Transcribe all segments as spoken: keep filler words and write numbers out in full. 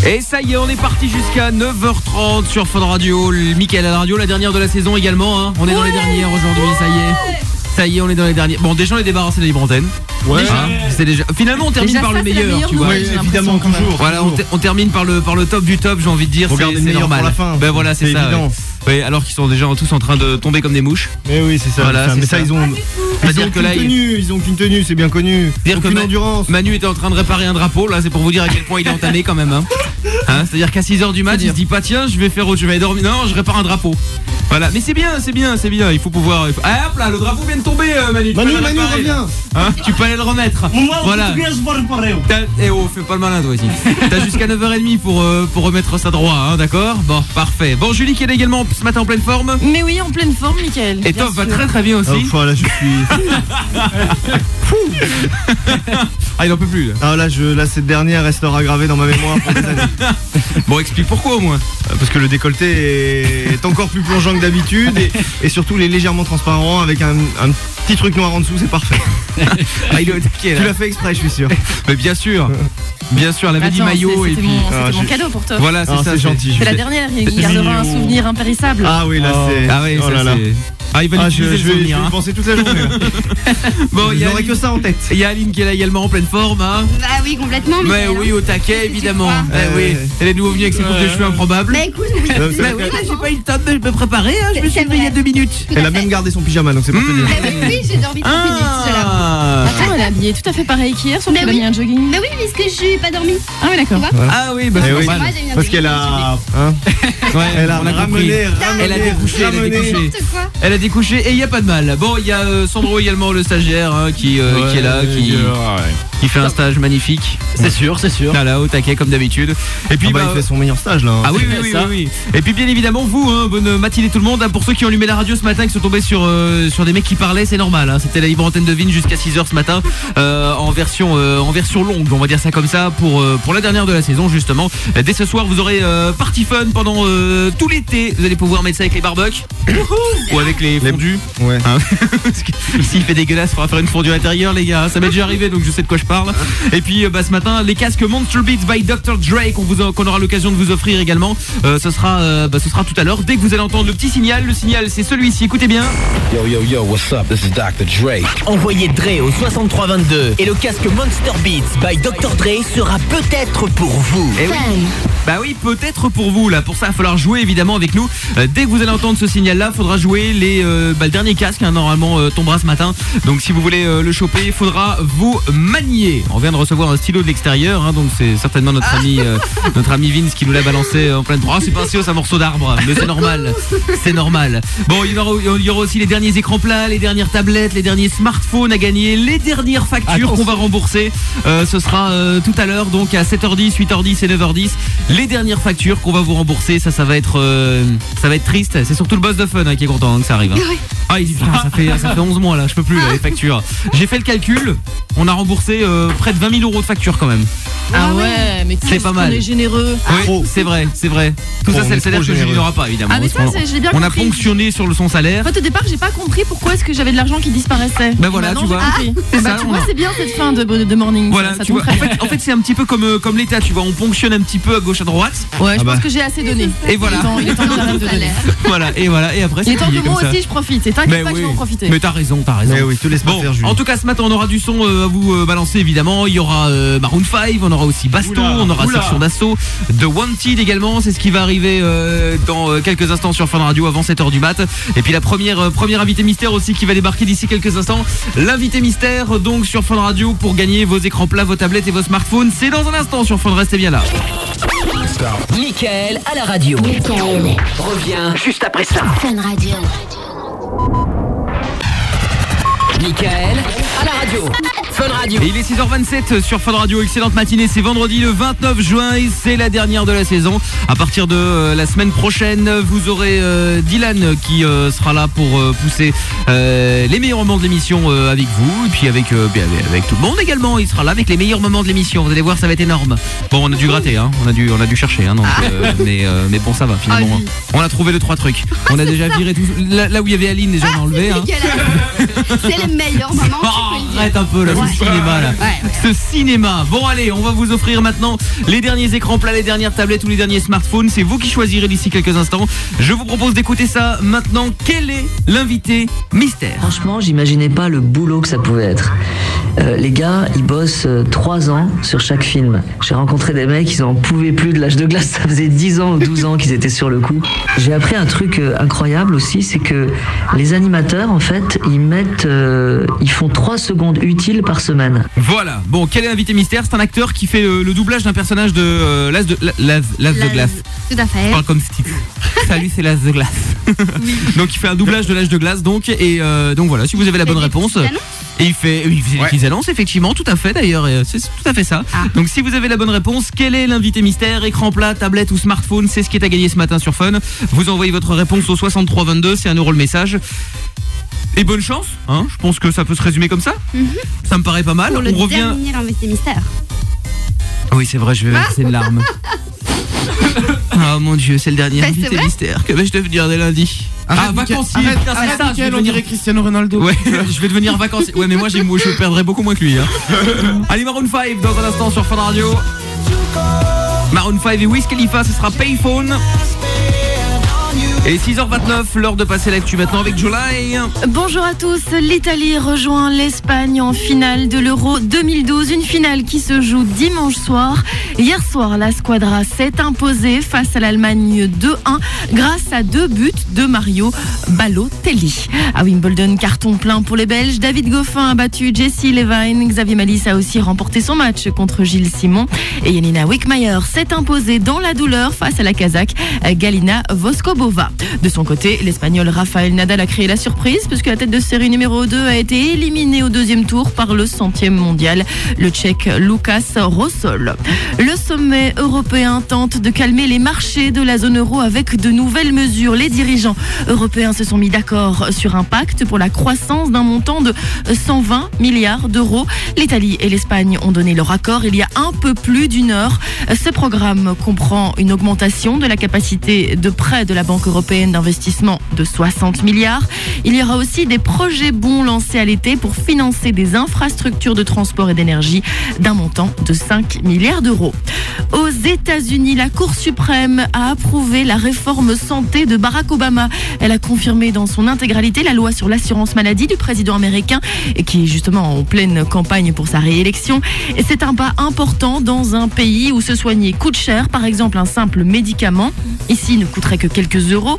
Et ça y est, on est parti jusqu'à neuf heures trente sur Fun Radio. Mickaël à la radio, la dernière de la saison également. Hein. On est ouais. dans les dernières aujourd'hui, ça y est. Ça y est, on est dans les derniers. Bon, déjà on est débarrassé de libre antenne. Ouais. Hein, c'est déjà. Finalement, on termine déjà par ça, le meilleur, tu vois. Oui, évidemment, toujours. Voilà, on, on termine par le par le top du top, j'ai envie de dire. Regardez le normal. Pour la fin. Ben voilà, c'est, c'est ça. Évident. Ouais. Ouais, alors qu'ils sont déjà tous en train de tomber comme des mouches. Mais oui, c'est ça. Voilà, c'est ça. c'est mais ça, ça, ils ont. Ils ont qu'une tenue, ils ont qu'une tenue, c'est bien connu. Dire que Ma- endurance. Manu était en train de réparer un drapeau, là, c'est pour vous dire à quel point il est entamé quand même. Hein. Hein, c'est-à-dire qu'à six heures du match, il se dit pas tiens, je vais faire autre, je vais dormir. Non, je répare un drapeau. Voilà, mais c'est bien, c'est bien, c'est bien. Il faut pouvoir. Il faut... Ah hop là, le drapeau vient de tomber, euh, Manu. Manu, Manu, reviens. Hein, tu peux aller le remettre. Moi, voilà. bien, je vais réparer. Eh oh, fais pas le malin toi aussi. T'as jusqu'à neuf heures trente pour euh, pour remettre ça droit, hein, d'accord. Bon, parfait. Bon, Julie qui est également ce matin en pleine forme. Mais oui, en pleine forme, Mickaël. Et Top va très très bien aussi. Oh, voilà, je suis. Ah, il en peut plus là. Ah là, je, là cette dernière restera gravée dans ma mémoire pour des années. Bon, explique pourquoi au moins. Parce que le décolleté est encore plus plongeant que d'habitude et, et surtout il est légèrement transparent avec un, un petit truc noir en dessous, c'est parfait. Ah, il est au taquet, là. Tu l'as fait exprès, je suis sûr. Mais bien sûr. Bien sûr, elle avait dit maillot et c'était puis. Mon, c'était ah, mon cadeau pour toi. Voilà, c'est ah, ça. C'est gentil. C'est la dernière, il gardera un souvenir impérissable. Ah oui, là oh. c'est. Ah oui, oh ça là là. c'est. Ah, il va ah, l'utiliser je, le je vais, souvenir. je vais Hein. y penser toute la journée. Bon, il y aurait que ça en tête. Il y a Aline qui est là également en pleine forme. Hein. Bah oui, complètement. Mais oui, au taquet évidemment. Euh, eh oui. Elle est nouveau venue avec ses coupes de cheveux improbables. Bah écoute, oui. Euh, Bah oui, là, j'ai pas eu le temps de me préparer. Hein. Je me suis levée il y a deux minutes. Elle a même gardé son pyjama, donc c'est pour te dire. Bah oui, j'ai dormi trente minutes, cela. Ah, Attends, elle est habillée tout à fait pareil qu'hier, sauf Mais qu'elle a oui. mis un jogging. Bah oui, parce que j'ai pas dormi. Ah oui, d'accord. Tu vois ah oui, bah Eh c'est oui. normal. Moi, j'ai eu un Parce jogging, qu'elle a. Hein Ouais, Elle a on a compris. ramené, ramené, Elle a découché, elle a ramené. découché. n'importe quoi. Elle a découché et il y a pas de mal. Bon, il y a euh, Sandro également le stagiaire hein, qui euh, Ouais, qui est là, qui ouais. qui fait un stage magnifique. C'est sûr, c'est sûr. Voilà, au taquet comme d'habitude. Et puis Ah bah, bah, il fait son meilleur stage là. ah oui oui oui, oui oui. Et puis bien évidemment vous, hein, bonne matinée tout le monde. Hein, pour ceux qui ont allumé la radio ce matin, qui sont tombés sur euh, sur des mecs qui parlaient, c'est normal. Hein, c'était la libre antenne de Vin jusqu'à six heures ce matin, euh, en version euh, en version longue, on va dire ça comme ça, pour euh, pour la dernière de la saison justement. Dès ce soir, vous aurez euh, party fun pendant euh, tout l'été. Vous allez pouvoir mettre ça avec les barbecues ou avec les fondus. Ouais. Hein, parce que ici il fait dégueulasse, faudra faire une fondue intérieure les gars. Ça m'est déjà arrivé donc je sais de quoi je parle. Et puis euh, bah, ce matin les casques Monster Beats by docteur Dre qu'on vous a- qu'on aura l'occasion de vous offrir également. Euh, ce sera euh, bah, ce sera tout à l'heure dès que vous allez entendre le petit signal. Le signal c'est celui-ci. Écoutez bien. Yo yo yo, what's up? This is docteur Dre. Envoyez Dre au soixante-trois vingt-deux et le casque Monster Beats by docteur Dre sera peut-être pour vous. Eh oui. Bah oui, peut-être pour vous là. Pour ça, il va falloir jouer évidemment avec nous. Euh, dès que vous allez entendre ce signal-là, il faudra jouer les euh, bah, le dernier casque hein, normalement euh, tombera ce matin. Donc si vous voulez euh, le choper, il faudra vous manier. On vient de recevoir un stylo de l'extérieur, hein, donc c'est certainement notre ami euh, notre ami Vince qui nous l'a balancé en pleine. Oh, c'est pas un stylo, c'est un morceau d'arbre, mais c'est normal, c'est normal. Bon, il y aura il y aura aussi les derniers écrans plats, les dernières tablettes, les derniers smartphones à gagner, les dernières factures qu'on va rembourser. Euh, ce sera euh, tout à l'heure, donc à sept heures dix, huit heures dix et neuf heures dix. Les dernières factures qu'on va vous rembourser, ça, ça va être, euh, ça va être triste. C'est surtout le boss de Fun hein, qui est content hein, que ça arrive. Hein. Ah, il dit putain, ça fait, ça fait onze mois là, je peux plus là, les factures. J'ai fait le calcul, on a remboursé euh, près de vingt mille euros de factures quand même. Ah ouais, mais C'est pas mal. On est généreux. Oui, c'est vrai, c'est vrai. Tout ça, Bon, c'est on le est salaire trop que Julie généreux. n'aura pas évidemment. Ah mais ça, On- c'est- je l'ai bien On a compris. ponctionné sur le son salaire. En fait, au départ, j'ai pas compris pourquoi est-ce que j'avais de l'argent qui disparaissait. Ben voilà, Maintenant, tu j'ai vois. compris. C'est Bah, ça, tu on vois, a- c'est bien cette fin de, de morning. Voilà, ça tu vois. tombe En très fait, en fait, c'est un petit peu comme euh, comme l'État, tu vois. On ponctionne un petit peu à gauche à droite. Ouais, je Ah bah. pense que j'ai assez donné. Et voilà. Il est temps, il est temps que j'arrête de donner. Voilà, et voilà, et après Il c'est est temps plié que comme moi ça. aussi je profite. Et Mais t'inquiète pas que je oui. vais en profiter. Mais t'as raison, t'as raison. Mais oui, te laisse pas Bon, faire, Julie. en tout cas, ce matin, on aura du son euh, à vous euh, balancer évidemment. Il y aura euh, Maroon cinq, on aura aussi Baston, Oula, on aura oula. Section d'Assaut, The Wanted également. C'est ce qui va arriver euh, dans euh, quelques instants sur Fun Radio avant sept heures du mat. Et puis la première euh, première invitée mystère aussi qui va débarquer d'ici quelques instants. L'invité mystère donc sur Fun Radio pour gagner vos écrans plats, vos tablettes et vos smartphones. C'est dans un instant sur Fun. Restez bien là. Mickaël à la radio. Mickaël. Revient juste après ça. Fun Radio. Mickaël à la radio. Fun Radio. Et il est six heures vingt-sept sur Fun Radio. Excellente matinée, c'est vendredi le vingt-neuf juin et c'est la dernière de la saison. À partir de euh, la semaine prochaine, vous aurez euh, Dylan qui euh, sera là pour euh, pousser euh, les meilleurs moments de l'émission euh, avec vous et puis avec, euh, bien, avec tout le monde également. Il sera là avec les meilleurs moments de l'émission. Vous allez voir, ça va être énorme. Bon, on a dû gratter, hein. on a dû, on a dû chercher, hein, donc, euh, mais, euh, mais bon, ça va finalement. Ah oui. On a trouvé les trois trucs. On a déjà viré tout. Là, là où il y avait Aline, déjà on a enlevé. Hein. C'est les meilleurs moments. Oh, arrête un peu là. Ouais. cinéma là. Ouais. Ce cinéma. Bon allez, on va vous offrir maintenant les derniers écrans plats, les dernières tablettes ou les derniers smartphones. C'est vous qui choisirez d'ici quelques instants. Je vous propose d'écouter ça maintenant. Quel est l'invité mystère? Franchement, j'imaginais pas le boulot que ça pouvait être. Euh, les gars, ils bossent euh, trois ans sur chaque film. J'ai rencontré des mecs, ils en pouvaient plus de l'âge de glace. Ça faisait dix ans ou douze ans qu'ils étaient sur le coup. J'ai appris un truc euh, incroyable aussi, c'est que les animateurs, en fait, ils mettent, euh, ils font trois secondes utiles par semaine. Voilà. Bon, quel est l'invité mystère? C'est un acteur qui fait le, le doublage d'un personnage de euh, L'As de, la- L'As- L'As de La- glace. Tout à Je fait. parle comme Steve. Salut, c'est L'As de glace. Donc il fait un doublage de L'Âge de glace. Donc et euh, donc voilà. Si vous avez la bonne Des réponse. petites annonces. Et il fait, oui, il fait des Ouais. petites annonces, effectivement, tout à fait d'ailleurs, et, euh, c'est tout à fait ça. Ah. Donc si vous avez la bonne réponse, quel est l'invité mystère? Écran plat, tablette ou smartphone? C'est ce qui est à gagner ce matin sur Fun. Vous envoyez votre réponse au soixante-trois vingt-deux, c'est un euro le message. Et bonne chance, hein, je pense que ça peut se résumer comme ça. Mhm. Ça me paraît pas mal. Pour le On revient. dernier invité mystère. Oui, c'est vrai, je vais verser une larme. Ah mon dieu, c'est le dernier Bah, c'est invité vrai. mystère. Que vais-je devenir dès lundi? Arrête, Ah, Mickaël, vacancier, arrête, putain, c'est arrête, ça, je vais Mickaël, on devenir- dirait Cristiano Ronaldo. Ouais, je vais devenir vacancier. Ouais, mais moi, j'ai, je perdrai beaucoup moins que lui. Hein. Allez, Maroon cinq dans un instant sur Fun Radio. Maroon cinq et Wiz Khalifa, ce sera Payphone. Et six heures vingt-neuf, l'heure de passer l'actu maintenant avec July. Bonjour à tous, l'Italie rejoint l'Espagne en finale de l'Euro deux mille douze, une finale qui se joue dimanche soir. Hier soir, la Squadra s'est imposée face à l'Allemagne deux un grâce à deux buts de Mario Balotelli. À Wimbledon, carton plein pour les Belges. David Goffin a battu Jesse Levine. Xavier Malis a aussi remporté son match contre Gilles Simon. Et Yanina Wickmayer s'est imposée dans la douleur face à la Kazakh Galina Voskobova. De son côté, l'Espagnol Rafael Nadal a créé la surprise puisque la tête de série numéro deux a été éliminée au deuxième tour par le centième mondial, le Tchèque Lukas Rosol. Le sommet européen tente de calmer les marchés de la zone euro avec de nouvelles mesures. Les dirigeants européens se sont mis d'accord sur un pacte pour la croissance d'un montant de cent vingt milliards d'euros. L'Italie et l'Espagne ont donné leur accord il y a un peu plus d'une heure. Ce programme comprend une augmentation de la capacité de prêt de la Banque européenne d'investissement de soixante milliards. Il y aura aussi des projets bons lancés à l'été pour financer des infrastructures de transport et d'énergie d'un montant de cinq milliards d'euros. Aux États-Unis, la Cour suprême a approuvé la réforme santé de Barack Obama. Elle a confirmé dans son intégralité la loi sur l'assurance maladie du président américain et qui est justement en pleine campagne pour sa réélection. Et c'est un pas important dans un pays où se soigner coûte cher. Par exemple, un simple médicament ici ne coûterait que quelques euros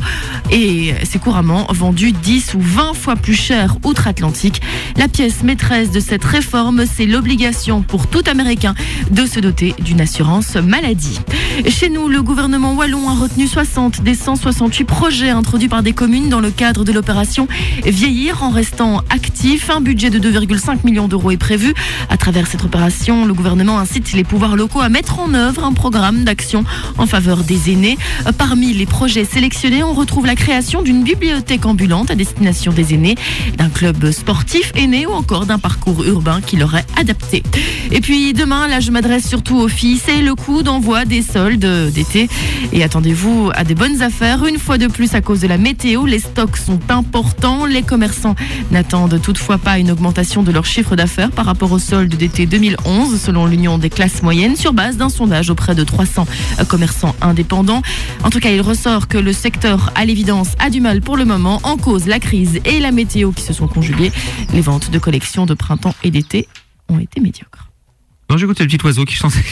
et c'est couramment vendu dix ou vingt fois plus cher outre-Atlantique. La pièce maîtresse de cette réforme, c'est l'obligation pour tout Américain de se doter d'une assurance maladie. Chez nous, le gouvernement wallon a retenu soixante des cent soixante-huit projets introduits par des communes dans le cadre de l'opération Vieillir en restant actif. Un budget de deux virgule cinq millions d'euros est prévu. À travers cette opération, le gouvernement incite les pouvoirs locaux à mettre en œuvre un programme d'action en faveur des aînés. Parmi les projets sélectionnés, on retrouve la création d'une bibliothèque ambulante à destination des aînés, d'un club sportif aîné ou encore d'un parcours urbain qui leur est adapté. Et puis demain, là je m'adresse surtout aux filles, c'est le coup d'envoi des soldes d'été. Et attendez-vous à des bonnes affaires. Une fois de plus, à cause de la météo, les stocks sont importants. Les commerçants n'attendent toutefois pas une augmentation de leur chiffre d'affaires par rapport aux soldes d'été deux mille onze, selon l'Union des classes moyennes, sur base d'un sondage auprès de trois cents commerçants indépendants. En tout cas, il ressort que le secteur, à l'évidence, a du mal pour le moment. En cause, la crise et la météo qui se sont conjuguées. Les ventes de collections de printemps et d'été ont été médiocres. Non, j'écoute le petit oiseau qui chantait.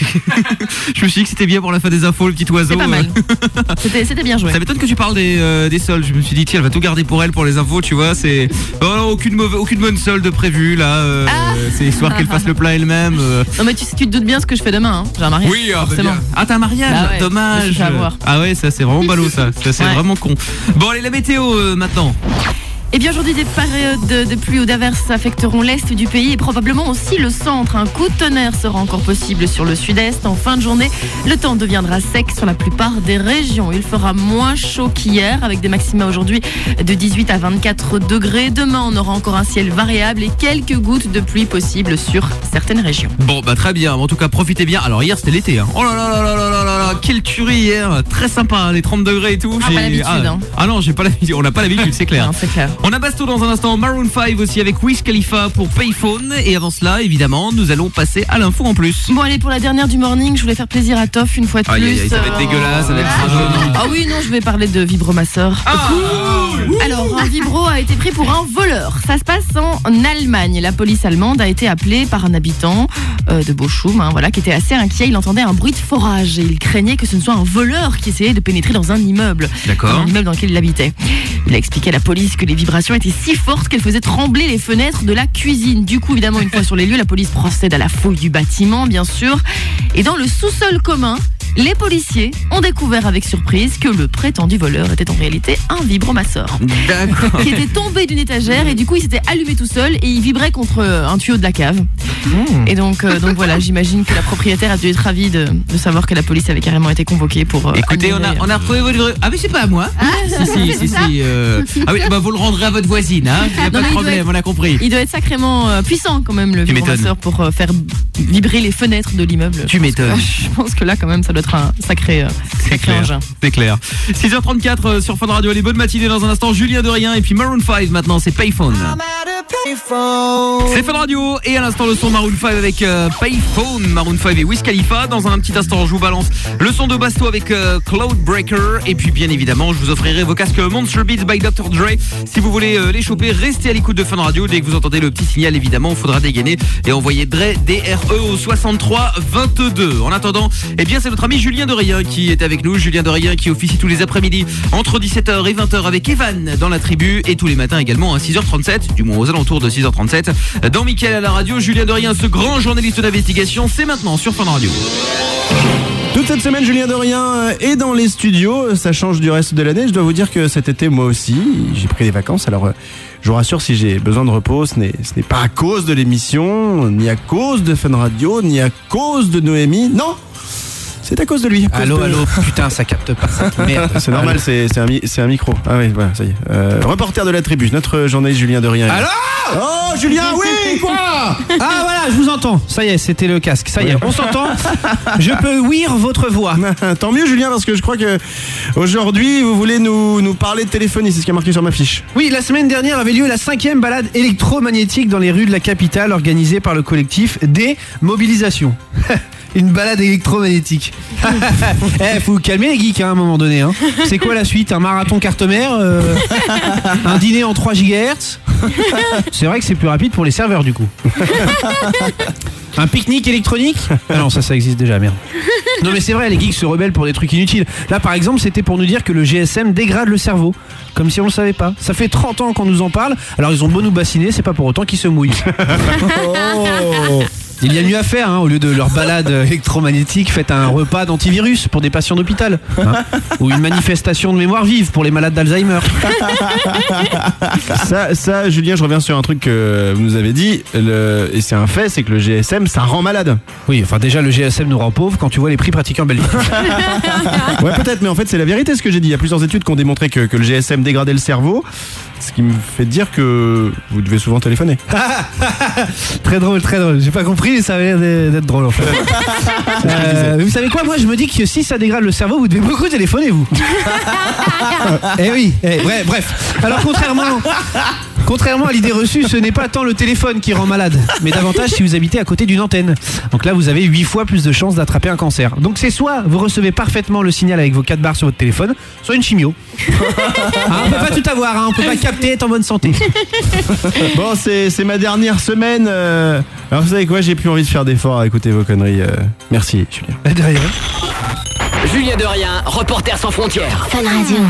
Je me suis dit que c'était bien pour la fin des infos, le petit oiseau. C'est pas mal. C'était, c'était bien joué. Ça m'étonne que tu parles des, euh, des soldes. Je me suis dit, tiens, elle va tout garder pour elle, pour les infos, tu vois. C'est oh, aucune, mauvaise, aucune bonne solde prévue, là. Euh, Ah. C'est histoire qu'elle fasse le plat elle-même. euh. Non mais tu, tu te doutes bien ce que je fais demain, hein. J'ai un mariage. Oui, ah, bah, forcément. bien. Ah, t'as un mariage, Bah ouais, je dommage. me suis fait avoir. Ah ouais, ça c'est vraiment ballot, ça. Ça c'est Ouais. vraiment con. Bon, allez, la météo euh, maintenant. Et bien aujourd'hui, des périodes de, de pluie ou d'averses affecteront l'est du pays et probablement aussi le centre. Un coup de tonnerre sera encore possible sur le sud-est. En fin de journée, le temps deviendra sec sur la plupart des régions. Il fera moins chaud qu'hier avec des maxima aujourd'hui de dix-huit à vingt-quatre degrés. Demain, on aura encore un ciel variable et quelques gouttes de pluie possibles sur certaines régions. Bon, bah très bien. En tout cas, profitez bien. Alors hier, c'était l'été. Hein. Oh là là là là là là là là, quelle tuerie hier. Très sympa, hein, les trente degrés et tout. Ah, J'ai- pas l'habitude, Ah, hein. ah non, j'ai pas l'habitude. On n'a pas l'habitude, c'est clair. Non, c'est clair. On a Basto dans un instant, Maroon five aussi avec Wiz Khalifa pour Payphone. Et avant cela, évidemment, nous allons passer à l'info en plus. Bon allez, pour la dernière du morning, je voulais faire plaisir à Toff une fois de Aïe, plus. aïe, aïe, ça va être Euh, dégueulasse, ça va être rageant. Ah oui, non, je vais parler de vibromasseur. Ah, cool. Alors, un vibro a été pris pour un voleur. Ça se passe en Allemagne. La police allemande a été appelée par un habitant euh, de Bochum, hein, voilà, qui était assez inquiet. Il entendait un bruit de forage et il craignait que ce ne soit un voleur qui essayait de pénétrer dans un immeuble. D'accord. Dans l'immeuble dans lequel il habitait. Il a expliqué à la police que les vibrations étaient si fortes qu'elles faisaient trembler les fenêtres de la cuisine. Du coup, évidemment, une fois sur les lieux, la police procède à la fouille du bâtiment, bien sûr. Et dans le sous-sol commun, les policiers ont découvert avec surprise que le prétendu voleur était en réalité un vibromasseur D'accord. qui était tombé d'une étagère et du coup il s'était allumé tout seul et il vibrait contre un tuyau de la cave. Et donc, euh, donc voilà, j'imagine que la propriétaire a dû être ravie de, de savoir que la police avait carrément été convoquée pour. euh, Écoutez, on a, admirer. on a retrouvé votre... Ah mais c'est pas à moi. si, si, si, si. euh, Ah oui, bah vous le rendrez à votre voisine, hein. Il n'y a Non, pas mais de il doit problème, être- on a compris. Il doit être sacrément euh, puissant quand même le Tu vibromasseur pour euh, faire vibrer les fenêtres de l'immeuble. Tu m'étonnes. Je pense que là quand même ça doit être un sacré, euh, sacré clair. engin. C'est clair. six heures trente-quatre euh, sur Fun Radio. Allez, bonne matinée dans un instant. Julien de Rien et puis Maroon five maintenant, c'est Payphone. C'est Fun Radio et à l'instant le son Maroon five avec euh, Payphone, Maroon five et Wiz Khalifa. Dans un petit instant, je vous balance le son de Basto avec euh, Cloudbreaker et puis bien évidemment, je vous offrirai vos casques Monster Beats by docteur Dre. Si vous voulez euh, les choper, restez à l'écoute de Fun Radio. Dès que vous entendez le petit signal, évidemment, il faudra dégainer et envoyer Dre D R E au soixante-trois vingt-deux. En attendant, eh bien c'est notre ami Julien de Rien qui est avec nous. Julien de Rien qui officie tous les après-midi entre dix-sept heures et vingt heures avec Evan dans la tribu et tous les matins également à six heures trente-sept, du moins aux alentours de six heures trente-sept. Dans Mickaël à la radio, Julien de Rien, ce grand journaliste d'investigation, c'est maintenant sur Fun Radio. Toute cette semaine, Julien de Rien est dans les studios. Ça change du reste de l'année. Je dois vous dire que cet été, moi aussi, j'ai pris des vacances. Alors, euh, je vous rassure, si j'ai besoin de repos, ce n'est, ce n'est pas à cause de l'émission, ni à cause de Fun Radio, ni à cause de Noémie. Non, c'est à cause de lui. à cause Allô, de- allô, putain, ça capte pas ça. Merde. C'est normal, c'est, c'est, un, mi- c'est un micro. Ah oui, voilà, ça y est. Euh, reporter de la tribu, notre journaliste Julien de Rien. Alors Oh, Julien, oui, quoi? Ah voilà, je vous entends. Ça y est, c'était le casque. Ça y est, on s'entend. Je peux ouïr votre voix. Tant mieux, Julien, parce que je crois que aujourd'hui, vous voulez nous, nous parler de téléphonie. C'est ce qui a marqué sur ma fiche. Oui, la semaine dernière avait lieu la cinquième balade électromagnétique dans les rues de la capitale organisée par le collectif des mobilisations. Une balade électromagnétique. Eh, faut vous calmer les geeks hein, à un moment donné. Hein. C'est quoi la suite? Un marathon carte-mère euh, Un dîner en trois gigahertz? C'est vrai que c'est plus rapide pour les serveurs du coup. Un pique-nique électronique? Ah non, ça, ça existe déjà, merde. Non mais c'est vrai, les geeks se rebellent pour des trucs inutiles. Là par exemple, c'était pour nous dire que le G S M dégrade le cerveau. Comme si on le savait pas. Ça fait trente ans qu'on nous en parle, alors ils ont beau nous bassiner, c'est pas pour autant qu'ils se mouillent. Oh. Il y a mieux à faire, hein, au lieu de leur balade électromagnétique, faites un repas d'antivirus pour des patients d'hôpital. Hein, ou une manifestation de mémoire vive pour les malades d'Alzheimer. Ça, ça, Julien, je reviens sur un truc que vous nous avez dit, le, et c'est un fait, c'est que le G S M, ça rend malade. Oui, enfin déjà le G S M nous rend pauvres quand tu vois les prix pratiqués en Belgique. Ouais, peut-être, mais en fait, c'est la vérité ce que j'ai dit. Il y a plusieurs études qui ont démontré que, que le G S M dégradait le cerveau, ce qui me fait dire que vous devez souvent téléphoner. Très drôle, très drôle. J'ai pas compris, mais ça avait l'air d'être drôle en fait. Euh, vous savez quoi, moi je me dis que si ça dégrade le cerveau, vous devez beaucoup téléphoner vous. Eh oui, eh, bref, bref. Alors contrairement, contrairement à l'idée reçue, ce n'est pas tant le téléphone qui rend malade, mais davantage si vous habitez à côté d'une antenne. Donc là vous avez huit fois plus de chances d'attraper un cancer. Donc c'est soit vous recevez parfaitement le signal avec vos quatre barres sur votre téléphone, soit une chimio. Hein, on peut pas tout avoir, hein, on peut pas capter, être en bonne santé. Bon, c'est, c'est ma dernière semaine. euh, Alors, vous savez quoi, j'ai plus envie de faire d'efforts à écouter vos conneries. euh, Merci, Julien. De rien. Julien de Rien, reporter sans frontières. Fun Radio.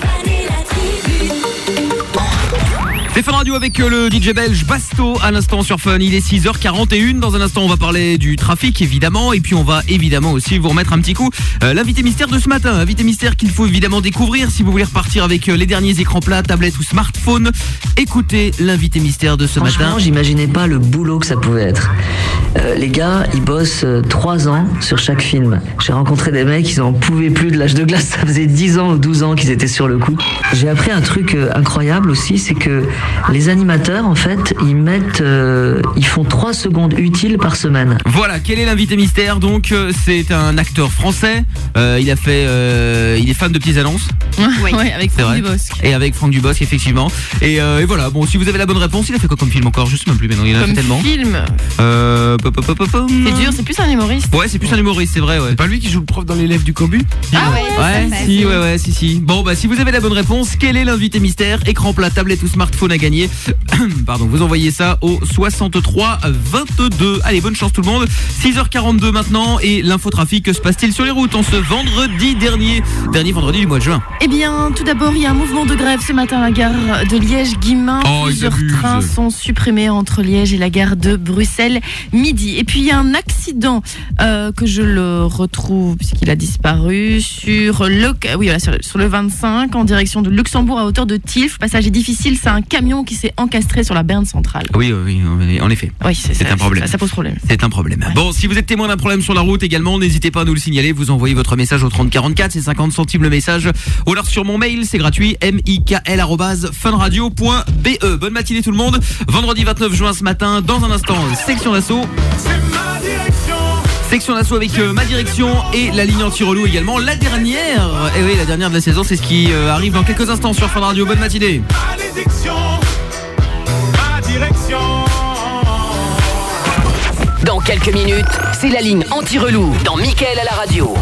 C'est Fun Radio avec euh, le D J belge Basto à l'instant sur Fun. Il est six heures quarante et une. Dans un instant, on va parler du trafic évidemment. Et puis on va évidemment aussi vous remettre un petit coup euh, l'invité mystère de ce matin. Invité mystère qu'il faut évidemment découvrir si vous voulez repartir avec euh, les derniers écrans plats, tablettes ou smartphones. Écoutez l'invité mystère de ce Franchement, matin. j'imaginais pas le boulot que ça pouvait être. Euh, les gars, ils bossent euh, trois ans sur chaque film. J'ai rencontré des mecs, ils en pouvaient plus de l'âge de glace. Ça faisait dix ans ou douze ans qu'ils étaient sur le coup. J'ai appris un truc euh, incroyable aussi, c'est que Les animateurs, en fait, ils mettent, euh, ils font trois secondes utiles par semaine. Voilà, quel est l'invité mystère? Donc euh, c'est un acteur français. Euh, il a fait, euh, il est fan de petites annonces. Ouais, ouais, avec C'est Franck vrai. Dubosc. Et avec Franck Dubosc, effectivement. Et, euh, et voilà. Bon, si vous avez la bonne réponse, il a fait quoi comme film encore? Je sais même plus. Mais non, il en a fait Comme tellement. film. Euh, pop, pop, pop, pop, pop. C'est dur, c'est plus un humoriste. Ouais, c'est plus un humoriste, c'est vrai. Ouais. C'est pas lui qui joue le prof dans l'élève du Cobu? Ah ouais, Ouais, ça, ça, si, c'est- ouais, ouais, si, si. Bon, bah, si vous avez la bonne réponse, quel est l'invité mystère? Écran plat, tablette ou smartphone à gagner. Pardon, vous envoyez ça au soixante-trois vingt-deux. Allez, bonne chance tout le monde. six heures quarante-deux maintenant. Et l'infotrafic, que se passe-t-il sur les routes en ce vendredi dernier? Dernier vendredi du mois de juin. Eh bien, tout d'abord, il y a un mouvement de grève ce matin à la gare de Liège-Guillemins. Oh, ils Plusieurs abusent. trains sont supprimés entre Liège et la gare de Bruxelles-Midi. Et puis, il y a un accident euh, que je le retrouve, puisqu'il a disparu, sur le, oui, voilà, sur, sur le vingt-cinq, en direction de Luxembourg, à hauteur de Tilf. Le passage est difficile, c'est un camion qui s'est encastré sur la berne centrale. Oui, oui, oui, en effet. Oui, c'est C'est ça, un problème. Ça, ça pose problème. C'est un problème. Bon, si vous êtes témoin d'un problème sur la route également, n'hésitez pas à nous le signaler. Vous envoyez votre message au trente quarante-quatre, c'est cinquante centimes le message. Ou alors sur mon mail, c'est gratuit, mikl arobase funradio point be. Bonne matinée tout le monde. Vendredi vingt-neuf juin ce matin, dans un instant, section d'assaut. Section d'assaut avec euh, ma direction et la ligne anti-relou également. La dernière, et oui, la dernière de la saison, c'est ce qui euh, arrive dans quelques instants sur Fun Radio. Bonne matinée. Dans quelques minutes, c'est la ligne anti-relou dans Mickaël à la radio.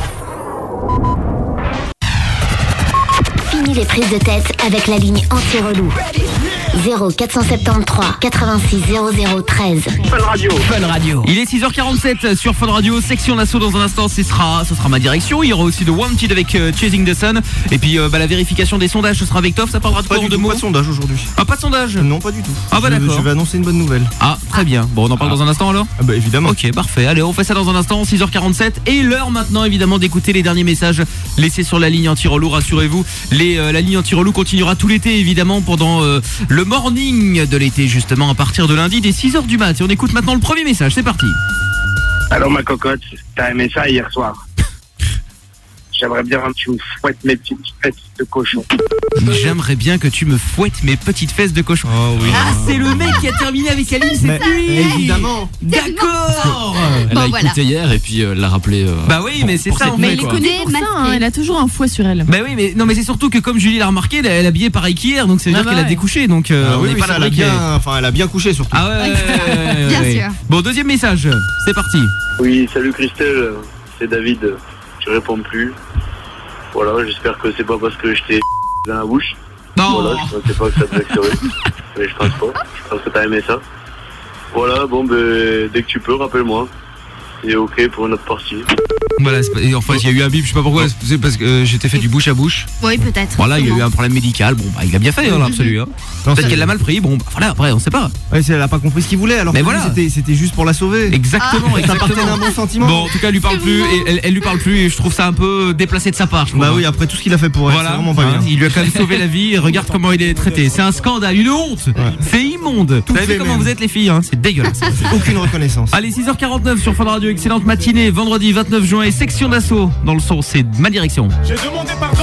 Fini les prises de tête avec la ligne anti-relou. zéro quatre cent soixante-treize quatre-vingt-six zéro zéro treize. Fun Radio. Fun Radio. Il est six heures quarante-sept sur Fun Radio, section d'assaut dans un instant, ce sera, ce sera ma direction. Il y aura aussi The Wanted avec euh, Chasing the Sun. Et puis euh, bah, la vérification des sondages, ce sera avec Toff, ça parlera de quoi Pas en du deux tout, mots pas de sondage aujourd'hui. Ah, pas de sondage. Non, pas du tout. Ah bah Je- d'accord. Je vais annoncer une bonne nouvelle. Ah, très bien. Bon, on en parle dans un instant alors. Ah bah évidemment. Ok, parfait. Allez, on fait ça dans un instant, six heures quarante-sept. Et l'heure maintenant, évidemment, d'écouter les derniers messages laissés sur la ligne anti-relou. Rassurez-vous, les, euh, la ligne anti-relou continuera tout l'été, évidemment, pendant euh, le morning de l'été, justement, à partir de lundi, dès six heures du mat. Et on écoute maintenant le premier message. C'est parti. Alors ma cocotte, t'as aimé ça hier soir? J'aimerais bien que tu me fouettes mes petites fesses de cochon. J'aimerais bien que tu me fouettes mes petites fesses de cochon. Oh oui. Ah, c'est le mec qui a terminé avec Aline, c'est Mais lui. évidemment. D'accord. Elle Bon, a voilà. écouté hier et puis euh, elle l'a rappelé. euh, Bah oui, mais c'est pour ça cette en nuit, fait. Mais il est quoi. connu pour ça, hein, elle a toujours un fouet sur elle. Bah oui, mais non, mais c'est surtout que comme Julie l'a remarqué, elle elle est habillée pareil qu'hier, donc ça veut Ah dire bah qu'elle a ouais. découché, donc euh, Ah on oui, n'est oui, pas ça, là elle a bien, enfin, elle a bien couché surtout. Ah ouais, ouais, ouais, ouais, Bien ouais. sûr. Bon, deuxième message, c'est parti. Oui, salut Christelle, c'est David. Tu réponds plus. Voilà, j'espère que c'est pas parce que je t'ai dans la bouche. Non. Voilà, je pensais pas que ça te vexerait. Mais je pense pas. Je pense que t'as aimé ça. Voilà, bon, ben, dès que tu peux, rappelle-moi. Et ok pour une autre partie. Voilà, c'est pas- et en fait, il y a eu un bip, je sais pas pourquoi, c'est parce que euh, j'étais fait du bouche à bouche. Oui, peut-être. Voilà, il y a eu un problème médical. Bon, bah, il a bien fait dans l'absolu. Hein. Non, Peut-être c'est- qu'elle l'a mal pris. Bon, bah, voilà, après, on sait pas. Ouais, c'est- elle a pas compris ce qu'il voulait. Alors Mais que voilà. c'était, c'était juste pour la sauver. Exactement, Ça partait d'un exactement. bon sentiment. Bon, en tout cas, elle lui parle plus, et elle, elle lui parle plus, et je trouve ça un peu déplacé de sa part. Je trouve, Bah hein. oui, après tout ce qu'il a fait pour elle, Voilà, c'est vraiment pas hein, bien. il lui a quand même sauvé la vie. Et regarde comment il est traité. C'est un scandale, une honte. C'est immonde. Vous savez fait comment même. vous êtes les filles, hein, c'est dégueulasse. Aucune reconnaissance. Allez, six heures quarante-neuf sur Fun Radio, excellente matinée, vendredi vingt-neuf juin et section d'assaut dans le son, c'est ma direction. J'ai demandé pardon.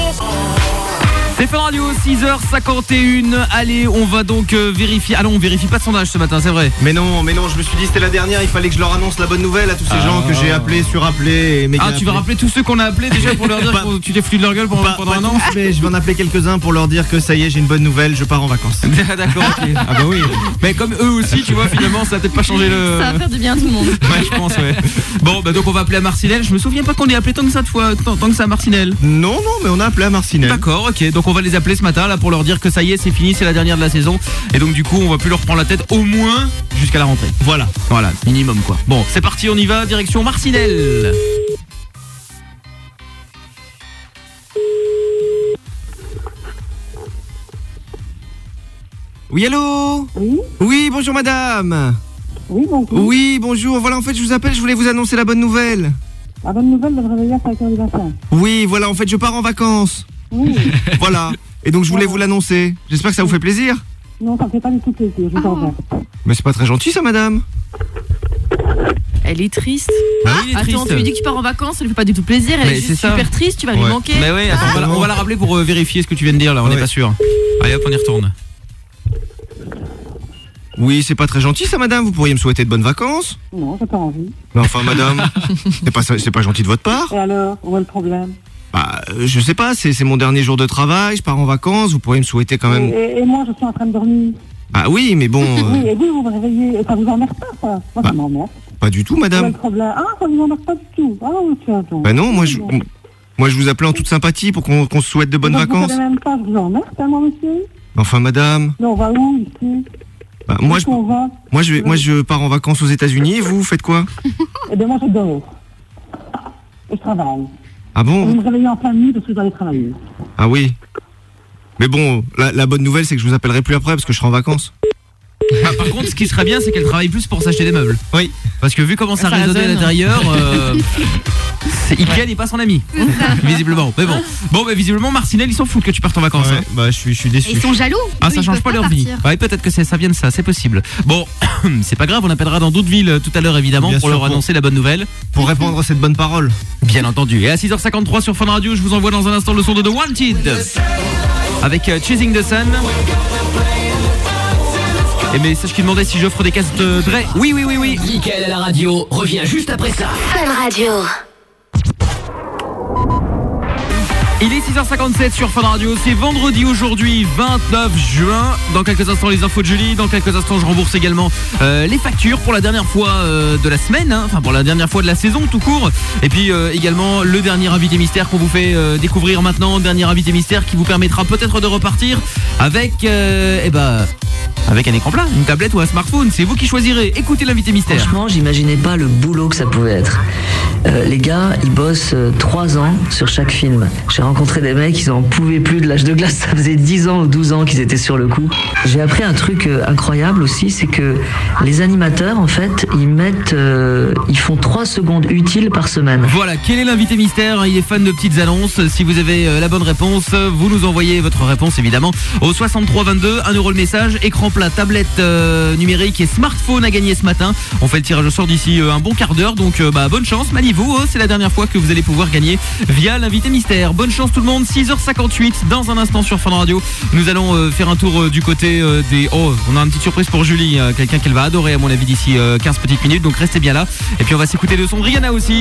C'est Fun Radio, six heures cinquante et une. Allez, on va donc euh, vérifier. Ah non, on vérifie pas de sondage ce matin, c'est vrai. Mais non, mais non, je me suis dit c'était la dernière, il fallait que je leur annonce la bonne nouvelle à tous ces Ah. gens que j'ai appelés, surappelés et méga Ah, tu vas appelés. rappeler tous ceux qu'on a appelés déjà pour leur dire Pas- que tu t'es foutu de leur gueule pendant, Pas- pendant pas un an. tous, mais je vais en appeler quelques-uns pour leur dire que ça y est, j'ai une bonne nouvelle, je pars en vacances. D'accord, ok. Ah bah oui. Mais comme eux aussi, tu vois, finalement, ça a peut-être pas changé le. Ça va faire du bien à tout le monde. Ouais, je pense, ouais. Bon, bah donc on va appeler à Marcinelle. Je me souviens pas qu'on ait appelé tant que ça de fois, tant, tant que ça à Marcinelle. Non, non, mais on a appelé à Marcinelle. D'accord, ok. Donc on va les appeler ce matin là pour leur dire que ça y est, c'est fini, c'est la dernière de la saison. Et donc du coup, on va plus leur prendre la tête au moins jusqu'à la rentrée. Voilà. Voilà, minimum quoi. Bon, c'est parti, on y va, direction Marcinelle. Oui, allô? Oui. Oui, bonjour madame. Oui, bonjour. Oui, bonjour. Voilà, en fait, je vous appelle, je voulais vous annoncer la bonne nouvelle. La bonne nouvelle de me réveiller à cinq heures du matin. Oui, voilà, en fait, je pars en vacances. Oui. Voilà. Et donc, je voulais Voilà. vous l'annoncer. J'espère que ça vous fait plaisir. Non, ça me fait pas du tout plaisir, je vous en vais. Mais c'est pas très gentil, ça, madame. Elle est triste. Bah oui, il est Attends, triste. tu lui dis que tu pars en vacances, ça lui fait pas du tout plaisir, elle Mais est c'est juste ça. super triste, tu vas lui Ouais. manquer. Mais ouais, attends, on, va la, on va la rappeler pour euh, vérifier ce que tu viens de dire là, on n'est Ouais. pas sûr. Allez hop, on y retourne. Oui, c'est pas très gentil ça, madame. Vous pourriez me souhaiter de bonnes vacances. Non, j'ai pas envie. Mais enfin, madame, c'est pas, c'est pas gentil de votre part. Et alors, où est le problème? Bah, euh, je sais pas, c'est, c'est mon dernier jour de travail, je pars en vacances, vous pourriez me souhaiter quand même... Et, et moi, je suis en train de dormir. Ah oui, mais bon... euh, Oui, et vous, vous me réveillez. Et ça vous emmerde pas, ça? Moi, Bah, ça m'emmerde. Pas du tout, Où est madame. le problème? Ah, ça vous emmerde pas du tout. Ah oui, tiens, donc. Bah non, moi je, moi, je vous appelais en toute sympathie pour qu'on, qu'on se souhaite de bonnes Donc, vacances. Vous savez même pas, je vous emmerde, hein, moi, monsieur? Enfin, madame... Mais on va où, ici? Bah, moi, je, On va? moi, je vais, moi, je pars en vacances aux États-Unis et vous, vous faites quoi? Eh bien, moi, je dors. Et je travaille. Ah bon? Vous me réveillez en pleine nuit parce que je dois aller travailler. Ah oui. Mais bon, la, la bonne nouvelle, c'est que je vous appellerai plus après parce que je serai en vacances. Ah, par contre, ce qui serait bien, c'est qu'elle travaille plus pour s'acheter des meubles. Oui. Parce que vu comment ça, Ça résonnait à résonne. l'intérieur, euh, c'est- Ikea n'est pas son ami. Visiblement. Mais bon. Bon, bah, visiblement, Marcinelle, ils s'en foutent que tu partes en vacances. Ouais, hein. bah, je suis, je suis déçu. Ils sont jaloux. Ah, Eux, ça ils change peuvent pas leur vie. partir. Ouais, peut-être que c'est- ça vient de ça, c'est possible. Bon, c'est pas grave, on appellera dans d'autres villes euh, tout à l'heure, évidemment, Bien pour sûr, leur pour- annoncer la bonne nouvelle. Pour répondre à cette bonne parole. Bien entendu. Et à six heures cinquante-trois sur Fun Radio, je vous envoie dans un instant le son de The Wanted. Avec euh, Chasing the Sun. Et message qui demandait si j'offre des casques de Dre. Oui, oui, oui, oui. Mickaël à la radio revient juste après ça. Fun Radio. Il est six heures cinquante-sept sur Fun Radio, c'est vendredi aujourd'hui, vingt-neuf juin. Dans quelques instants les infos de Julie, dans quelques instants je rembourse également euh, les factures pour la dernière fois euh, de la semaine, hein. Enfin pour la dernière fois de la saison tout court. Et puis euh, également le dernier invité mystère qu'on vous fait euh, découvrir maintenant, dernier invité mystère qui vous permettra peut-être de repartir avec, euh, eh ben, avec un écran plat, une tablette ou un smartphone, c'est vous qui choisirez. Écoutez l'invité mystère. Franchement, j'imaginais pas le boulot que ça pouvait être. Euh, les gars, ils bossent euh, trois ans sur chaque film. J'ai rencontré des mecs, ils en pouvaient plus de l'âge de glace. Ça faisait dix ans ou douze ans qu'ils étaient sur le coup. J'ai appris un truc euh, incroyable aussi, c'est que les animateurs, en fait, ils mettent, euh, ils font trois secondes utiles par semaine. Voilà, quel est l'invité mystère? Il est fan de petites annonces. Si vous avez euh, la bonne réponse, vous nous envoyez votre réponse évidemment au soixante-trois vingt-deux, un euro le message, écran plat, tablette euh, numérique et smartphone à gagner ce matin. On fait le tirage au sort d'ici euh, un bon quart d'heure, donc euh, bah, bonne chance, maniez-vous, oh, c'est la dernière fois que vous allez pouvoir gagner via l'invité mystère. Bonne chance tout le monde, six heures cinquante-huit, dans un instant sur Fun Radio. Nous allons euh, faire un tour euh, du côté euh, des... Oh, on a une petite surprise pour Julie, euh, quelqu'un qu'elle va adorer à mon avis d'ici euh, quinze petites minutes, donc restez bien là. Et puis on va s'écouter le son de Rihanna aussi.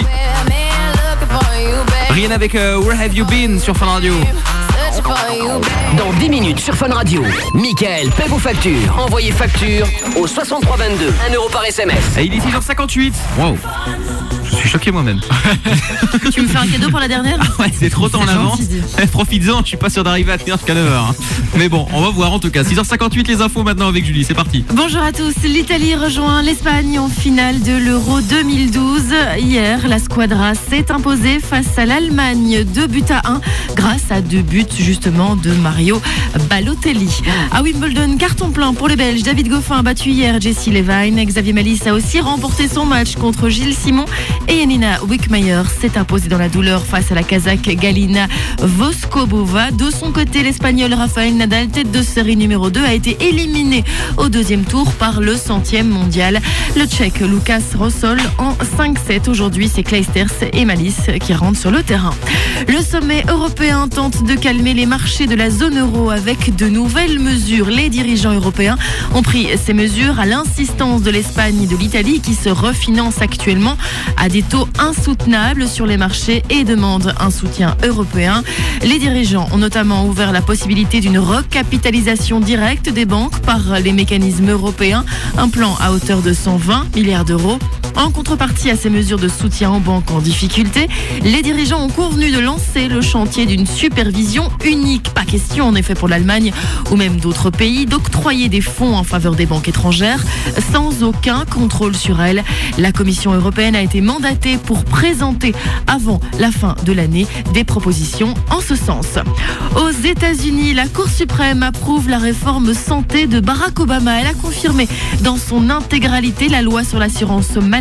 Rihanna avec euh, Where Have You Been sur Fun Radio. Dans dix minutes sur Fun Radio, Mickaël paie vos factures. Envoyez facture au soixante-trois vingt-deux, un euro par S M S. Et il est six heures cinquante-huit. Wow. Je suis choqué moi-même. Tu me fais un cadeau pour la dernière? Ah ouais, c'est trop tôt en C'est avance. gentil. Eh, profites-en, je suis pas sûr d'arriver à tenir jusqu'à neuf heures. hein. Mais bon, on va voir en tout cas. six heures cinquante-huit les infos maintenant avec Julie, c'est parti. Bonjour à tous. L'Italie rejoint l'Espagne en finale de l'Euro deux mille douze. Hier, la Squadra s'est imposée face à l'Allemagne, deux buts à un, grâce à deux buts justement de Mario Balotelli. À Wimbledon, carton plein pour les Belges. David Goffin a battu hier Jessie Levine. Xavier Malis a aussi remporté son match contre Gilles Simon. Et Janina Wickmayer s'est imposée dans la douleur face à la Kazakh Galina Voskobova. De son côté, l'Espagnol Rafael Nadal, tête de série numéro deux, a été éliminé au deuxième tour par le centième mondial, le Tchèque Lucas Rosol, en cinq sept. Aujourd'hui, c'est Clijsters et Malis qui rentrent sur le terrain. Le sommet européen tente de calmer les marchés de la zone euro avec de nouvelles mesures. Les dirigeants européens ont pris ces mesures à l'insistance de l'Espagne et de l'Italie qui se refinancent actuellement à des taux insoutenables sur les marchés et demandent un soutien européen. Les dirigeants ont notamment ouvert la possibilité d'une recapitalisation directe des banques par les mécanismes européens, un plan à hauteur de cent vingt milliards d'euros. En contrepartie à ces mesures de soutien aux banques en difficulté, les dirigeants ont convenu de lancer le chantier d'une supervision unique. Pas question en effet pour l'Allemagne ou même d'autres pays d'octroyer des fonds en faveur des banques étrangères sans aucun contrôle sur elles. La Commission européenne a été mandatée pour présenter avant la fin de l'année des propositions en ce sens. Aux États-Unis, la Cour suprême approuve la réforme santé de Barack Obama. Elle a confirmé dans son intégralité la loi sur l'assurance maladie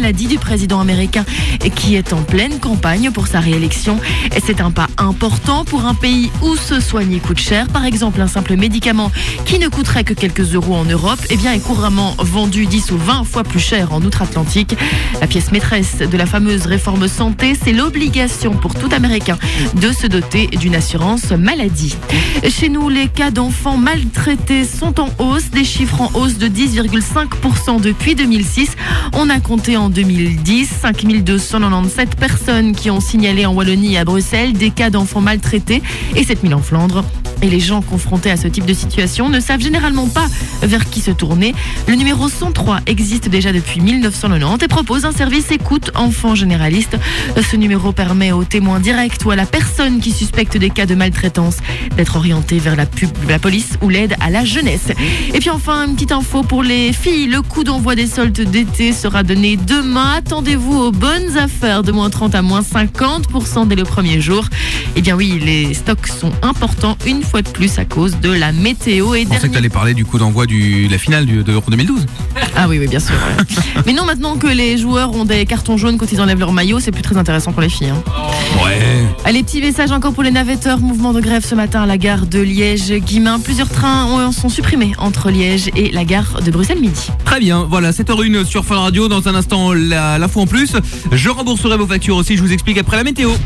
maladie du président américain qui est en pleine campagne pour sa réélection. Et c'est un pas important pour un pays où se soigner coûte cher. Par exemple, un simple médicament qui ne coûterait que quelques euros en Europe, eh bien, est couramment vendu dix ou vingt fois plus cher en outre-Atlantique. La pièce maîtresse de la fameuse réforme santé, c'est l'obligation pour tout Américain de se doter d'une assurance maladie. Chez nous, les cas d'enfants maltraités sont en hausse, des chiffres en hausse de dix virgule cinq pour cent depuis deux mille six. On a compté en deux mille dix cinq mille deux cent quatre-vingt-dix-sept personnes qui ont signalé en Wallonie et à Bruxelles des cas d'enfants maltraités et sept mille en Flandre. Et les gens confrontés à ce type de situation ne savent généralement pas vers qui se tourner. Le numéro cent trois existe déjà depuis mille neuf cent quatre-vingt-dix et propose un service écoute enfant généraliste. Ce numéro permet aux témoins directs ou à la personne qui suspecte des cas de maltraitance d'être orienté vers la, pub, la police ou l'aide à la jeunesse. Et puis enfin, une petite info pour les filles. Le coup d'envoi des soldes d'été sera donné demain. Attendez-vous aux bonnes affaires de moins trente à moins cinquante pour cent dès le premier jour. Eh bien oui, les stocks sont importants une fois de plus à cause de la météo. Et Je pensais dernier... que tu allais parler du coup d'envoi de la finale du, de l'Euro deux mille douze. Ah oui, oui, bien sûr. Ouais. Mais non, maintenant que les joueurs ont des cartons jaunes quand ils enlèvent leur maillot, c'est plus très intéressant pour les filles. Hein. Ouais. Allez, petit message encore pour les navetteurs. Mouvement de grève ce matin à la gare de Liège-Guimain. Plusieurs trains ont, sont supprimés entre Liège et la gare de Bruxelles-Midi. Très bien, voilà, sept heures une sur Fun Radio. Dans un instant, la- l'info en plus. Je rembourserai vos factures aussi, je vous explique après la météo.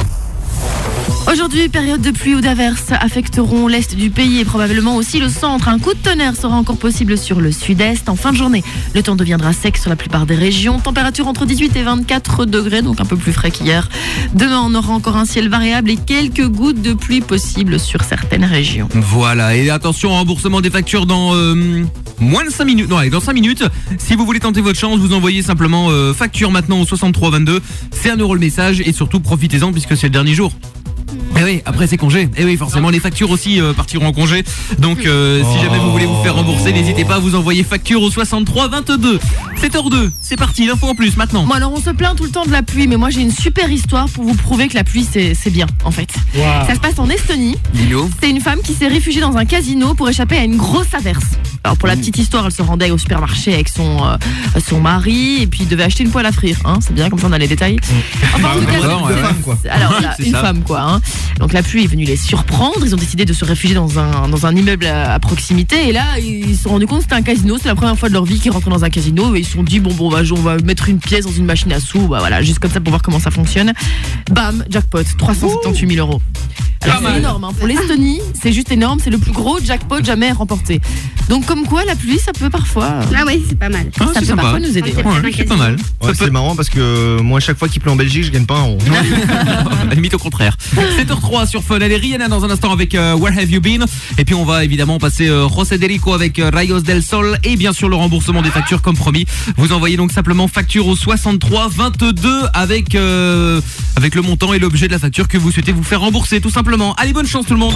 Aujourd'hui, période de pluie ou d'averses affecteront l'est du pays et probablement aussi le centre. Un coup de tonnerre sera encore possible sur le sud-est. En fin de journée, le temps deviendra sec sur la plupart des régions. Température entre dix-huit et vingt-quatre degrés, donc un peu plus frais qu'hier. Demain, on aura encore un ciel variable et quelques gouttes de pluie possibles sur certaines régions. Voilà, et attention, remboursement des factures dans euh, moins de cinq minutes. Non, allez, dans cinq minutes. Si vous voulez tenter votre chance, vous envoyez simplement euh, facture maintenant au soixante-trois vingt-deux. C'est un euro le message et surtout profitez-en puisque c'est le dernier jour. Et oui, après c'est congé. Et oui, forcément les factures aussi euh, partiront en congé. Donc euh, si jamais vous voulez vous faire rembourser, n'hésitez pas à vous envoyer facture au soixante-trois vingt-deux. sept heures deux, c'est parti, l'info en plus maintenant. Bon, alors on se plaint tout le temps de la pluie, mais moi j'ai une super histoire pour vous prouver que la pluie c'est c'est bien en fait. Wow. Ça se passe en Estonie. Dis-nous. C'est une femme qui s'est réfugiée dans un casino pour échapper à une grosse averse. Alors pour la petite histoire, elle se rendait au supermarché avec son euh, son mari et puis devait acheter une poêle à frire. Hein, c'est bien, comme ça on a les détails. Enfin, en tout cas, D'accord, ouais. femme, quoi. alors voilà, C'est une ça. femme quoi. Hein. Donc la pluie est venue les surprendre. Ils ont décidé de se réfugier dans un dans un immeuble à, à proximité. Et là, ils se sont rendus compte que c'était un casino. C'est la première fois de leur vie qu'ils rentraient dans un casino. Et ils se sont dit bon bon bah, on va mettre une pièce dans une machine à sous. Bah voilà, juste comme ça pour voir comment ça fonctionne. Bam, jackpot, trois cent soixante-dix mille euros. Alors c'est énorme. Hein. Pour l'Estonie, c'est juste énorme. C'est le plus gros jackpot jamais remporté. Donc comme quoi, la pluie, ça peut parfois. Ah ouais, c'est pas mal. Ah, ça c'est peut sympa. parfois nous aider. Ouais, Ouais. Ouais, c'est pas mal. Ouais, c'est marrant parce que euh, moi, chaque fois qu'il pleut en Belgique, je gagne pas un rond. À la limite au contraire. sept heures trois sur Fun. Elle est Rihanna dans un instant avec euh, Where Have You Been. Et puis on va évidemment passer euh, José Derico avec euh, Rayos del Sol. Et bien sûr le remboursement des factures comme promis. Vous envoyez donc simplement facture au soixante-trois vingt-deux avec, euh, avec le montant et l'objet de la facture que vous souhaitez vous faire rembourser tout simplement. Allez, bonne chance tout le monde.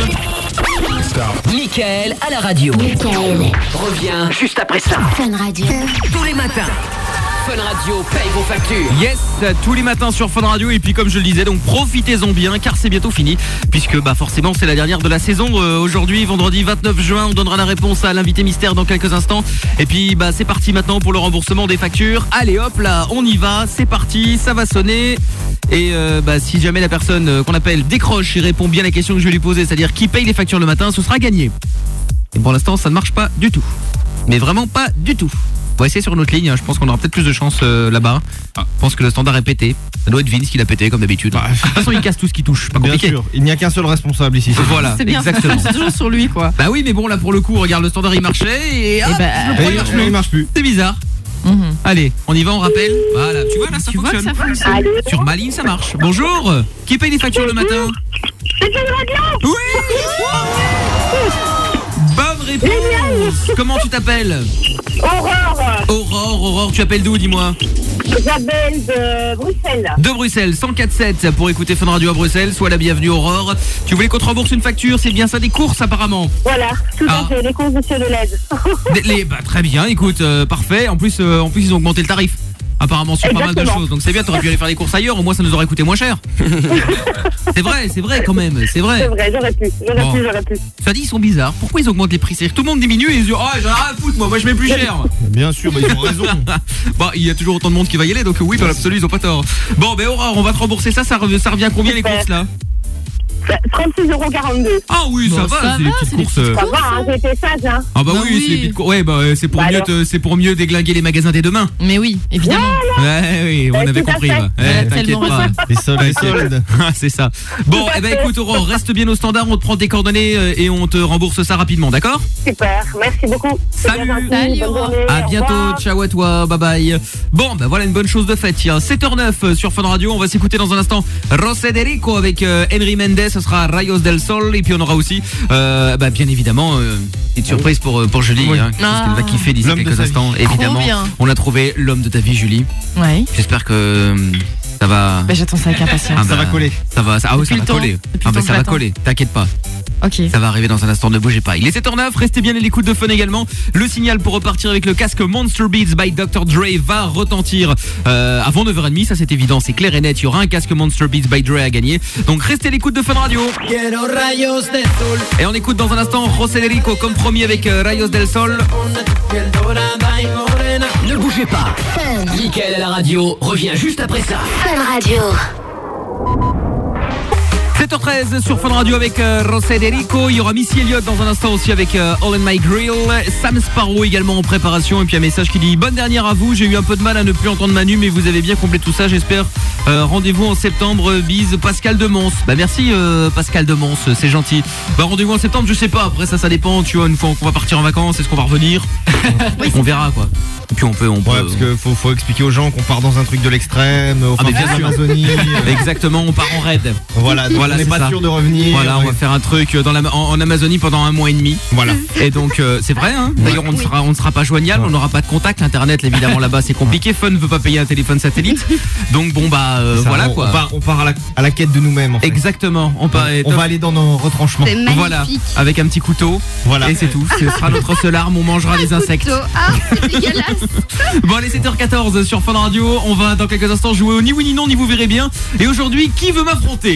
Mickaël à la radio. Mickaël. Revient juste après ça. Fun Radio. Tous les matins. Fun Radio paye vos factures. Yes, tous les matins sur Fun Radio. Et puis comme je le disais, donc profitez-en bien car c'est bientôt fini. Puisque bah forcément c'est la dernière de la saison. euh, Aujourd'hui, vendredi vingt-neuf juin, on donnera la réponse à l'invité mystère dans quelques instants. Et puis bah c'est parti maintenant pour le remboursement des factures. Allez hop là, on y va, c'est parti, ça va sonner. Et euh, bah si jamais la personne euh, qu'on appelle décroche et répond bien à la question que je vais lui poser, c'est-à-dire qui paye les factures le matin, ce sera gagné. Et pour l'instant ça ne marche pas du tout. Mais vraiment pas du tout. On va essayer sur une autre ligne, hein. Je pense qu'on aura peut-être plus de chance euh, là-bas. Je pense que le standard est pété. Ça doit être Vince qui l'a pété comme d'habitude. De toute façon il casse tout ce qui touche, pas Bien compliqué. sûr, il n'y a qu'un seul responsable ici. Voilà, C'est bien, exactement. c'est toujours sur lui quoi. Bah oui mais bon là pour le coup regarde le standard il marchait et, hop, bah, le Et point, il marche plus, il marche plus. c'est bizarre. Mhm. Allez, on y va, on rappelle. Voilà, tu vois là ça Tu vois que fonctionne. ça fonctionne. Sur ma ligne ça marche. Bonjour. Qui paye les factures le matin? Oui. Bonne réponse. Comment tu t'appelles? Aurore, Aurore, Aurore, tu appelles d'où, dis-moi? Isabelle de Bruxelles. De Bruxelles, cent quatre sept pour écouter Fun Radio à Bruxelles. Sois la bienvenue, Aurore. Tu voulais qu'on te rembourse une facture, c'est bien ça, des courses apparemment? Voilà, tout Ah. à fait, les courses de Monsieur Deleuze. Des- les, bah, très bien, écoute, euh, parfait. En plus, euh, en plus, ils ont augmenté le tarif. apparemment sur pas mal de Exactement. choses. Donc c'est bien, t'aurais pu aller faire les courses ailleurs, au moins ça nous aurait coûté moins cher. C'est vrai, c'est vrai quand même, c'est C'est vrai. vrai, j'aurais pu, j'aurais Bon. pu, j'aurais pu. Ça dit, ils sont bizarres. Pourquoi ils augmentent les prix? C'est-à-dire que tout le monde diminue et ils disent, oh j'en ai rien à foutre, moi, moi je mets plus cher. Bien sûr, bah, ils ont raison. Bah, il y a toujours autant de monde qui va y aller, donc oui, dans l'absolu, ils ont pas tort. Bon, ben Aurore, on va te rembourser ça, ça revient, ça revient à combien les courses là? trente-six euros quarante-deux. Ah oui, ça Bon, va, ça c'est des va, petites c'est des courses. petites euh. Ça va, hein, j'ai été sage, hein. Ah bah Bah oui, oui. c'est des petites courses. Ouais, bah c'est pour Bah mieux, alors. te- c'est pour mieux déglinguer les magasins dès demain. Mais oui, évidemment. Ouais, oui, on Ouais, avait tout à compris. fait. va. Elle a Eh, T'inquiète tellement pas. raison. Les soldes, les soldes. Ah, c'est ça. Bon, Tout à eh ben fait. écoute Aurore, reste bien au standard, on te prend tes coordonnées euh, et on te rembourse ça rapidement, d'accord? Super, merci beaucoup. C'est Salut. bien gentil, Salut, bonne Aurore. journée, À au bientôt, revoir. ciao à toi, bye bye. Bon, ben voilà une bonne chose de faite. Tiens, sept heures neuf euh, sur Fun Radio. On va s'écouter dans un instant Rosederico avec euh, Henry Mendes. Ce sera Rayos del Sol. Et puis on aura aussi, euh, bah, bien évidemment, euh, une surprise pour, euh, pour Julie. Oui. Hein, parce qu'elle va kiffer d'ici L'homme de quelques sa instants. Trop Évidemment, bien. on a trouvé l'homme de ta vie, Julie. Ouais. J'espère que euh, ça va. Bah, j'attends ça avec impatience. Ah, Ça va coller. Ça va, ça, ah oui, ça Depuis va le temps. coller. Depuis le Ah bah temps que ça va j'attends. coller. T'inquiète pas. Ok. Ça va arriver dans un instant, ne bougez pas. Il est sept heures neuf, restez bien à l'écoute de Fun également. Le signal pour repartir avec le casque Monster Beats by docteur Dre va retentir euh, avant neuf heures trente, ça c'est évident, c'est clair et net. Il y aura un casque Monster Beats by Dre à gagner. Donc restez à l'écoute de Fun Radio. Et on écoute dans un instant Rosederico comme promis avec euh, Rayos del Sol. Ne bougez pas. Mickaël à la radio revient juste après ça. Fun Radio. sept heures treize sur Fun Radio avec euh, Rosederico. Il y aura Missy Elliott dans un instant aussi avec euh, All in My Grill. Sam Sparrow également en préparation. Et puis un message qui dit bonne dernière à vous. J'ai eu un peu de mal à ne plus entendre Manu, mais vous avez bien complété tout ça, j'espère. Euh, rendez-vous en septembre. Bise Pascal de Mons. Bah merci euh, Pascal de Mons, c'est gentil. Bah rendez-vous en septembre, je sais pas. Après ça, ça dépend. Tu vois, une fois qu'on va partir en vacances, est-ce qu'on va revenir? On verra quoi. Et puis on peut, on peut. Ouais, parce que faut, faut expliquer aux gens qu'on part dans un truc de l'extrême, au Ah, mais fin bien fond de sûr. l'Amazonie. euh, Exactement, on part en raid. Voilà, donc Voilà, on n'est c'est pas ça. sûr de revenir. Voilà, on Ouais. va faire un truc dans la, en, en Amazonie pendant un mois et demi. Voilà. Et donc euh, c'est vrai, hein. D'ailleurs on ne sera, on ne sera pas joignable, on n'aura pas de contact. Internet évidemment là-bas c'est compliqué. Fun ne veut pas payer un téléphone satellite. Donc bon bah euh, Ça, voilà on, quoi. On part, on part à, la, à la quête de nous-mêmes en fait. Exactement. On, part, On va aller dans nos retranchements. C'est magnifique. voilà, avec un petit couteau. Voilà. Et c'est tout. Ce sera notre seule arme. On mangera des insectes. Couteau. Ah, c'est dégueulasse. Bon allez, sept heures quatorze sur Fun Radio. On va dans quelques instants jouer au ni oui ni non, ni vous verrez bien. Et aujourd'hui, qui veut m'affronter?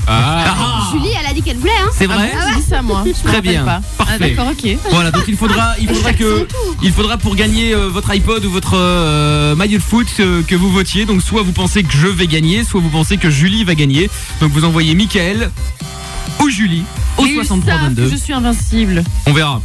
Ah. Julie, elle a dit qu'elle voulait, hein. C'est vrai? Ah, j'ai dit ça moi. Je me Très rappelle bien. pas. Parfait. Ah, d'accord, ok. Voilà, donc il faudra, il faudra que, il faudra pour gagner euh, votre iPod ou votre euh, maillot de foot euh, que vous votiez. Donc soit vous pensez que je vais gagner, soit vous pensez que Julie va gagner. Donc vous envoyez Mickaël ou Julie au Et ils soixante-trois savent vingt-deux. que je suis invincible. On verra.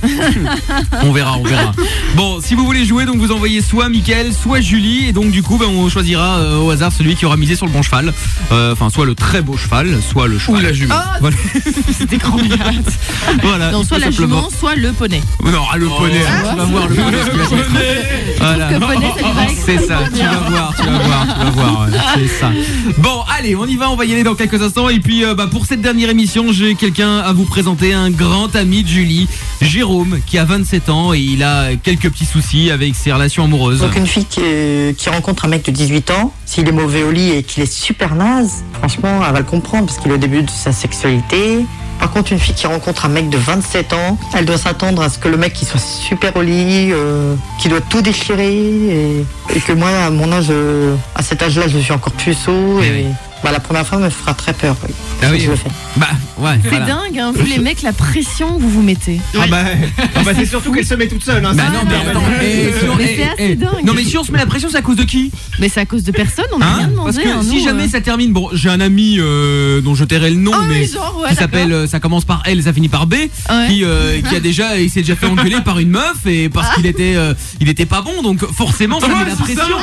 on verra, on verra. Bon, si vous voulez jouer, donc vous envoyez soit Mickaël, soit Julie, et donc du coup, ben, on choisira euh, au hasard celui qui aura misé sur le bon cheval. Euh, Enfin, soit le très beau cheval, soit le cheval. Ou la jument. Oh, Voilà. c'était grandiouse. Voilà. Non, soit tout la simplement. jument, soit le poney. Non, ah, le poney. Tu vas voir le poney. ce qu'il va faire. Voilà. Que poney, ça lui va C'est ça, extrêmement tu bien. vas voir, tu vas voir, tu vas voir, ouais, c'est ça. Bon, allez, on y va, on va y aller dans quelques instants. Et puis, euh, bah, pour cette dernière émission, j'ai quelqu'un à vous présenter, un grand ami de Julie, Jérôme, qui a vingt-sept ans et il a quelques petits soucis avec ses relations amoureuses. Donc une fille qui, euh, qui rencontre un mec de dix-huit ans, s'il est mauvais au lit et qu'il est super naze, franchement, elle va le comprendre parce qu'il est au début de sa sexualité. Par contre, une fille qui rencontre un mec de vingt-sept ans, elle doit s'attendre à ce que le mec il soit super au lit, euh, qu'il doit tout déchirer et, et que moi, à mon âge, euh, à cet âge-là, je suis encore puceau et bah, la première fois me fera très peur. Oui. Ah oui. Je le fais. Bah ouais. C'est voilà. dingue, hein, vous les mecs, la pression que vous vous mettez. Ah bah, ah bah c'est surtout qu'elle se met toute seule. Hein, Bah ça. non, mais attends, eh, si on- Mais eh, c'est assez eh, dingue. Non mais si on se met la pression, c'est à cause de qui? Mais c'est à cause de personne, on n'a Hein rien demandé. Parce que hein, si nous, jamais euh. ça termine, bon, j'ai un ami euh, dont je tairai le nom, Ah oui, mais genre, ouais, qui d'accord. s'appelle, euh, ça commence par L, ça finit par B, Ouais. qui, euh, qui a déjà, il s'est déjà fait engueuler par une meuf et parce qu'il était, euh, il était pas bon, donc forcément ça met la pression.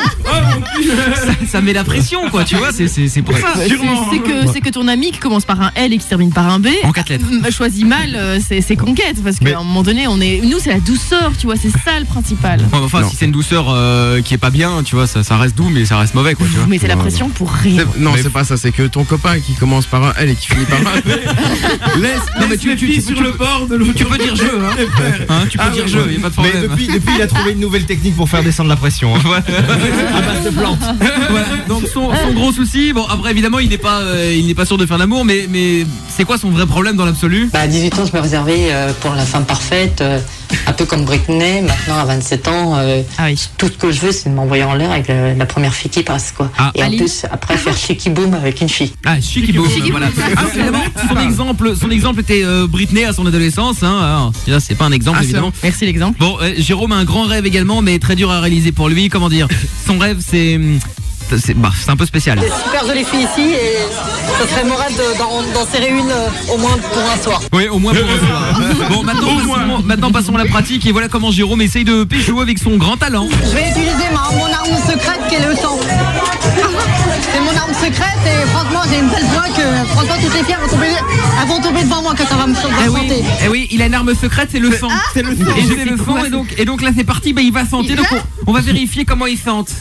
Ça, ça met la pression, quoi, tu vois, c'est c'est c'est pour ça. C'est c'est que, c'est que ton ami qui commence par un L et qui se termine par un B En quatre lettres. m- choisit mal euh, ses, ses conquêtes parce qu'à Mais- un moment donné on est nous c'est la douceur, tu vois, c'est ça le principal. Ouais, enfin, Non. si c'est une douceur euh, qui est pas bien, tu vois, ça, ça reste doux, mais ça reste mauvais, quoi, tu vois. Vous mettez la pression pour rien. C'est- Non, Mais- c'est pas ça, c'est que ton copain qui commence par un L et qui finit par un B. Laisse, non, mais tu, tu, tu, sur tu- le bord de l'autre. tu peux dire jeu, hein. Hein, tu peux Ah dire oui, jeu, ouais. y a pas de Mais problème. depuis, depuis, il a trouvé une nouvelle technique pour faire descendre la pression. Hein. Voilà. À base de plantes. Ouais, voilà. Donc son, son gros souci, bon après évidemment il n'est pas, euh, il n'est pas sûr de faire l'amour, mais mais c'est quoi son vrai problème dans l'absolu? Bah, à dix-huit ans, je me réservais euh, pour la femme parfaite, euh, un peu comme Britney. Maintenant, à vingt-sept ans, euh, Ah oui. tout ce que je veux, c'est de m'envoyer en l'air avec la, la première fille qui passe, quoi. Ah. Et en Aline. plus, après, faire chicky boom avec une fille. Ah, Chicky Boom, voilà. Ah, finalement, son exemple, son exemple était euh, Britney à son adolescence. Hein. Alors, là, c'est pas un exemple Ah, évidemment. Merci l'exemple. Bon, euh, Jérôme a un grand rêve également, mais très dur à réaliser pour lui. Comment dire? Son rêve, c'est, c'est, bah, c'est un peu spécial. Des super jolies filles ici et ce serait mon rêve de- d'en d'en serrer une euh, au moins pour un soir. Oui, au moins pour un soir. Bon, maintenant passons, maintenant passons à la pratique et voilà comment Jérôme essaye de pécho avec son grand talent. Je vais utiliser ma, mon arme secrète qui est le sang. C'est mon arme secrète et franchement j'ai une telle joie que franchement toutes les filles elles vont tomber, elles vont tomber devant moi quand ça va me Eh oui, chanter. eh oui, il a une arme secrète, c'est le sang. C'est le sang. Et c'est le sang et donc, et donc là c'est parti, bah, il va sentir. Donc on, on va vérifier comment il sente.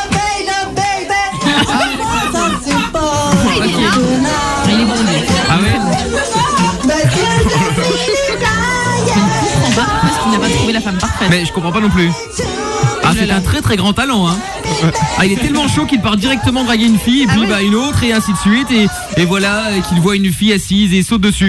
Ah ouais. Parce qu'il n'a pas trouvé la femme parfaite. Mais je comprends pas non plus. Ah, c'est un très très grand talent, hein. Ah, il est tellement chaud qu'il part directement draguer une fille et puis bah une autre et ainsi de suite et, et voilà et qu'il voit une fille assise et saute dessus.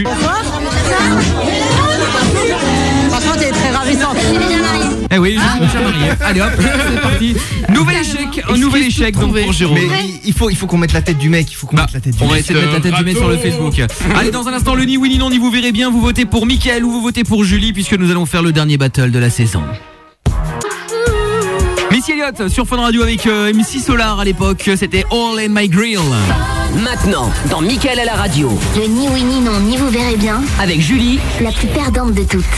Franchement t'es très ravissante. Eh oui, je suis déjà marié. Allez hop, c'est parti. Nouvel échec, un nouvel échec donc pour Jérôme. Mais il faut, il faut qu'on mette la tête du mec. Il faut qu'on Bah, mette la tête du on va mec. essayer de mettre la tête du mec sur le Facebook. Allez, dans un instant, le ni oui ni non, ni vous verrez bien. Vous votez pour Mickaël ou vous votez pour Julie, puisque nous allons faire le dernier battle de la saison. Missy Elliott sur Fun Radio avec euh, M C Solar à l'époque. C'était All in My Grill. Maintenant, dans Mickaël à la radio, Le ni oui ni non, ni vous verrez bien, avec Julie, la plus perdante de toutes.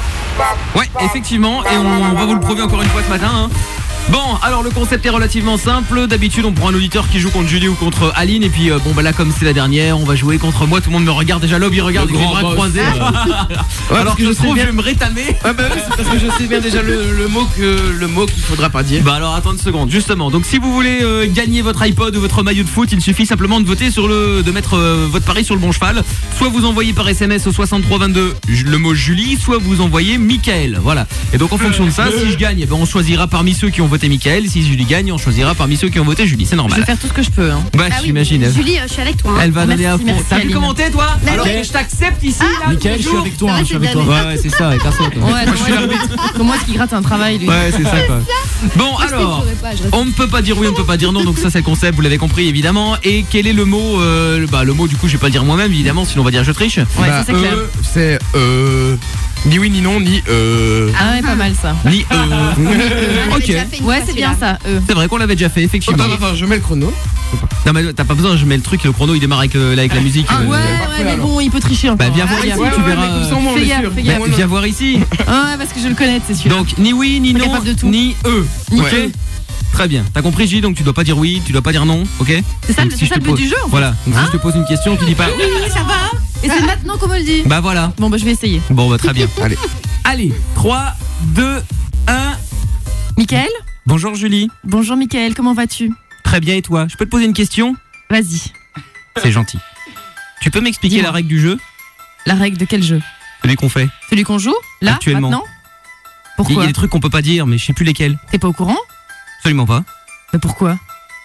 Ouais, effectivement, et on, on va vous le prouver encore une fois ce matin. Hein. Bon, alors le concept est relativement simple. D'habitude, on prend un auditeur qui joue contre Julie ou contre Aline. Et puis, euh, bon, bah là, comme c'est la dernière, on va jouer contre moi. Tout le monde me regarde déjà. Lobby regarde avec les bras croisés. Ouais, alors parce que que je je sais trouve, bien- je vais me rétamer. Ah bah oui, c'est parce que je sais bien déjà le, le mot que le mot qu'il faudra pas dire. Bah alors attends une seconde, justement. Donc si vous voulez euh, gagner votre iPod ou votre maillot de foot, il suffit simplement de voter sur le, de mettre euh, votre pari sur le bon cheval. Soit vous envoyez par S M S au soixante-trois vingt-deux le mot Julie, soit vous envoyez Mickaël. Voilà. Et donc en fonction de ça, si je gagne, eh ben, on choisira parmi ceux qui ont voté Mickaël. Si Julie gagne, on choisira parmi ceux qui ont voté Julie. C'est Je vais normal. faire tout ce que je peux. Hein. Bah Ah oui, j'imagine. Julie, euh, je suis avec toi. hein. Elle va Merci, donner à fond. merci, T'as vu Aline. commenter toi? Alors, Ok, je t'accepte ici là. Mickaël, je suis avec toi, Ça hein, va, je suis avec c'est toi. de la Ouais, ouais, c'est ça, et perso. toi. Ouais, ouais, comment est-ce qu'il gratte un travail lui? Ouais, c'est ça quoi. Bon, Moi, je alors, t'écouterai pas, je reste- on ne peut pas dire oui, on ne peut pas dire non, donc ça c'est le concept, vous l'avez compris évidemment. Et quel est le mot euh, Bah le mot du coup, je vais pas le dire moi-même évidemment, sinon on va dire je triche. Ouais, Bah, ça c'est clair. euh, c'est euh, ni oui ni non ni euh. Ah ouais, pas mal ça. Ni euh. On avait Ok. déjà fait une Ouais, fois, c'est bien celui-là. ça. Euh. C'est vrai qu'on l'avait déjà fait effectivement. Attends, attends, je mets le chrono. Non mais t'as pas besoin, je mets le truc, le chrono il démarre avec, le- avec la musique. Ah euh, ouais, ouais, mais bon, il peut tricher encore. Bah viens voir Ah, ici, ouais, tu ouais, verras. mais comme ça, au moins, on Fais est gaffe, sûr. fais Bah, gaffe. viens voir ici. Ah ouais, parce que je le connais, c'est celui-là. Donc ni oui, ni Pas non, capable de tout. ni eux. Ni Ok. eux. Très bien. T'as compris J, donc tu dois pas dire oui, tu dois pas dire non, ok? C'est ça, Donc, le- si c'est je ça te le but pose- du jeu, en fait. Voilà. Donc, si je te pose une question, tu dis pas. Oui, oui, ça va. Et c'est maintenant qu'on me le dit. Bah voilà. Bon, bah je vais essayer. Bon bah très bien. Allez. Allez, trois, deux, un. Mickaël? Bonjour Julie. Bonjour Mickaël, comment vas-tu? Très bien et toi? Je peux te poser une question? Vas-y. C'est gentil. Tu peux m'expliquer Dis-moi. la règle du jeu? La règle de quel jeu? Celui qu'on fait. Celui qu'on joue? Là? Actuellement. Maintenant? Il y Pourquoi? a des trucs qu'on peut pas dire, mais je sais plus lesquels. T'es pas au courant? Absolument pas. Mais pourquoi?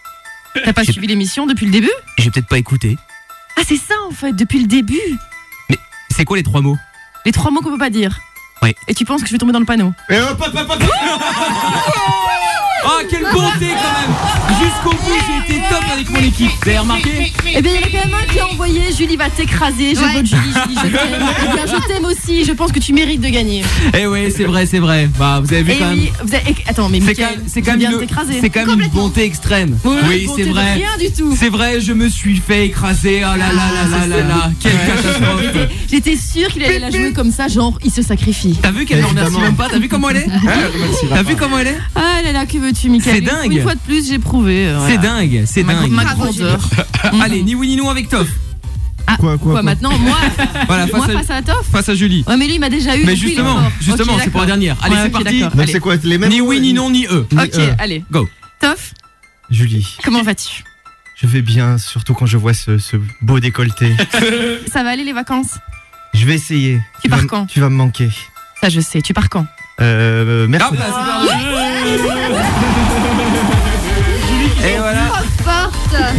T'as pas J'ai- suivi l'émission depuis le début? J'ai peut-être pas écouté. Ah, c'est ça en fait, depuis le début. Mais c'est quoi les trois mots? Les trois mots qu'on peut pas dire. Ouais. Et tu penses que je vais tomber dans le panneau? Et hop, hop, hop, hop. Ah, quelle bonté quand même! Jusqu'au bout, j'ai été top avec mon équipe. Vous avez remarqué? Eh bien, il y en a quand même un qui a envoyé Julie va t'écraser. Je Ouais. vote Julie, Julie, je t'aime. Eh bien, je t'aime aussi. Je pense que tu mérites de gagner. Eh ouais, c'est vrai, c'est vrai. Bah, vous avez vu Et quand même. oui, vous avez... eh, attends, mais C'est Mickaël, quand même, c'est tu quand même viens de une, t'écraser. c'est quand même une Complètement. bonté extrême. Ouais, oui, bonté c'est de vrai. rien du tout. C'est vrai, je me suis fait écraser. Oh là là là là là là. Quelle catastrophe. J'étais- J'étais sûre qu'il allait la jouer comme ça, genre il se sacrifie. T'as vu qu'elle ne remercie Évidemment. même pas? T'as vu comment elle est? T'as vu comment elle est? Ah là là, que veux-tu, Mickaël? C'est dingue. Une fois de plus, j'ai prouvé. euh, C'est voilà. dingue, c'est Ma, dingue. ma grandeur. Allez, ni oui ni non avec Toff. Ah, Quoi, quoi, quoi, quoi maintenant, moi, Voilà, moi face à, face à Toff? face à Julie. Ouais, mais lui, il m'a déjà eu. Mais donc lui, il est justement, fort. justement, Ok, c'est pour la d'accord. dernière. Allez, Ouais, c'est ok, parti. d'accord. Donc Allez. c'est quoi les mêmes Ni mots, oui ni non ni eux. Ok, euh. allez. Go. Toff, Julie, comment vas-tu? je vais bien, surtout quand je vois ce, ce beau décolleté. Ça va aller les vacances? Je vais essayer. Tu vas pars m- quand? Tu vas me manquer. Ça, je sais. Tu pars quand? Euh, Ah mercredi. bah, c'est parti. Et voilà.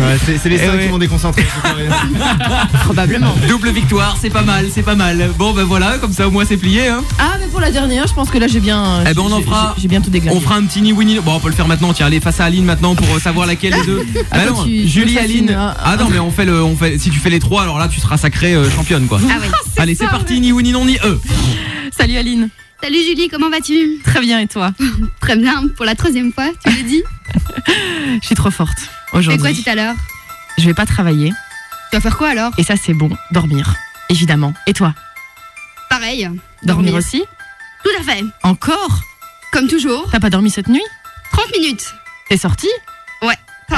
Ouais, c'est, c'est les Eh seins ouais. qui m'ont déconcentré. c'est pas rien. Probablement. Double victoire, c'est pas mal, c'est pas mal. Bon ben voilà, comme ça au moins c'est plié hein. Ah, mais pour la dernière, je pense que là j'ai bien. Eh ben on en j'ai- fera. J'ai j'ai bien tout dégagé. On fera un petit ni oui ni. Bon on peut le faire maintenant. Tiens, allez face à Aline maintenant pour euh, savoir laquelle des deux. Bah Attends, non, tu- tu Julie, me Aline. fascines, hein. Ah non mais on fait le, on fait. Si tu fais les trois, alors là tu seras sacrée euh, championne quoi. Ah oui. Allez c'est parti, ni oui ni non ni eux. Salut Aline. Salut Julie, comment vas-tu? Très bien et toi? Très bien, pour la troisième fois, tu l'as dit. Je suis trop forte Fais aujourd'hui. quoi tout à l'heure? Je vais pas travailler Tu vas faire quoi alors? et ça c'est bon. Dormir, évidemment. Et toi? Pareil. Dormir aussi? Tout à fait. Encore? Comme toujours. T'as pas dormi cette nuit? trente minutes. T'es sorti? Ouais.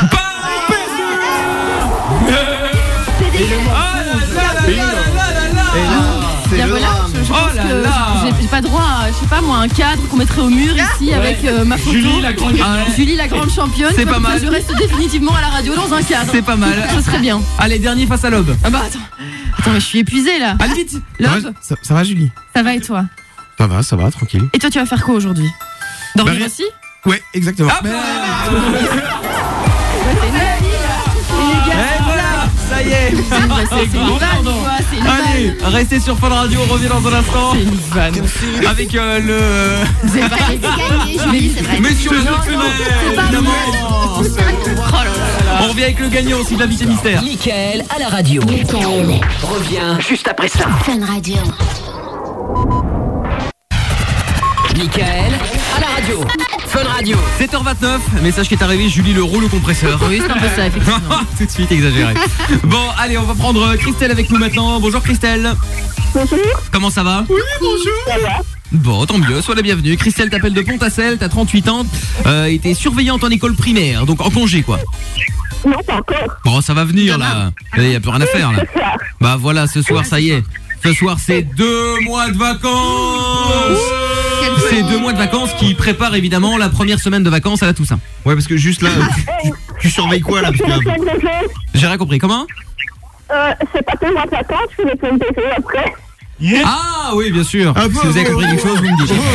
Bien voilà, je, je Oh pense là que là. j'ai- j'ai pas droit à, je sais pas moi, un cadre qu'on mettrait au mur ici avec euh, ma photo. Julie, la grande gagnante. Julie, la grande championne. C'est Comme pas ça, mal. Je reste définitivement à la radio dans un cadre. C'est pas mal. Ce serait bien. Allez dernier face à Lob. Ah bah attends, attends mais je suis épuisée là. Allez vite. Lob, Ça, ça va, Julie? ça va et toi? Ça va, ça va, tranquille. Et toi tu vas faire quoi aujourd'hui? Dormir Bah, rien. aussi? Ouais, exactement. Hop. Et voilà, ça y est. C'est une vanne, c'est une vanne, quoi, c'est une Allez, vanne. restez sur Fun Radio, on revient dans un instant. C'est une vanne. Avec euh, le. euh, Vous avez pas C'est gagné, Julie, c'est vrai. Mais sur le jeu de c'est pas évidemment. Oh là là. On revient avec le gagnant aussi de l'invité mystère. Mickaël à la radio. Mickaël. Revient juste après ça. Fun Radio. Mickaël à la radio. Fun Radio. sept heures vingt-neuf, message qui est arrivé, Julie le rouleau compresseur. Oui, c'est un peu ça, effectivement. Tout de suite exagéré. Bon, allez, on va prendre euh, Christelle avec nous maintenant. Bonjour Christelle. Bonjour. Comment ça va? Oui, bonjour. Ça va. Bon, tant mieux, sois la bienvenue. Christelle t'appelle de Pont-à-Celle, t'as trente-huit ans, euh, et t'es surveillante en école primaire, donc en congé quoi. Non, pas encore. Bon, ça va venir là. Il y a plus rien à faire là. Bah voilà, ce soir, ça y est. Ce soir, c'est deux mois de vacances. C'est deux mois de vacances qui préparent évidemment la première semaine de vacances à la Toussaint. Ouais, parce que juste là, tu, tu surveilles quoi là? Parce que, J'ai rien compris. Comment? Euh, c'est pas tellement de vacances, je fais les plein de P C après. Ah oui, bien sûr. Ah, Si vous avez compris quelque chose, vous me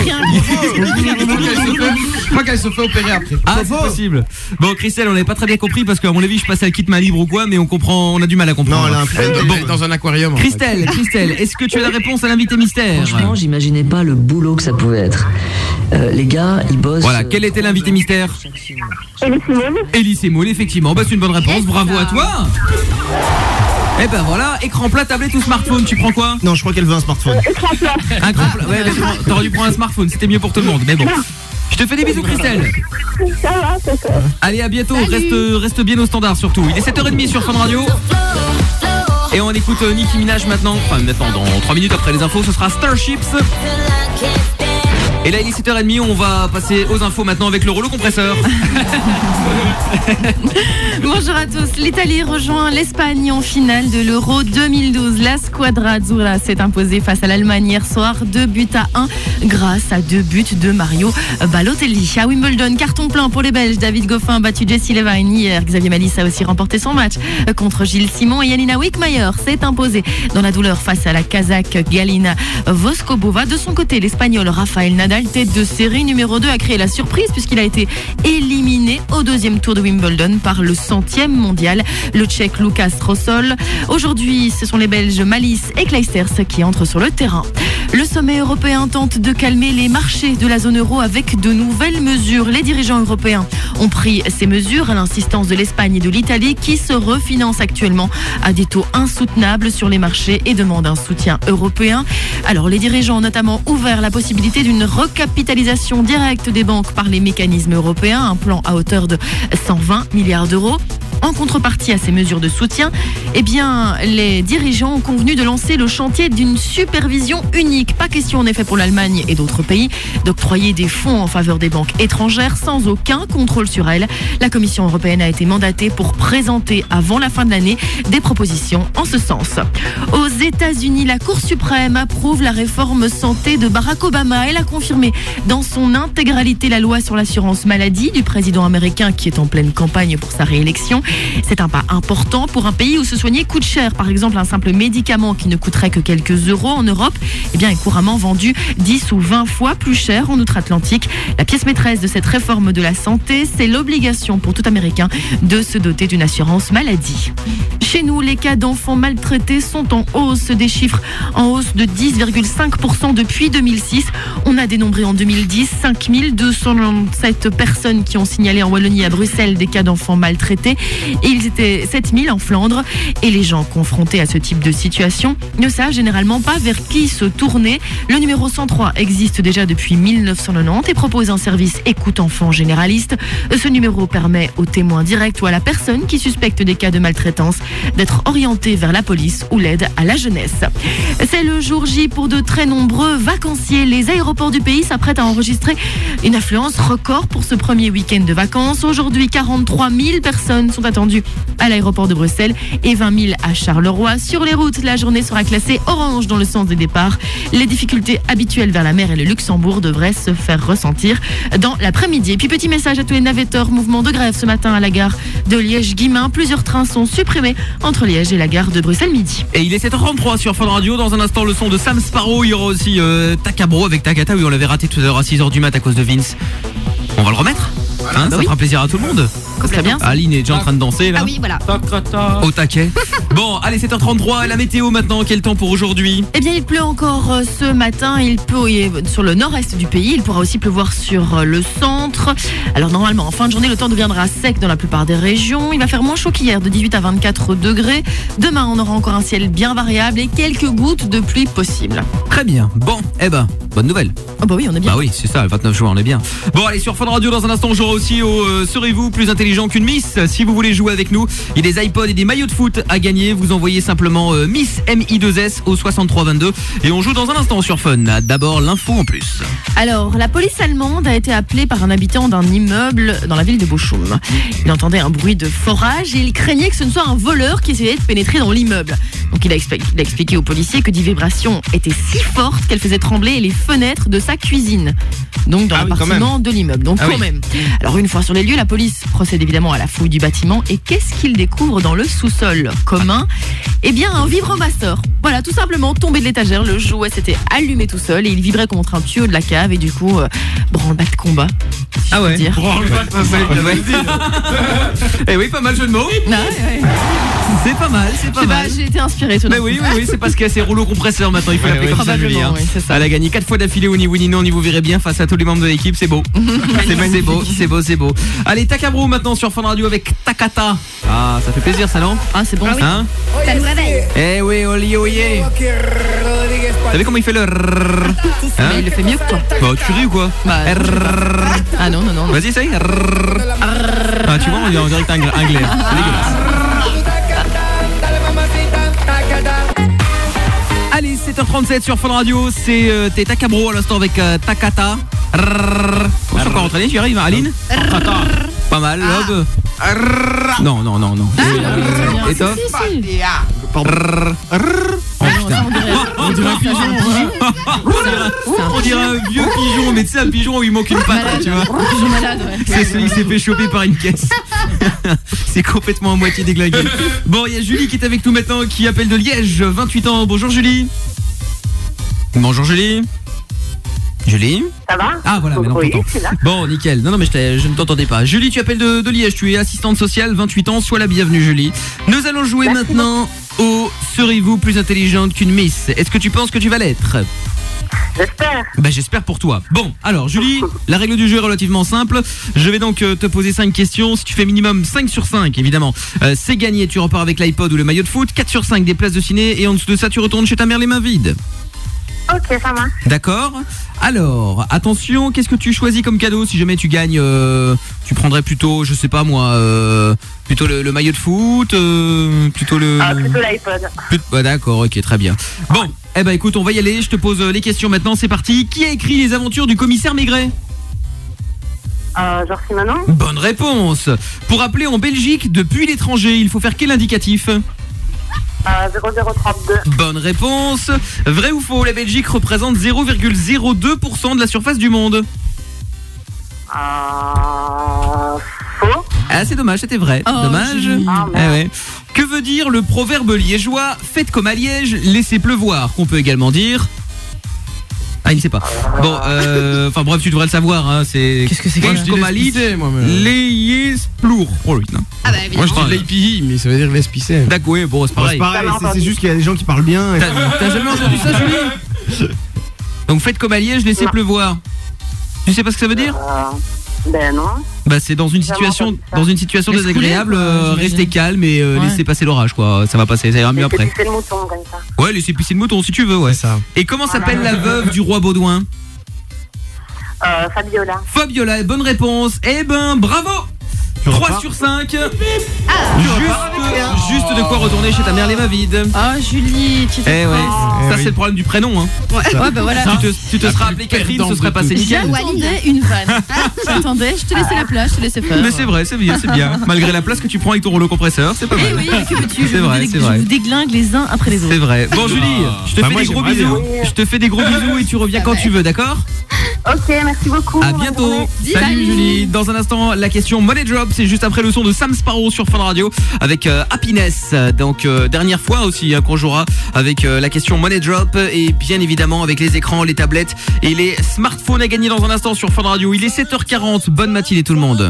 dites. Je crois qu'elle se fait opérer après. Ah, c'est possible. Bon, Christelle, on n'avait pas très bien compris parce qu'à mon avis, je passais le kit main libre ou quoi, mais on comprend, on a du mal à comprendre. Non, elle a un problème. Elle est dans un aquarium. en fait. Christelle, Christelle, est-ce que tu as la réponse à l'invité mystère? Franchement, j'imaginais pas le boulot que ça pouvait être. Euh, les gars, ils bossent. Voilà, quel était l'invité mystère? Et les Simone. Elie Semoul, effectivement. Bah, c'est une bonne réponse. Bravo à toi. Eh ben voilà, écran plat, tablette ou smartphone, tu prends quoi? Non, je crois qu'elle veut un smartphone. Écran plat. Un grand plat. Ouais, mais prends- t'aurais dû prendre un smartphone, c'était mieux pour tout le monde. Mais bon. Je te fais des bisous, Christelle. Ça va, c'est ça. Allez, à bientôt. Reste, reste bien au standard surtout. Il est sept heures trente sur Fun Radio. Et on écoute euh, Nicki Minaj maintenant. Enfin, maintenant, dans trois minutes après les infos, ce sera Starships. Et là, il est sept heures trente, on va passer aux infos maintenant avec le rouleau compresseur. Bonjour à tous. L'Italie rejoint l'Espagne en finale de l'Euro deux mille douze. La Squadra Azzurra s'est imposée face à l'Allemagne hier soir, deux buts à un, grâce à deux buts de Mario Balotelli. À Wimbledon, carton plein pour les Belges. David Goffin a battu Jesse Levine hier. Xavier Malis a aussi remporté son match contre Gilles Simon et Janina Wickmayer s'est imposée dans la douleur face à la Kazakh Galina Voskobova. De son côté, l'Espagnol Rafael Nadal, tête de série numéro deux, a créé la surprise puisqu'il a été éliminé au deuxième tour de Wimbledon par le centième mondial, le Tchèque Lukas Rosol. Aujourd'hui, ce sont les Belges Malis et Kleisters qui entrent sur le terrain. Le sommet européen tente de calmer les marchés de la zone euro avec de nouvelles mesures. Les dirigeants européens ont pris ces mesures à l'insistance de l'Espagne et de l'Italie qui se refinancent actuellement à des taux insoutenables sur les marchés et demandent un soutien européen. Alors les dirigeants ont notamment ouvert la possibilité d'une recapitalisation directe des banques par les mécanismes européens, un plan à hauteur de cent vingt milliards d'euros. En contrepartie à ces mesures de soutien, eh bien, les dirigeants ont convenu de lancer le chantier d'une supervision unique. Pas question en effet pour l'Allemagne et d'autres pays d'octroyer des fonds en faveur des banques étrangères sans aucun contrôle sur elles. La Commission européenne a été mandatée pour présenter avant la fin de l'année des propositions en ce sens. Aux États-Unis, la Cour suprême approuve la réforme santé de Barack Obama. Elle a confirmé dans son intégralité la loi sur l'assurance maladie du président américain qui est en pleine campagne pour sa réélection. C'est un pas important pour un pays où se soigner coûte cher. Par exemple, un simple médicament qui ne coûterait que quelques euros en Europe, eh bien, est couramment vendu dix ou vingt fois plus cher en outre-Atlantique. La pièce maîtresse de cette réforme de la santé, c'est l'obligation pour tout Américain de se doter d'une assurance maladie. Chez nous, les cas d'enfants maltraités sont en hausse, des chiffres en hausse de dix virgule cinq pour cent depuis deux mille six. On a dénombré en deux mille dix cinq mille deux cent quatre-vingt-dix-sept personnes qui ont signalé en Wallonie à Bruxelles des cas d'enfants maltraités et ils étaient sept mille en Flandre. Et les gens confrontés à ce type de situation ne savent généralement pas vers qui se tourner. Le numéro cent trois existe déjà depuis mille neuf cent quatre-vingt-dix et propose un service écoute enfant généraliste. Ce numéro permet aux témoins directs ou à la personne qui suspecte des cas de maltraitance d'être orienté vers la police ou l'aide à la jeunesse. C'est le jour J pour de très nombreux vacanciers. Les aéroports du pays s'apprêtent à enregistrer une affluence record pour ce premier week-end de vacances. Aujourd'hui, quarante-trois mille personnes sont attendues à l'aéroport de Bruxelles et vingt mille à Charleroi. Sur les routes, la journée sera classée orange dans le sens des départs. Les difficultés habituelles vers la mer et le Luxembourg devraient se faire ressentir dans l'après-midi. Et puis petit message à tous les navetteurs, mouvement de grève ce matin à la gare de Liège-Guillemins. Plusieurs trains sont supprimés entre Liège et la gare de Bruxelles-Midi. Et il est sept heures trente-trois sur Fun Radio. Dans un instant, le son de Sam Sparrow. Il y aura aussi euh, Takabro avec Takata. Oui, on l'avait raté tout à l'heure à six heures du mat à cause de Vince. On va le remettre hein, bah ça oui. fera plaisir à tout le monde. Très bien. Aline est déjà en train de danser là. Ah oui, voilà. Au taquet. Bon, allez, sept heures trente-trois, la météo maintenant, quel temps pour aujourd'hui? Eh bien, il pleut encore euh, ce matin, il peut sur le nord-est du pays, il pourra aussi pleuvoir sur euh, le centre. Alors normalement, en fin de journée, le temps deviendra sec dans la plupart des régions. Il va faire moins chaud qu'hier, de dix-huit à vingt-quatre degrés. Demain, on aura encore un ciel bien variable et quelques gouttes de pluie possibles. Très bien. Bon, eh ben, bonne nouvelle. Oh bah oui, on est bien. Bah oui, c'est ça, le vingt-neuf juin, on est bien. Bon, allez, sur Fun Radio, dans un instant, on jouera aussi au euh, Serez-vous plus intelligent qu'une Miss? Si vous voulez jouer avec nous, il y a des iPods et des maillots de foot à gagner. Vous envoyez simplement euh, Miss M I deux S au soixante-trois vingt-deux et on joue dans un instant sur Fun. D'abord, l'info en plus. Alors, la police allemande a été appelée par un habitant d'un immeuble dans la ville de Bochum. Il entendait un bruit de forage et il craignait que ce ne soit un voleur qui essayait de pénétrer dans l'immeuble. Donc il a, expli- il a expliqué aux policiers que des vibrations étaient si fortes qu'elles faisaient trembler les fenêtres de sa cuisine. Donc dans ah l'appartement oui, de l'immeuble. Donc ah quand oui. même. Alors une fois sur les lieux, la police procède évidemment à la fouille du bâtiment. Et qu'est-ce qu'il découvre dans le sous-sol commun? Eh bien un vibromasseur. Voilà, tout simplement tombé de l'étagère, le jouet s'était allumé tout seul et il vibrait contre un tuyau de la cave et du coup, euh, branle-bas de combat. Si ah je ouais. peux dire. Branle-bas de combat. Eh oui, pas mal jeu de mots. Ah, ouais, ouais. C'est pas mal, c'est pas Je sais mal. pas, j'ai été inspirée tout Mais oui, oui, oui, c'est parce qu'il y a ces rouleaux compresseurs maintenant. Il faut Ouais, l'appeler ouais, comme ça, Julie. Hein. oui, c'est ça. Elle a gagné quatre fois d'affilée au niveau Nino, au niveau verrez bien face à tous les membres de l'équipe. C'est beau. c'est c'est beau, c'est beau, c'est beau. Allez, Takabro maintenant sur Fun Radio avec Takata. Ah, ça fait plaisir ça, non? Ah, c'est bon. Hein? Ça nous réveille. Eh oui, oli, oye. Vous savez comment il fait le rrrr, hein? Mais il le fait mieux que toi. Bah, tu ris ou quoi? Bah, Rrrr. Ah non, non, non. non. Vas-y, essaye. Rrrr. Ah, tu vois, on est en direct anglais. C'est dégueulasse. Allez, sept heures trente-sept sur Fun Radio, c'est euh, t'es Takabro à l'instant avec euh, Takata. Rrrr. On s'est encore entraîné, tu y arrives, hein, Aline? Pas mal, Lob. Non, non, non, non. Et toi? Rrrr. Oh putain. On dirait un pigeon. On dirait un vieux pigeon, mais tu sais, un pigeon où il manque une patte, tu vois. Un pigeon malade, ouais. C'est celui qui s'est fait choper par une caisse. C'est complètement à moitié déglingué. Bon, il y a Julie qui est avec nous maintenant, qui appelle de Liège, vingt-huit ans. Bonjour Julie. Bonjour Julie. Julie. Ça va? Ah voilà, maintenant Oui, t'entends. je suis là. Bon, nickel. Non, non, mais je, t'ai- je ne t'entendais pas. Julie, tu appelles de, de Liège, tu es assistante sociale, vingt-huit ans. Sois la bienvenue Julie. Nous allons jouer Merci maintenant au Serez-vous plus intelligente qu'une Miss? Est-ce que tu penses que tu vas l'être? J'espère. Bah j'espère pour toi. Bon, alors Julie, la règle du jeu est relativement simple. Je vais donc euh, te poser cinq questions. Si tu fais minimum cinq sur cinq, évidemment, euh, c'est gagné. Tu repars avec l'iPod ou le maillot de foot. quatre sur cinq, des places de ciné. Et en dessous de ça, tu retournes chez ta mère les mains vides. Ok, ça marche. D'accord. Alors, attention, qu'est-ce que tu choisis comme cadeau? Si jamais tu gagnes, euh, tu prendrais plutôt, je sais pas moi, euh, plutôt le, le maillot de foot, euh, plutôt le... Ah, plutôt l'iPod. Plus- bah, d'accord, ok, très bien. Bon, eh ben écoute, on va y aller. Je te pose euh, les questions maintenant. C'est parti. Qui a écrit les aventures du commissaire Maigret? Euh, genre si maintenant? Bonne réponse. Pour appeler en Belgique depuis l'étranger, il faut faire quel indicatif? Euh, zéro zéro trente-deux. Bonne réponse. Vrai ou faux, la Belgique représente zéro virgule zéro deux pour cent de la surface du monde? Euh, faux. Ah, c'est dommage, c'était vrai. Oh, dommage. Julie. Eh ouais. Que veut dire le proverbe liégeois « Faites comme à Liège, laissez pleuvoir » qu'on peut également dire... Ah, il ne sait pas. Bon, euh, enfin bref, tu devrais le savoir. Hein, c'est. Qu'est-ce que c'est que Moi, ça je dis comme à Liège, l'espisser, moi. mais- les plour. Oh oui, non. Ah bah Moi, je évidemment. dis l'A P I, mais ça veut dire l'espisser. D'accord, oui, bon, c'est Bon, pareil. c'est pareil, c'est- c'est juste qu'il y a des gens qui parlent bien. et- T'as t'as jamais entendu ça, Julie? Donc faites comme à Liège, laissez pleuvoir. Tu sais pas ce que ça veut dire? Ben non. Bah c'est dans une Jamais situation, entendu ça. dans une situation Laisse désagréable, couler, quoi, euh, j'imagine. restez calme et euh, Ouais. laissez passer l'orage, quoi. Ça va passer, ça ira mieux Laissez après. pousser le mouton comme ça. Ouais, laissez pisser le mouton si tu veux, ouais. ça. Et comment s'appelle la veuve du roi Baudouin? Euh, Fabiola. Fabiola, bonne réponse. Eh ben, bravo. trois sur cinq. Juste, juste de quoi retourner chez ta mère les Mavides. Oh Julie, tu Eh t'es ouais, Eh ça oui. c'est le problème du prénom, hein. Ouais, ouais, bah voilà. Tu te, tu te La seras plus appelé Catherine, perdante ce serait de passé toutes. nickel. J'attendais une vanne. J'attendais, je te laissais la place, je te laissais faire. Mais c'est vrai, c'est bien, c'est bien. Malgré la place que tu prends avec ton rouleau compresseur, c'est pas Eh mal. oui, que veux-tu, je, C'est vous vrai, dég- c'est je vrai. vous déglingue les uns après les autres. C'est vrai. Bon Julie, je te Bah, fais moi, des gros j'aimerais bisous. bien. Je te fais des gros bisous et tu reviens quand tu veux, d'accord? Ok, merci beaucoup. À Bonne bientôt. journée. Salut, Salut. Julie. Dans un instant, la question Money Drop, c'est juste après le son de Sam Sparrow sur Fun Radio avec euh, Happiness. Donc euh, dernière fois aussi hein, qu'on jouera avec euh, la question Money Drop et bien évidemment avec les écrans, les tablettes et les smartphones à gagner dans un instant sur Fun Radio. Il est sept heures quarante. Bonne matinée tout le monde.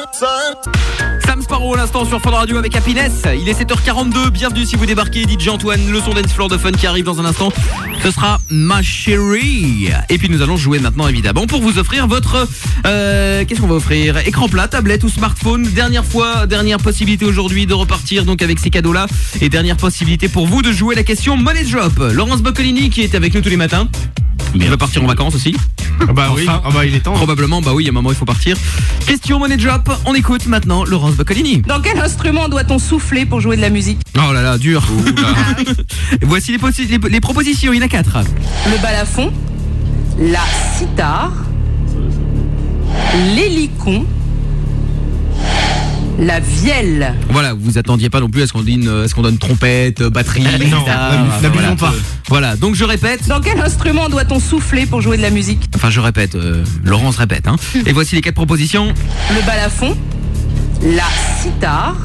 Sam Sparrow à l'instant sur Fun Radio avec Happiness. Il est sept heures quarante-deux. Bienvenue si vous débarquez. D J Antoine, le son dance floor de Fun qui arrive dans un instant. Ce sera Ma Chérie. Et puis nous allons jouer maintenant évidemment pour vous offrir votre euh, qu'est-ce qu'on va offrir? Écran plat, tablette ou smartphone. Dernière fois, dernière possibilité aujourd'hui de repartir donc avec ces cadeaux-là et dernière possibilité pour vous de jouer la question Money Drop. Laurence Boccolini qui est avec nous tous les matins. Il va partir en vacances aussi. Ah bah oui, ah bah il est temps. Probablement, bah oui, à un moment il faut partir. Question Money Drop, on écoute maintenant Laurence Boccolini. Dans quel instrument doit-on souffler pour jouer de la musique? Oh là là, dur. Voici les, possi- les, les propositions, il y en a quatre. Le balafon, la sitar, l'hélicon, la vielle. Voilà, vous attendiez pas non plus à ce qu'on donne, à ce qu'on donne trompette, batterie, non, guitare, n'abus- enfin, n'abusons voilà. pas. Voilà, donc je répète. Dans quel instrument doit-on souffler pour jouer de la musique? Enfin, je répète, euh, Laurence répète. Hein. Et voici les quatre propositions. Le balafon, la sitar,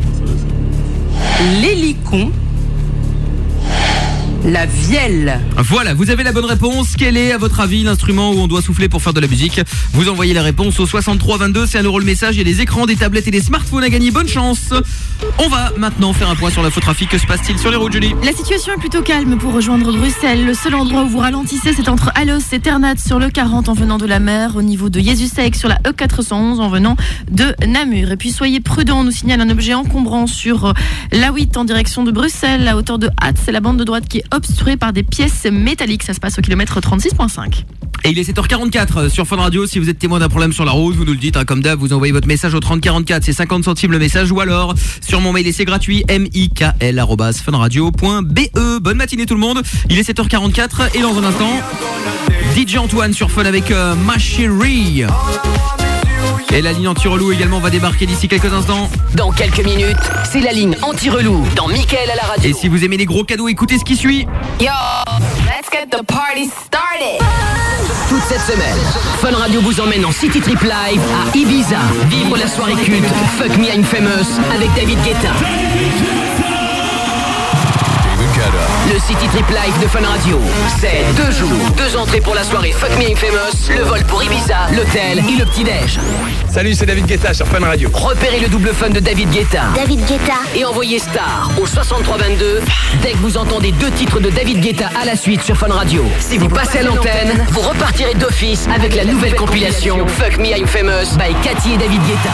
l'hélicon, la vielle. Voilà, vous avez la bonne réponse. Quel est, à votre avis, l'instrument où on doit souffler pour faire de la musique? Vous envoyez la réponse au soixante-trois vingt-deux, c'est un euro le message. Il y a des écrans, des tablettes et des smartphones à gagner. Bonne chance. On va maintenant faire un point sur l'infotrafic. Que se passe-t-il sur les routes, Julie? La situation est plutôt calme pour rejoindre Bruxelles. Le seul endroit où vous ralentissez, c'est entre Alos et Ternat sur le quarante en venant de la mer, au niveau de Jésusec sur la E quatre cent onze en venant de Namur. Et puis soyez prudents, on nous signale un objet encombrant sur l'A huit en direction de Bruxelles, à hauteur de Hatt. C'est la bande de droite qui est obstruée par des pièces métalliques. Ça se passe au kilomètre trente-six virgule cinq. Et il est sept heures quarante-quatre sur Fun Radio. Si vous êtes témoin d'un problème sur la route, vous nous le dites, hein, comme d'hab, vous envoyez votre message au trente quarante-quatre, c'est cinquante centimes le message, ou alors sur mon mail et c'est gratuit, mikl arobase funradio point be. Bonne matinée tout le monde. Il est sept heures quarante-quatre et dans un instant, D J Antoine sur Fun avec euh, Ma Chérie. Et la ligne anti-relou également va débarquer d'ici quelques instants. Dans quelques minutes, c'est la ligne anti-relou dans Mickaël à la radio. Et si vous aimez les gros cadeaux, écoutez ce qui suit. Yo, let's get the party started. Toute cette semaine, Fun Radio vous emmène en City Trip Live à Ibiza. Vivre la soirée culte Fuck Me I'm Famous avec David Guetta. Le City Trip Live de Fun Radio, c'est deux jours, deux entrées pour la soirée Fuck Me I'm Famous, le vol pour Ibiza, l'hôtel et le petit-déj. Salut, c'est David Guetta sur Fun Radio. Repérez le double fun de David Guetta. David Guetta. Et envoyez Star au soixante-trois vingt-deux dès que vous entendez deux titres de David Guetta à la suite sur Fun Radio. Si vous passez à l'antenne, vous repartirez d'office avec la nouvelle compilation Fuck Me I'm Famous by Cathy et David Guetta.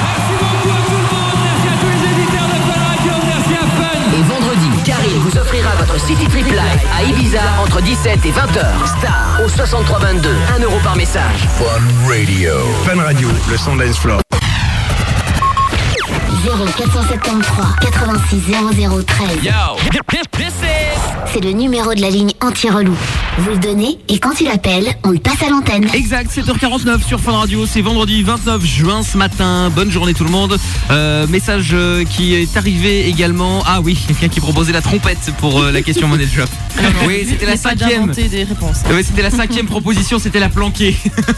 Et vendredi, Karine vous offrira votre City Trip Live à Ibiza entre dix-sept et vingt heures. Star au soixante-trois vingt-deux, un euro par message. Fun Radio. Fun Radio, le son dance floor. zéro quatre cent soixante-treize quatre-vingt-six zéro zéro treize. Yo, this is... C'est le numéro de la ligne anti-relou. Vous le donnez et quand il appelle, on le passe à l'antenne. Exact, sept heures quarante-neuf sur Fun Radio, c'est vendredi vingt-neuf juin ce matin. Bonne journée tout le monde. Euh, message euh, qui est arrivé également. Ah oui, quelqu'un qui proposait la trompette pour euh, la question Money Drop. Oui, c'était la cinquième. Des réponses. Oui, c'était la cinquième proposition, c'était la planquée.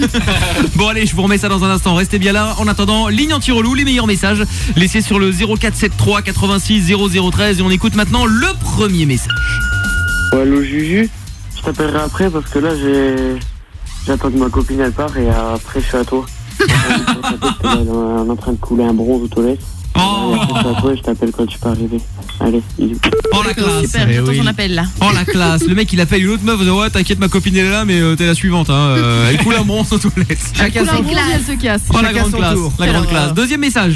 Bon allez, je vous remets ça dans un instant. Restez bien là. En attendant, ligne anti-relou, les meilleurs messages laissés sur le zéro quatre sept trois quatre-vingt-six zéro zéro treize et on écoute maintenant le premier message. Ouais, allô Juju, je t'appellerai après parce que là j'ai j'attends que ma copine elle part et après je suis à toi. Elle est en train de couler un bronze aux toilettes. Oh. Et après, je suis à toi et je t'appelle quand tu peux arriver. Allez, bisous. Oh la classe. Super, Eh j'attends oui. ton appel là. Oh la classe. Le mec il appelle une autre meuf, ouais t'inquiète ma copine elle est là mais euh, t'es la suivante hein. Euh, elle coule un bronze aux toilettes. Chacun son tour, elle se casse. Oh la Chacun grande son classe. tour. La grande Alors, classe. euh, Deuxième message.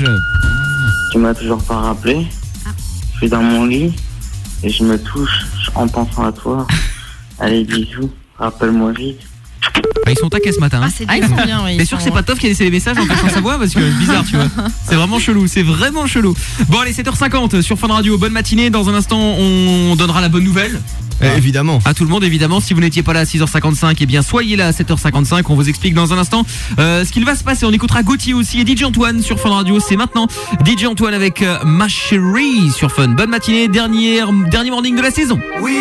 Tu m'as toujours pas rappelé. Je suis dans mon lit et je me touche en pensant à toi. Allez, bisous. Rappelle-moi vite. Ah, ils sont taqués ce matin. Ah, Hein. c'est bien, ils sont bien, oui. T'es ils sûr que sont- c'est pas Toff qui a laissé les messages en cachant sa voix parce que c'est bizarre, tu vois. C'est vraiment chelou, c'est vraiment chelou. Bon allez, sept heures cinquante sur Fun Radio. Bonne matinée. Dans un instant, on donnera la bonne nouvelle. Eh, évidemment. À tout le monde, évidemment. Si vous n'étiez pas là à six heures cinquante-cinq, eh bien soyez là à sept heures cinquante-cinq. On vous explique dans un instant euh, ce qu'il va se passer. On écoutera Gauthier aussi et D J Antoine sur Fun Radio. C'est maintenant D J Antoine avec euh, Ma Chérie sur Fun. Bonne matinée, dernière, dernier morning de la saison.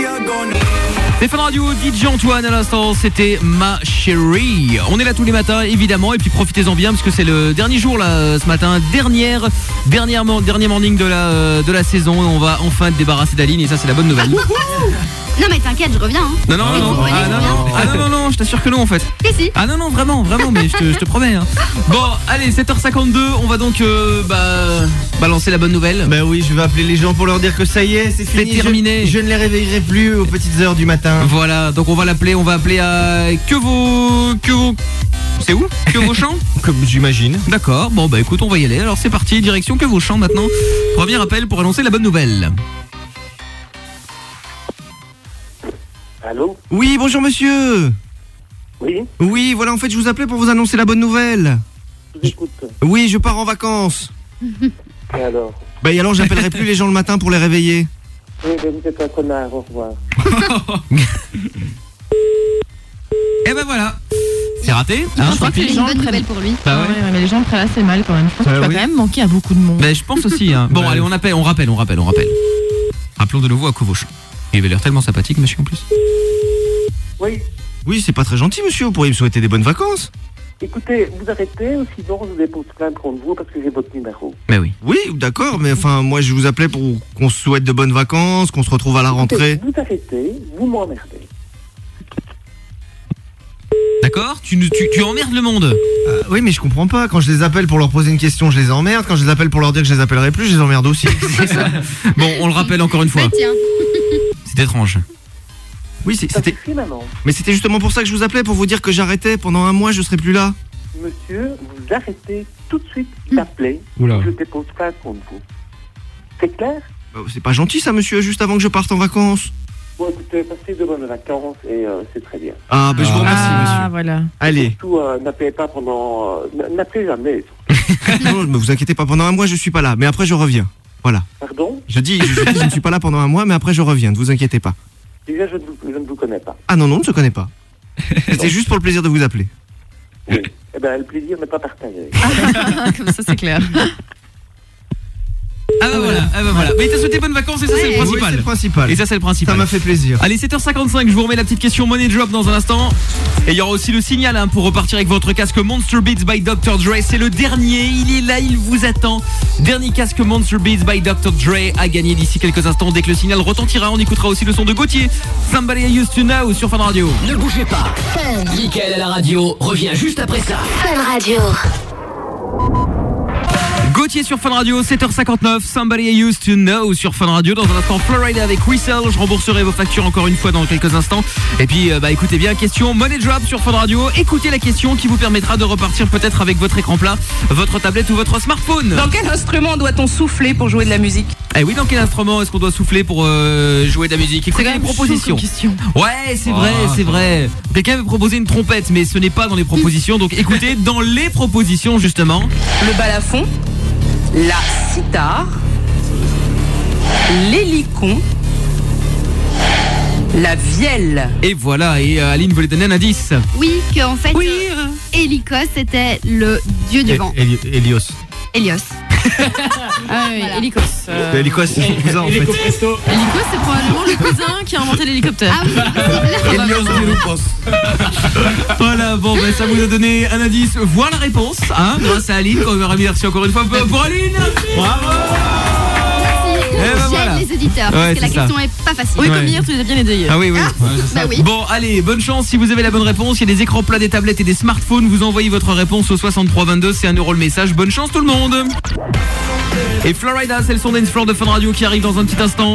C'est Fun Radio, D J Antoine à l'instant, c'était Ma Chérie. On est là tous les matins évidemment et puis profitez-en bien parce que c'est le dernier jour là ce matin, dernière dernière dernier morning de la de la saison. On va enfin te débarrasser d'Aline et ça c'est la bonne nouvelle. Non mais t'inquiète, je reviens. Hein. Non non non, non, ah, non, non, ah, non non non, je t'assure que non en fait. Si si. Ah non non vraiment vraiment mais je te, je te promets hein. Bon allez sept heures cinquante-deux, on va donc euh, bah balancer la bonne nouvelle. Bah oui, je vais appeler les gens pour leur dire que ça y est, c'est C'est fini. terminé. Je, je ne les réveillerai plus aux petites heures du matin. Voilà, donc on va l'appeler, on va appeler à que vos que vos c'est où Que vos champs Comme j'imagine. D'accord, bon bah écoute, on va y aller. Alors c'est parti, direction que vos champs maintenant. Premier appel pour annoncer la bonne nouvelle. Allô? Oui, bonjour monsieur. Oui, Oui, voilà, en fait, je vous appelais pour vous annoncer la bonne nouvelle. je vous écoute. Oui, je pars en vacances. Et alors? Bah et alors, j'appellerai plus les gens le matin pour les réveiller. Oui, mais vous êtes un connard, au revoir. Et ben voilà. C'est raté, hein, Je crois tant que pis. les gens bonne prennent- nouvelle pour lui. Bah Ouais, ouais. ouais, mais les gens le prennent assez mal quand même. Je pense que tu Ah vas oui. quand même manquer à beaucoup de monde. Ben je pense aussi hein. Bon Ouais. allez, on appelle, on rappelle, on rappelle, on rappelle. Rappelons de nouveau à Covochon. Il avait l'air tellement sympathique monsieur en plus. Oui, Oui, c'est pas très gentil, monsieur. Vous pourriez me souhaiter des bonnes vacances. écoutez, vous arrêtez ou sinon je vous dépose plainte contre vous parce que j'ai votre numéro. Mais oui. Oui, d'accord, mais enfin, moi, je vous appelais pour qu'on se souhaite de bonnes vacances, qu'on se retrouve à la rentrée. Vous arrêtez, vous m'emmerdez. D'accord, tu, nous- tu, tu emmerdes le monde. Euh, oui, mais je comprends pas. Quand je les appelle pour leur poser une question, je les emmerde. Quand je les appelle pour leur dire que je les appellerai plus, je les emmerde aussi. C'est ça. Bon, on le rappelle encore une fois. Bah tiens. C'est étrange. Oui, c'est- Ça c'était. suffit maintenant. Mais c'était justement pour ça que je vous appelais, pour vous dire que j'arrêtais. Pendant un mois, je serai plus là. Monsieur, vous arrêtez tout de suite d'appeler. Oula. Je dépose plainte contre vous. C'est clair? Bah, c'est pas gentil, ça, monsieur, juste avant que je parte en vacances. Bon, écoutez, passez de bonnes vacances et euh, c'est très bien. Ah, bah, je vous remercie, Ah, monsieur. voilà. Allez. Surtout, euh, n'appelez pas pendant... euh, n- n'appelez jamais. Non, ne vous inquiétez pas, pendant un mois, je suis pas là. Mais après, je reviens. Voilà. Pardon? Je dis, je, je dis, je ne suis pas là pendant un mois, mais après, je reviens. Ne vous inquiétez pas. Déjà, je ne vous, je ne vous connais pas. Ah non, non, on ne se connaît pas. C'était juste pour le plaisir de vous appeler. Oui. Eh ben, le plaisir n'est pas partagé. Comme ça, c'est clair. Ah bah voilà, ah bah voilà. Mais t'as souhaité bonnes vacances et ça c'est le Oui, principal. c'est le principal. Et ça c'est le principal. Ça m'a fait plaisir. Allez, sept heures cinquante-cinq, je vous remets la petite question Money Drop dans un instant. Et il y aura aussi le signal hein, pour repartir avec votre casque Monster Beats by docteur Dre. C'est le dernier, il est là, il vous attend. Dernier casque Monster Beats by docteur Dre à gagner d'ici quelques instants. Dès que le signal retentira, on écoutera aussi le son de Gauthier. Somebody I Used to Know sur Fun Radio. Ne bougez pas. Mickaël à la radio revient juste après ça. Fun Radio. Gauthier sur Fun Radio, sept heures cinquante-neuf, Somebody I Used to Know sur Fun Radio. Dans un instant, Florida avec Whistle. Je rembourserai vos factures encore une fois dans quelques instants. Et puis, euh, bah écoutez bien, question Money Drop sur Fun Radio. Écoutez la question qui vous permettra de repartir peut-être avec votre écran plat, votre tablette ou votre smartphone. Dans quel instrument doit-on souffler pour jouer de la musique? Eh oui, dans quel instrument est-ce qu'on doit souffler pour euh, jouer de la musique? Écoutez les propositions. Ouais, c'est vrai, Oh, c'est vrai. Quelqu'un avait proposé une trompette, mais ce n'est pas dans les propositions. Donc écoutez, dans les propositions justement. Le balafon, la cithare, l'hélicon, La vielle. Et voilà, et euh, Aline voulait donner un indice. Oui, qu'en fait, Oui. euh, Hélicos était le dieu du vent. Héli- Hélios. Hélios. Ah oui, Voilà. Hélicos. euh, C'est Hélicos, c'est son cousin en fait. Hélicos, c'est probablement le cousin qui a inventé l'hélicoptère. Ah oui, Elios Vilupos. Voilà, bon, ben, ça vous a donné un indice, voire la réponse, hein, grâce à Aline, qu'on remercie encore une fois pour pour Aline. Bravo. Eh ben j'aide voilà. les auditeurs Ouais, parce que la c'est ça. question est pas facile. Oui, comme Ouais. hier, tu les as bien aidés hier. Ah oui, oui. Ah, Ouais, c'est bah ça. oui. Bon, allez, bonne chance. Si vous avez la bonne réponse, il y a des écrans plats, des tablettes et des smartphones. Vous envoyez votre réponse au soixante-trois vingt-deux. C'est un euro le message. Bonne chance tout le monde. Et Florida, c'est le son Dance Floor de Fun Radio qui arrive dans un petit instant.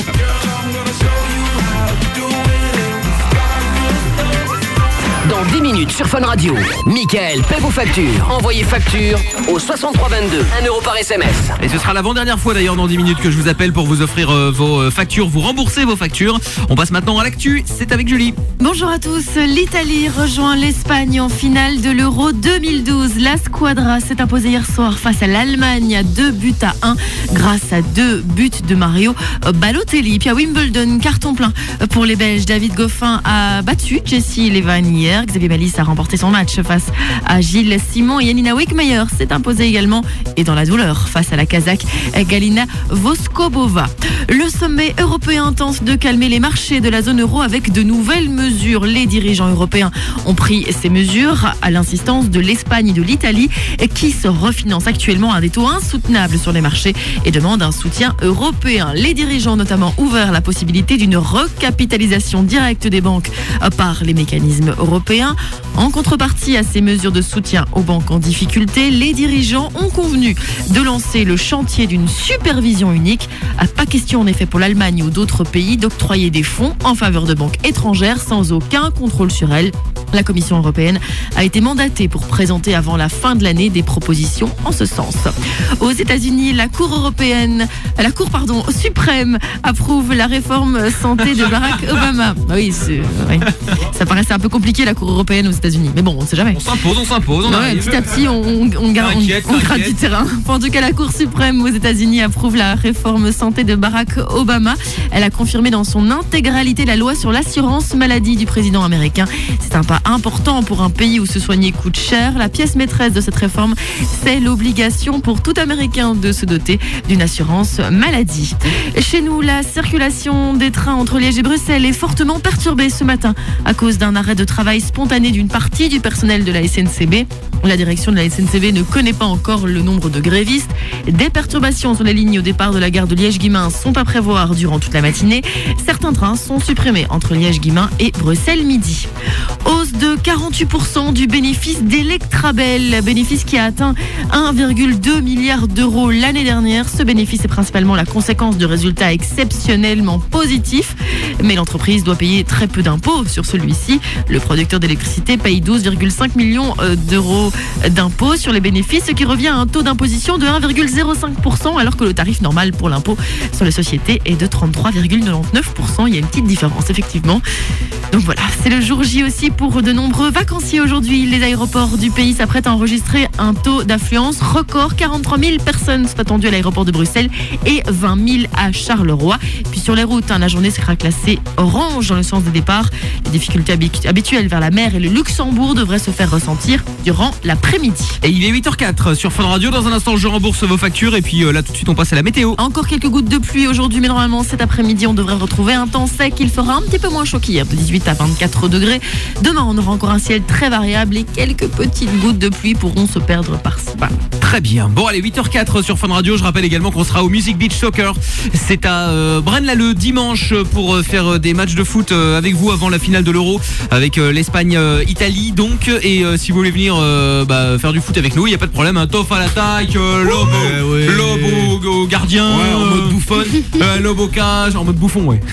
Dans dix minutes sur Fun Radio, Mickaël paie vos factures. Envoyez facture au soixante-trois vingt-deux. un euro par S M S. Et ce sera l'avant-dernière fois d'ailleurs dans dix minutes que je vous appelle pour vous offrir euh, vos euh, factures, vous rembourser vos factures. On passe maintenant à l'actu, c'est avec Julie. Bonjour à tous. L'Italie rejoint l'Espagne en finale de l'Euro deux mille douze. La Squadra s'est imposée hier soir face à l'Allemagne à deux buts à un grâce à deux buts de Mario Balotelli. Puis à Wimbledon, carton plein pour les Belges. David Goffin a battu Jesse Levan hier. Xavier Balis a remporté son match face à Gilles Simon et Janina Wickmeyer s'est imposée également et dans la douleur face à la Kazakh Galina Voskobova. Le sommet européen tente de calmer les marchés de la zone euro avec de nouvelles mesures. Les dirigeants européens ont pris ces mesures à l'insistance de l'Espagne et de l'Italie qui se refinancent actuellement à des taux insoutenables sur les marchés et demandent un soutien européen. Les dirigeants ont notamment ouvert la possibilité d'une recapitalisation directe des banques par les mécanismes européens. En contrepartie à ces mesures de soutien aux banques en difficulté, les dirigeants ont convenu de lancer le chantier d'une supervision unique. Pas question en effet pour l'Allemagne ou d'autres pays d'octroyer des fonds en faveur de banques étrangères sans aucun contrôle sur elles. La Commission européenne a été mandatée pour présenter avant la fin de l'année des propositions en ce sens. Aux États-Unis, la Cour européenne, la Cour pardon, suprême approuve la réforme santé de Barack Obama. Oui, c'est, oui. Ça paraissait un peu compliqué la Cour européenne aux États-Unis, mais bon, on ne sait jamais. On s'impose, on s'impose, on Ouais, arrive. petit à petit, on, on, on, garde- T'inquiète, on, on gratte t'inquiète. du terrain. En tout cas, la Cour suprême aux États-Unis approuve la réforme santé de Barack Obama. Elle a confirmé dans son intégralité la loi sur l'assurance maladie du président américain. C'est un pas important pour un pays où se soigner coûte cher. La pièce maîtresse de cette réforme, c'est l'obligation pour tout Américain de se doter d'une assurance maladie. Chez nous, la circulation des trains entre Liège et Bruxelles est fortement perturbée ce matin à cause d'un arrêt de travail spontané d'une partie du personnel de la S N C B. La direction de la S N C B ne connaît pas encore le nombre de grévistes. Des perturbations sur les lignes au départ de la gare de Liège-Guillemins sont à prévoir durant toute la matinée. Certains trains sont supprimés entre Liège-Guillemins et Bruxelles-Midi. Hausse de quarante-huit pour cent du bénéfice d'Electrabel, bénéfice qui a atteint un virgule deux milliard d'euros l'année dernière. Ce bénéfice est principalement la conséquence de résultats exceptionnellement positifs, mais l'entreprise doit payer très peu d'impôts sur celui-ci. Le producteur d'électricité paye douze virgule cinq millions d'euros d'impôts sur les bénéfices, ce qui revient à un taux d'imposition de un virgule zéro cinq pour cent, alors que le tarif normal pour l'impôt sur les sociétés est de trente-trois virgule quatre-vingt-dix-neuf pour cent. Il y a une petite différence, effectivement. Donc voilà, c'est le jour J aussi pour de nombreux vacanciers aujourd'hui. Les aéroports du pays s'apprêtent à enregistrer un taux d'affluence record. quarante-trois mille personnes sont attendues à l'aéroport de Bruxelles et vingt mille à Charleroi. Puis sur les routes, hein, la journée sera classée orange dans le sens des départs. Les difficultés habitu- habituelles vers la mer et le Luxembourg devraient se faire ressentir durant l'après-midi. Et il est huit heures quatre sur Fun Radio. Dans un instant, je rembourse vos factures. Et puis euh, là, tout de suite, on passe à la météo. Encore quelques gouttes de pluie aujourd'hui, mais normalement cet après-midi, on devrait retrouver un temps sec. Il fera un petit peu moins chaud qu'hier, de dix-huit à vingt-quatre degrés. Demain, on aura encore un ciel très variable et quelques petites gouttes de pluie pourront se perdre par-ci par-là. Très bien. Bon, allez, huit heures quatre sur Fun Radio. Je rappelle également qu'on sera au Music Beach Soccer. C'est à euh, Braine-l'Alleud dimanche pour euh, faire euh, des matchs de foot euh, avec vous avant la finale de l'Euro avec euh, l'Espagne-Italie. Donc, et euh, si vous voulez venir euh, bah, faire du foot avec nous, il n'y a pas de problème. Un tof à l'attaque, euh, lob, Ouais, ouais. lob au, au gardien, Ouais, en mode bouffon, euh, lob au cage, en mode bouffon, ouais.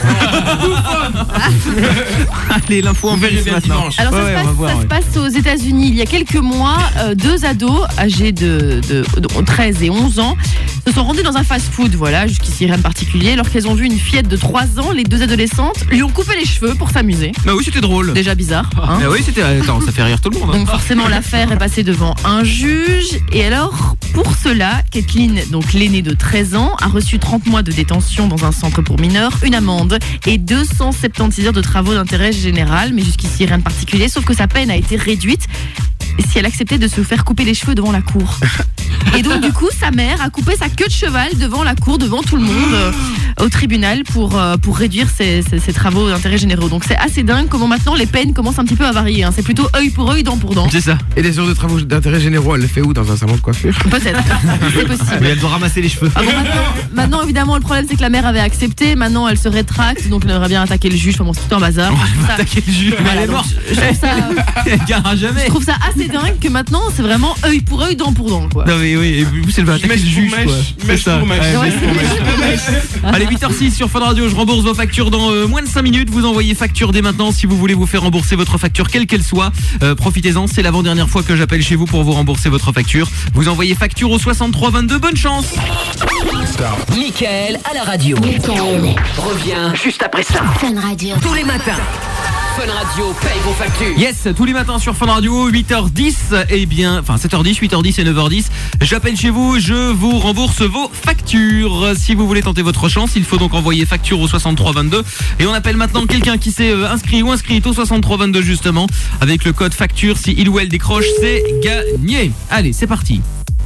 Allez, l'info en vérité bien maintenant. dimanche. Alors ça, Ouais, se, on passe, va voir, ça ouais. se passe aux États-Unis. Il y a quelques mois, euh, deux ados âgés de, de, de treize et onze ans se sont rendus dans un fast-food. Voilà, jusqu'ici rien de particulier. Lorsqu'elles ont vu une fillette de trois ans, les deux adolescentes lui ont coupé les cheveux pour s'amuser. Bah oui, c'était drôle. Déjà bizarre. Hein. Ah oui, c'était. Attends, ça fait rire tout le monde. hein. Donc forcément l'affaire est passée devant un juge et alors Pour cela, Kathleen, donc l'aînée de treize ans, a reçu trente mois de détention dans un centre pour mineurs, une amende et deux cent soixante-dix heures de travaux d'intérêt général. Mais jusqu'ici, rien de particulier, sauf que sa peine a été réduite si elle acceptait de se faire couper les cheveux devant la cour. Et donc du coup, sa mère a coupé sa queue de cheval devant la cour, devant tout le monde, euh, au tribunal pour, euh, pour réduire ses, ses, ses travaux d'intérêt généraux. Donc c'est assez dingue comment maintenant les peines commencent un petit peu à varier. Hein. C'est plutôt œil pour œil, dent pour dent. C'est ça. Et les heures de travaux d'intérêt généraux, elle les fait où? Dans un salon de coiffure? Peut-être, c'est possible. Mais elle doit ramasser les cheveux. Ah bon, maintenant, maintenant, évidemment, le problème c'est que la mère avait accepté. Maintenant, elle se rétracte, donc elle aimerait bien attaquer le juge. Enfin bon, c'est tout un bazar. On va attaquer le juge, mais elle est morte. Je trouve ça, Elle gagnera jamais. je trouve ça assez dingue que maintenant c'est vraiment œil pour œil, dent pour dent, quoi. Non mais oui, et vous elle va attaquer le juge quoi. C'est ça. Ouais, mèche pour mèche. Allez, huit heures six sur Fun Radio, je rembourse vos factures dans euh, moins de cinq minutes. Vous envoyez facture dès maintenant si vous voulez vous faire rembourser votre facture quelle qu'elle soit. Euh, profitez-en, c'est l'avant-dernière fois que j'appelle chez vous pour vous rembourser votre facture. Vous envoyez facture au soixante-trois vingt-deux, bonne chance. Mickaël à la radio. Mickaël. Revient juste après ça. Fun Radio. Tous les matins. Fun Radio paye vos factures. Yes, tous les matins sur Fun Radio, huit heures dix, et bien, enfin sept heures dix, huit heures dix et neuf heures dix. J'appelle chez vous, je vous rembourse vos factures. Si vous voulez tenter votre chance, il faut donc envoyer facture au soixante-trois vingt-deux. Et on appelle maintenant quelqu'un qui s'est euh, inscrit ou inscrite au soixante-trois vingt-deux justement, avec le code facture. Si il ou elle décroche, c'est gagné. Allez, c'est parti.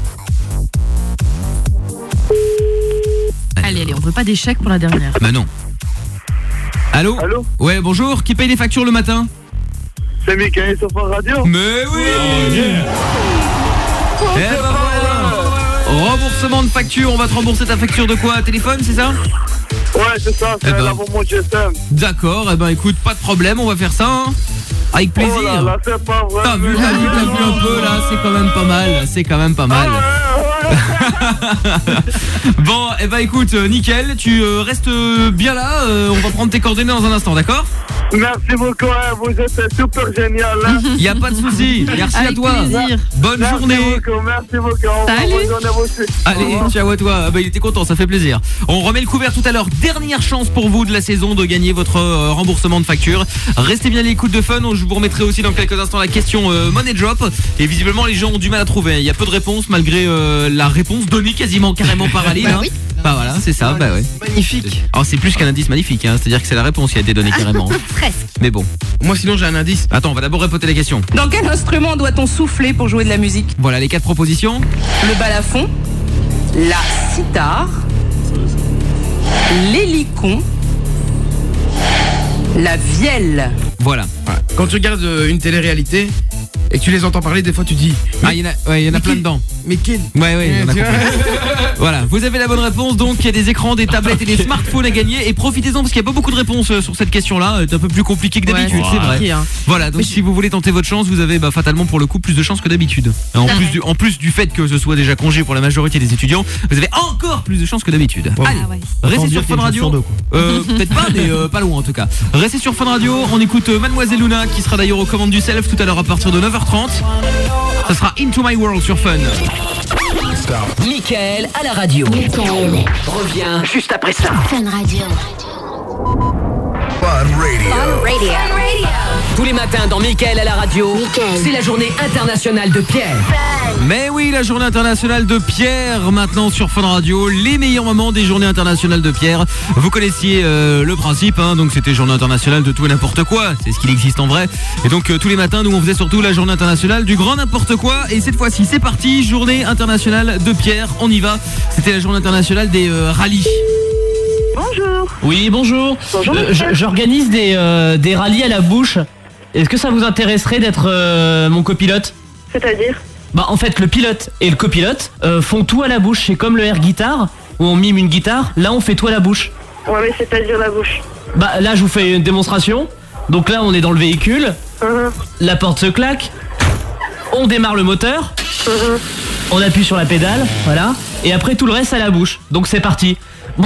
Allez, allez, on veut pas d'échec pour la dernière. Bah non. Allô? Allô? Ouais, bonjour, qui paye les factures le matin? C'est Mickaël sur Fun Radio. Mais oui. Oh, yeah. Eh ben voilà. Remboursement de facture, on va te rembourser ta facture de quoi? Téléphone, c'est ça? Ouais, c'est ça, c'est eh ben. l'abonnement G S M. D'accord, eh ben écoute, pas de problème, on va faire ça, hein. Avec plaisir. Oh là là, c'est pas vrai. T'as vu, t'as vu, t'as vu un peu là, c'est quand même pas mal, c'est quand même pas mal. Bon, eh ben écoute, euh, nickel, tu euh, restes euh, bien là, euh, on va prendre tes coordonnées dans un instant, d'accord? Merci beaucoup, hein, vous êtes super génial. Hein. Y a pas de souci, merci avec à toi. Plaisir. Bonne merci journée. Beaucoup, merci beaucoup. Salut. Bonne journée à vous aussi. Allez, ciao à toi. Ah bah, il était content, ça fait plaisir. On remet le couvert tout à l'heure. Dernière chance pour vous de la saison de gagner votre euh, remboursement de facture. Restez bien à l'écoute de Fun. Je vous remettrai aussi dans quelques instants la question euh, Money Drop. Et visiblement, les gens ont du mal à trouver. Il y a peu de réponses malgré euh, la réponse donnée quasiment carrément par Aline. Bah hein. oui. Bah voilà, c'est ça. Bah ouais. Magnifique. Alors c'est plus qu'un indice magnifique. Hein. C'est-à-dire que c'est la réponse qui a été donnée carrément. Presque. Mais bon. Moi sinon j'ai un indice. Attends, on va d'abord répéter la question. Dans quel instrument doit-on souffler pour jouer de la musique? Voilà les quatre propositions. Le balafon, la sitar, l'hélicon, la vielle. Voilà. Ouais. Quand tu regardes euh, une télé-réalité et que tu les entends parler, des fois tu dis Ah, il y en a, ouais, il y en a plein qui dedans. Mais quel? Ouais, ouais, il y en a Tu vois. compris. Voilà, vous avez la bonne réponse. Donc il y a des écrans, des tablettes et des smartphones à gagner. Et profitez-en parce qu'il n'y a pas beaucoup de réponses euh, sur cette question-là. C'est un peu plus compliqué que d'habitude, Ouais, c'est c'est vrai. compliqué, hein. Voilà, donc si vous voulez tenter votre chance, vous avez bah, fatalement pour le coup plus de chance que d'habitude. En Ah plus ouais. du, en plus du fait que ce soit déjà congé pour la majorité des étudiants, vous avez encore plus de chance que d'habitude. Allez, Ah ouais. restez Autant sur dire Fun qu'il y a une Radio. chance sur deux, quoi. Euh, peut-être pas, mais euh, pas loin en tout cas. Restez sur Fun Radio. On écoute euh, Mademoiselle Luna qui sera d'ailleurs aux commandes du Self tout à l'heure à partir de neuf heures trente. Ça sera Into My World sur Fun. Mickaël à la radio. Mickaël. Revient juste après ça. Fun Radio. Fun Radio. Tous les matins dans Mickaël à la radio, Mickaël. c'est la journée internationale de Pierre. Mais oui, la journée internationale de Pierre maintenant sur Fun Radio, les meilleurs moments des journées internationales de Pierre. Vous connaissiez euh, le principe, hein, donc c'était journée internationale de tout et n'importe quoi, c'est ce qu'il existe en vrai. Et donc euh, tous les matins, nous on faisait surtout la journée internationale du grand n'importe quoi. Et cette fois-ci, c'est parti, journée internationale de Pierre, on y va. C'était la journée internationale des euh, rallyes. Bonjour. Oui, bonjour. Bonjour, Euh, monsieur. j- J'organise des, euh, des rallyes à la bouche. Est-ce que ça vous intéresserait d'être euh, mon copilote? C'est-à-dire? Bah en fait le pilote et le copilote euh, font tout à la bouche. C'est comme le air guitare où on mime une guitare. Là on fait tout à la bouche. Ouais, mais c'est-à-dire la bouche. Bah là je vous fais une démonstration. Donc là on est dans le véhicule. Mhm. La porte se claque. On démarre le moteur. Mhm. On appuie sur la pédale. Voilà. Et après tout le reste à la bouche. Donc c'est parti. Ouais,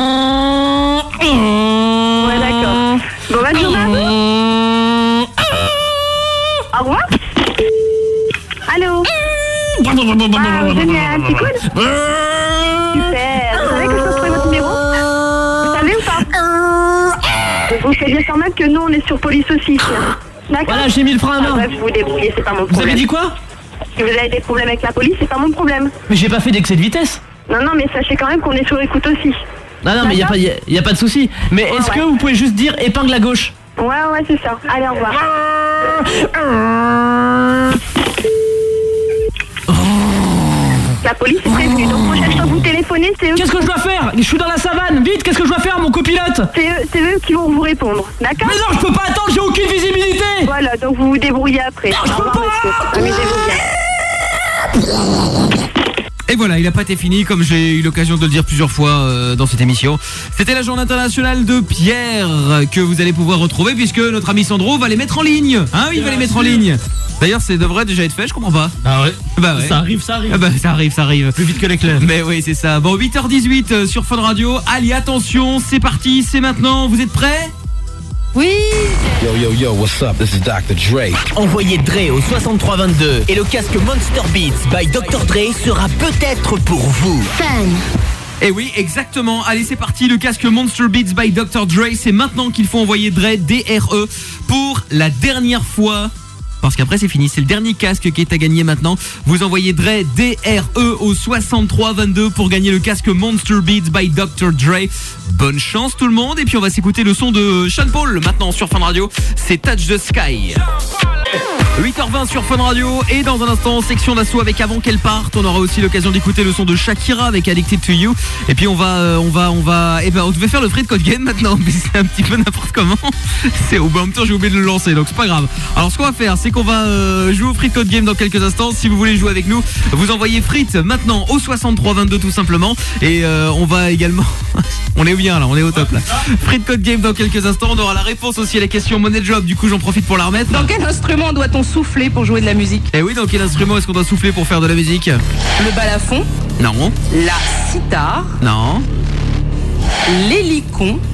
d'accord. Bon, bonne journée à vous. Au revoir. Allô. Ah, génial, c'est cool. Super. Vous savez que je peux trouver votre numéro? Vous savez ou pas? Vous faites bien sans que nous, on est sur police aussi. D'accord. Voilà, j'ai mis le frein à main. Ah, bref, vous vous débrouillez, c'est pas mon Vous problème. avez dit quoi? Si vous avez des problèmes avec la police, c'est pas mon problème. Mais j'ai pas fait d'excès de vitesse. Non, non, mais sachez quand même qu'on est sur écoute aussi. Non, non, mais y a pas, y a, y a pas de souci. Mais Ouais, est-ce ouais. que vous pouvez juste dire épingle à gauche? Ouais, ouais, c'est ça. Allez, au revoir. La police est prévenue, donc prochaine fois que vous téléphonez, c'est eux. Qu'est-ce que je dois faire? Je suis dans la savane, vite, qu'est-ce que je dois faire, mon copilote? C'est eux, c'est eux qui vont vous répondre, d'accord? Mais non, je peux pas attendre, j'ai aucune visibilité. Voilà, donc vous vous débrouillez après. Non, je peux pas. Amusez-vous bien. Et voilà, il a pas été fini, comme j'ai eu l'occasion de le dire plusieurs fois euh, dans cette émission. C'était la journée internationale de Pierre que vous allez pouvoir retrouver puisque notre ami Sandro va les mettre en ligne. Hein, il va les mettre en ligne. D'ailleurs, ça devrait déjà être fait, je comprends pas. Ah ouais. Bah ouais. Ça arrive, ça arrive. Ah bah ça arrive, ça arrive. Plus vite que l'éclair. Mais oui, c'est ça. Bon, huit heures dix-huit euh, sur Fun Radio. Allez, attention, c'est parti, c'est maintenant. Vous êtes prêts? Oui. Yo, yo, yo, what's up? This is docteur Dre. Envoyez Dre au soixante-trois vingt-deux et le casque Monster Beats by docteur Dre sera peut-être pour vous. Fun. Et oui, exactement. Allez, c'est parti. Le casque Monster Beats by docteur Dre. C'est maintenant qu'il faut envoyer Dre, D R E, pour la dernière fois. Parce qu'après c'est fini, c'est le dernier casque qui est à gagner maintenant. Vous envoyez Dre, D R E au soixante-trois vingt-deux pour gagner le casque Monster Beats by docteur Dre. Bonne chance tout le monde. Et puis on va s'écouter le son de Sean Paul maintenant sur Fun Radio. C'est Touch the Sky. huit heures vingt sur Fun Radio. Et dans un instant, section d'assaut avec Avant qu'elle parte. On aura aussi l'occasion d'écouter le son de Shakira avec Addicted to You. Et puis on va, euh, on va, on va... Eh ben on devait faire le free de code game maintenant. Mais c'est un petit peu n'importe comment. C'est au bon temps, j'ai oublié de le lancer. Donc c'est pas grave. Alors ce qu'on va faire, c'est qu'on va euh, jouer au free de code game dans quelques instants. Si vous voulez jouer avec nous, vous envoyez frites maintenant au soixante-trois vingt-deux tout simplement. Et euh, on va également... on est bien là, on est au top là. Free de code game dans quelques instants. On aura la réponse aussi à la question Money Job. Du coup j'en profite pour la remettre. Dans quel instrument doit-on souffler pour jouer de la musique? Et oui, dans quel instrument est-ce qu'on doit souffler pour faire de la musique? Le balafon, Non. la sitar, Non. l'hélicon,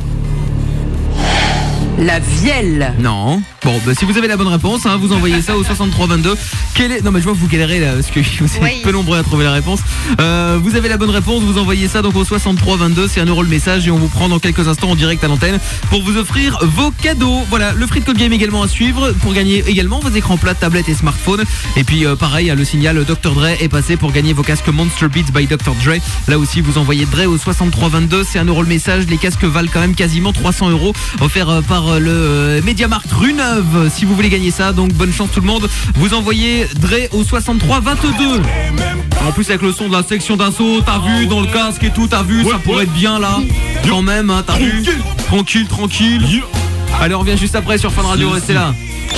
la vielle. Non. Bon, bah, si vous avez la bonne réponse, hein, vous envoyez ça au soixante-trois vingt-deux. Quel est... Non, mais je vois que vous galérez là, parce que vous êtes Oui. peu nombreux à trouver la réponse. Euh, vous avez la bonne réponse, vous envoyez ça donc au soixante-trois vingt-deux. C'est un euro le message et on vous prend dans quelques instants en direct à l'antenne pour vous offrir vos cadeaux. Voilà, le free de code game également à suivre pour gagner également vos écrans plats, tablettes et smartphones. Et puis euh, pareil, le signal docteur Dre est passé pour gagner vos casques Monster Beats by docteur Dre. Là aussi, vous envoyez Dre au soixante-trois vingt-deux. C'est un euro le message. Les casques valent quand même quasiment trois cents euros offerts euh, par euh, le euh, Mediamarkt Rue Neuve. Si vous voulez gagner ça, donc bonne chance tout le monde. Vous envoyez Dre au soixante-trois vingt-deux. En plus avec le son de la section d'assaut, t'as vu dans le casque et tout, t'as vu, ça pourrait être bien là. Quand même, hein, t'as vu. Tranquille, tranquille. Allez, on revient juste après sur Fun Radio, restez là.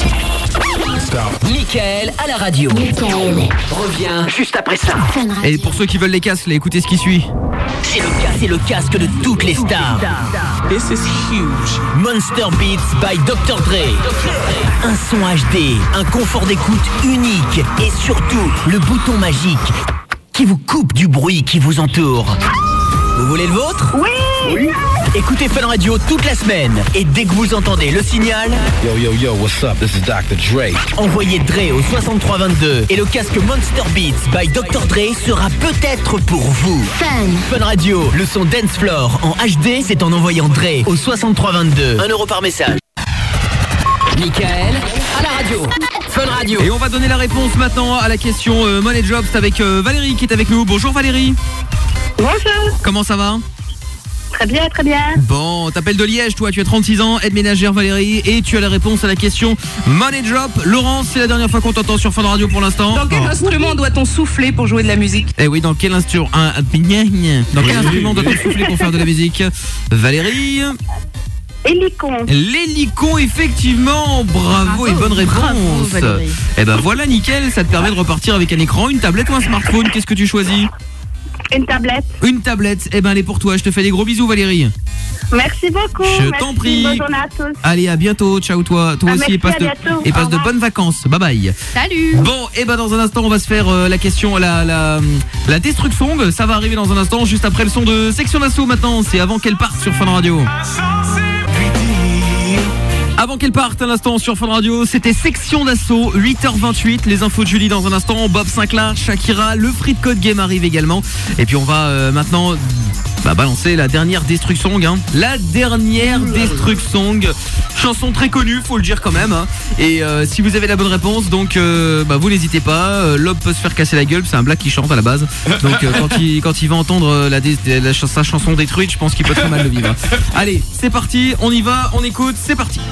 Mickaël à la radio. Revient juste après ça. Et pour ceux qui veulent les casques, là, écoutez ce qui suit. C'est le, ca- c'est le casque de toutes les stars. This is huge. Monster Beats by docteur Dre. Un son H D, un confort d'écoute unique et surtout le bouton magique qui vous coupe du bruit qui vous entoure. Vous voulez le vôtre? Oui. Oui. Écoutez Fun Radio toute la semaine et dès que vous entendez le signal, Yo, yo, yo, what's up? This is docteur Dre. envoyez Dre au soixante-trois vingt-deux et le casque Monster Beats by docteur Dre sera peut-être pour vous. Fun. Fun Radio, le son Dance Floor en H D, c'est en envoyant Dre au soixante-trois vingt-deux. un euro par message. Mickaël à la radio. Fun Radio. Et on va donner la réponse maintenant à la question euh, Money Jobs avec euh, Valérie qui est avec nous. Bonjour Valérie. Bonjour. Comment ça va? Très bien, très bien. Bon, t'appelles de Liège, toi, tu as trente-six ans, aide ménagère Valérie, et tu as la réponse à la question Money Drop. Laurence, c'est la dernière fois qu'on t'entend sur Fun Radio pour l'instant. Dans quel instrument doit-on souffler pour jouer de la musique? Eh oui, dans quel instrument un, un, Dans quel instrument doit-on souffler pour faire de la musique? Valérie? Hélicon. L'hélicon, effectivement. Bravo, et bonne réponse. Bravo, Valérie. Eh ben voilà, nickel, ça te permet de repartir avec un écran, une tablette ou un smartphone. Qu'est-ce que tu choisis? Une tablette. Une tablette. Eh ben elle est pour toi. Je te fais des gros bisous Valérie. Merci beaucoup. Je Merci. t'en prie. Bonne journée à tous. Allez, à bientôt. Ciao toi. Toi Ah, aussi merci, et passe, à de, bientôt. et passe Au de revoir. bonnes vacances. Bye bye. Salut. Bon, et ben dans un instant on va se faire euh, la question, la la la Destruct Song. Ça va arriver dans un instant, juste après le son de Section d'Assaut. Maintenant, c'est avant qu'elle parte sur Fun Radio. Avant qu'elle parte, un instant sur Fun Radio, c'était Section d'Assaut, huit heures vingt-huit, les infos de Julie dans un instant, Bob Sinclair, Shakira, le free de code game arrive également. Et puis on va euh, maintenant bah, balancer la dernière Destruct Song, hein. La dernière Destruct Song. Chanson très connue, faut le dire quand même, hein. Et euh, si vous avez la bonne réponse, donc euh, bah, vous n'hésitez pas. Euh, Lob peut se faire casser la gueule, c'est un black qui chante à la base. Donc euh, quand, il, quand il va entendre la, la, la, sa chanson détruite, je pense qu'il peut très mal le vivre. Allez, c'est parti, on y va, on écoute, c'est parti.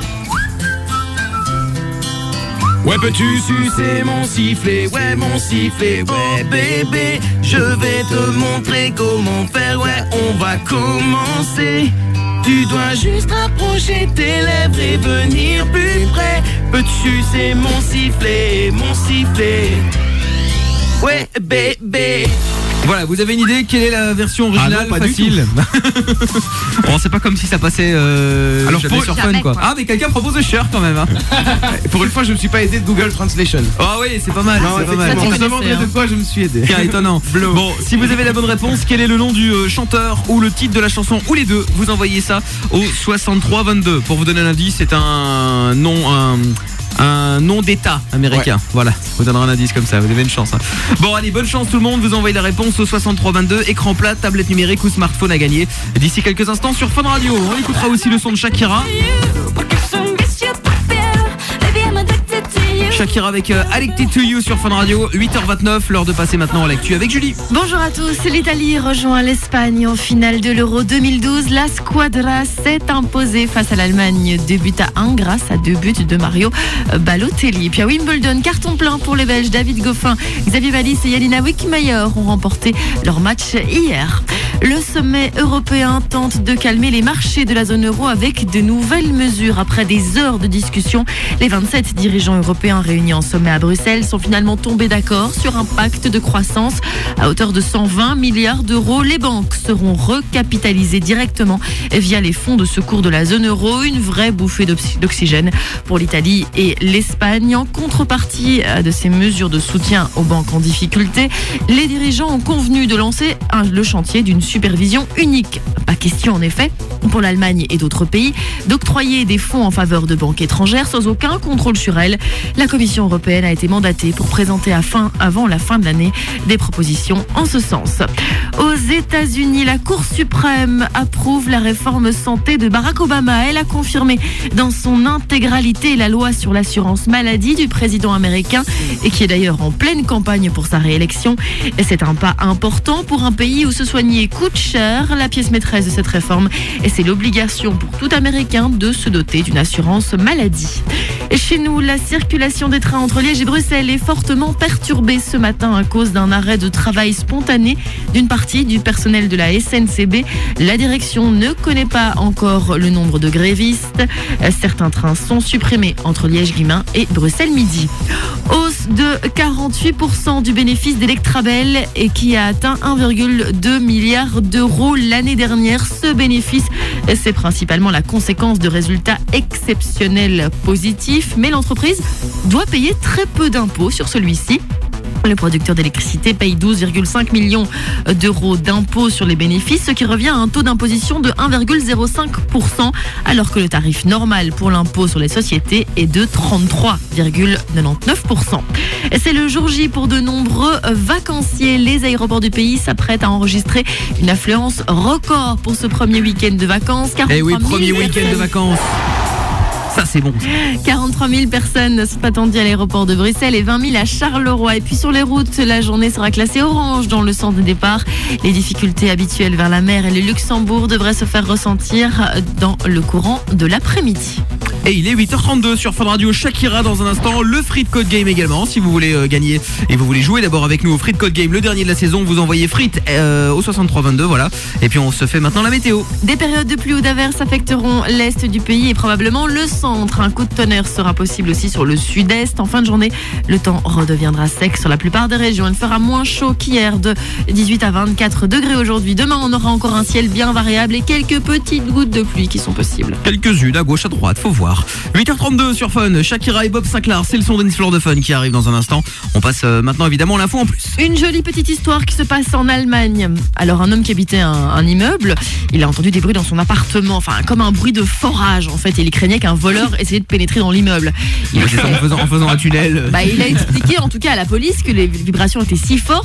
Ouais, peux-tu sucer mon sifflet, ouais mon sifflet, ouais bébé, je vais te montrer comment faire, ouais on va commencer. Tu dois juste rapprocher tes lèvres et venir plus près. Peux-tu sucer mon sifflet, mon sifflet, ouais bébé. Voilà, vous avez une idée quelle est la version originale? Ah non, pas facile. Bon, c'est pas comme si ça passait euh, Alors jamais pour- sur jamais, Fun quoi. quoi. Ah mais quelqu'un propose le shirt quand même, hein. Pour une fois, je me suis pas aidé de Google Translation. Ah oui, c'est pas mal, Non, c'est pas mal. effectivement, on se demanderait de quoi je me suis aidé. Tiens, étonnant. Bon, si vous avez la bonne réponse, quel est le nom du euh, chanteur ou le titre de la chanson ou les deux? Vous envoyez ça au soixante-trois vingt-deux. Pour vous donner un indice, c'est un nom un un nom d'état américain. Ouais. Voilà, vous donnera un indice comme ça, vous avez une chance, hein. Bon allez, bonne chance tout le monde, vous envoyez la réponse au soixante-trois vingt-deux, écran plat, tablette numérique ou smartphone à gagner d'ici quelques instants sur Fun Radio. On écoutera aussi le son de Shakira. Shakira avec euh, Addicted to You sur Fun Radio, huit heures vingt-neuf, l'heure de passer maintenant à l'actu avec Julie. Bonjour à tous, l'Italie rejoint l'Espagne en finale de l'Euro deux mille douze. La Squadra s'est imposée face à l'Allemagne, deux buts à un grâce à deux buts de Mario Balotelli. Puis à Wimbledon, carton plein pour les Belges. David Goffin, Xavier Vallis et Yelena Wickmayer ont remporté leur match hier. Le sommet européen tente de calmer les marchés de la zone euro avec de nouvelles mesures. Après des heures de discussion, les vingt-sept dirigeants européens réunis en sommet à Bruxelles sont finalement tombés d'accord sur un pacte de croissance à hauteur de cent vingt milliards d'euros. Les banques seront recapitalisées directement via les fonds de secours de la zone euro. Une vraie bouffée d'oxygène pour l'Italie et l'Espagne. En contrepartie de ces mesures de soutien aux banques en difficulté, les dirigeants ont convenu de lancer un, le chantier d'une supervision unique. Pas question en effet pour l'Allemagne et d'autres pays d'octroyer des fonds en faveur de banques étrangères sans aucun contrôle sur elles. La Commission européenne a été mandatée pour présenter à fin, avant la fin de l'année des propositions en ce sens. Aux États-Unis, la Cour suprême approuve la réforme santé de Barack Obama. Elle a confirmé dans son intégralité la loi sur l'assurance maladie du président américain et qui est d'ailleurs en pleine campagne pour sa réélection. Et c'est un pas important pour un pays où se soigner coûte cher. La pièce maîtresse de cette réforme, et c'est l'obligation pour tout Américain de se doter d'une assurance maladie. Et chez nous, la circulation des trains entre Liège et Bruxelles est fortement perturbée ce matin à cause d'un arrêt de travail spontané d'une partie du personnel de la S N C B. La direction ne connaît pas encore le nombre de grévistes. Certains trains sont supprimés entre Liège-Guillemins et Bruxelles-Midi. Hausse de quarante-huit pour cent du bénéfice d'Electrabel et qui a atteint un virgule deux milliard d'euros l'année dernière. Ce bénéfice, c'est principalement la conséquence de résultats exceptionnels positifs, mais l'entreprise doit payer très peu d'impôts sur celui-ci. Le producteur d'électricité paye douze virgule cinq millions d'euros d'impôts sur les bénéfices, ce qui revient à un taux d'imposition de un virgule zéro cinq pour cent, alors que le tarif normal pour l'impôt sur les sociétés est de trente-trois virgule quatre-vingt-dix-neuf pour cent. C'est le jour J pour de nombreux vacanciers. Les aéroports du pays s'apprêtent à enregistrer une affluence record pour ce premier week-end de vacances. Eh oui, premier week-end de vacances. Ça c'est bon. quarante-trois mille personnes sont attendues à l'aéroport de Bruxelles et vingt mille à Charleroi. Et puis sur les routes, la journée sera classée orange dans le sens de départ. Les difficultés habituelles vers la mer et le Luxembourg devraient se faire ressentir dans le courant de l'après-midi. Et il est huit heures trente-deux sur Fun Radio. Shakira dans un instant, le Free Code Game également. Si vous voulez euh, gagner et vous voulez jouer d'abord avec nous au Free Code Game, le dernier de la saison, vous envoyez Frites euh, au soixante-trois vingt-deux, voilà. Et puis on se fait maintenant la météo. Des périodes de pluie ou d'averses affecteront l'est du pays et probablement le centre. Un coup de tonnerre sera possible aussi sur le sud-est. En fin de journée, le temps redeviendra sec sur la plupart des régions. Il fera moins chaud qu'hier, de dix-huit à vingt-quatre degrés aujourd'hui. Demain, on aura encore un ciel bien variable et quelques petites gouttes de pluie qui sont possibles. Quelques-unes à gauche, à droite, faut voir. huit heures trente-deux sur Fun, Shakira et Bob Sinclair, c'est le son d'Dance Floor de Fun qui arrive dans un instant. On passe euh, maintenant évidemment l'info en plus. Une jolie petite histoire qui se passe en Allemagne. Alors un homme qui habitait un, un immeuble, il a entendu des bruits dans son appartement, enfin comme un bruit de forage en fait. Il craignait qu'un voleur essayait de pénétrer dans l'immeuble. Il... C'est ça, en faisant, en faisant un tunnel. Bah, il a expliqué en tout cas à la police que les vibrations étaient si fortes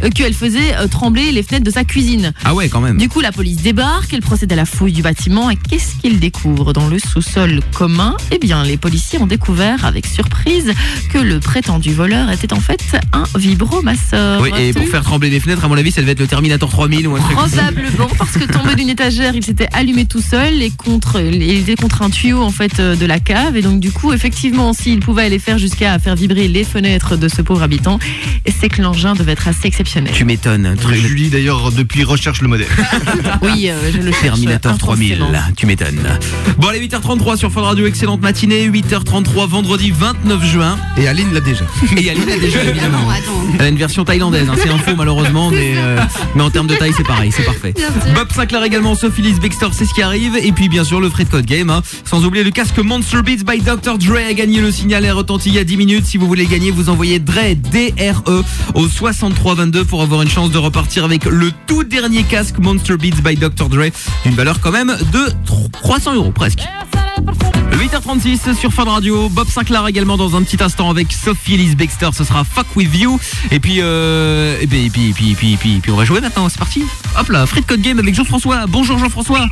euh, qu'elle faisait euh, trembler les fenêtres de sa cuisine. Ah ouais, quand même. Du coup, la police débarque, elle procède à la fouille du bâtiment et qu'est-ce qu'ils découvrent dans le sous-sol commun? Eh bien, les policiers ont découvert avec surprise que le prétendu voleur était en fait un vibromasseur. Oui, et pour faire trembler les fenêtres, à mon avis, ça devait être le Terminator trois mille ou un truc. Probablement, parce que tombé d'une étagère, il s'était allumé tout seul et contre, il était contre un tuyau en fait de la cave. Et donc du coup, effectivement, s'il pouvait aller faire jusqu'à faire vibrer les fenêtres de ce pauvre habitant, c'est que l'engin devait être assez exceptionnel. Tu m'étonnes. Très... Julie d'ailleurs depuis recherche le modèle. Oui, euh, je le cherche. Terminator trois mille, tu m'étonnes. Bon, allez, huit heures trente-trois sur Fun Radio, excellente matinée. huit heures trente-trois, vendredi vingt-neuf juin. Et Aline l'a déjà. Et Aline l'a déjà, évidemment. Elle a une version thaïlandaise, hein. C'est un faux malheureusement, mais, euh, mais en termes de taille, c'est pareil, c'est parfait. Bob Sinclair également, Sophie Lise Bextor, c'est ce qui arrive. Et puis bien sûr le Fred Code Game, hein. Sans oublier le casque Monster Beats by docteur Dre a gagné. Le signal est retenti il y a dix minutes. Si vous voulez gagner, vous envoyez Dre, D R E au soixante-trois vingt-deux pour avoir une chance de repartir avec le tout dernier casque Monster Beats by docteur Dre, d'une valeur quand même de trois cents euros presque. huit heures trente-six sur Fun Radio. Bob Sinclair également dans un petit instant avec Sophie Elise Bextor. Ce sera Fuck With You. Et puis, euh, et puis, et puis, et puis, et puis, et puis, et puis on va jouer maintenant. C'est parti. Hop là, Fred Code Game avec Jean-François. Bonjour Jean-François.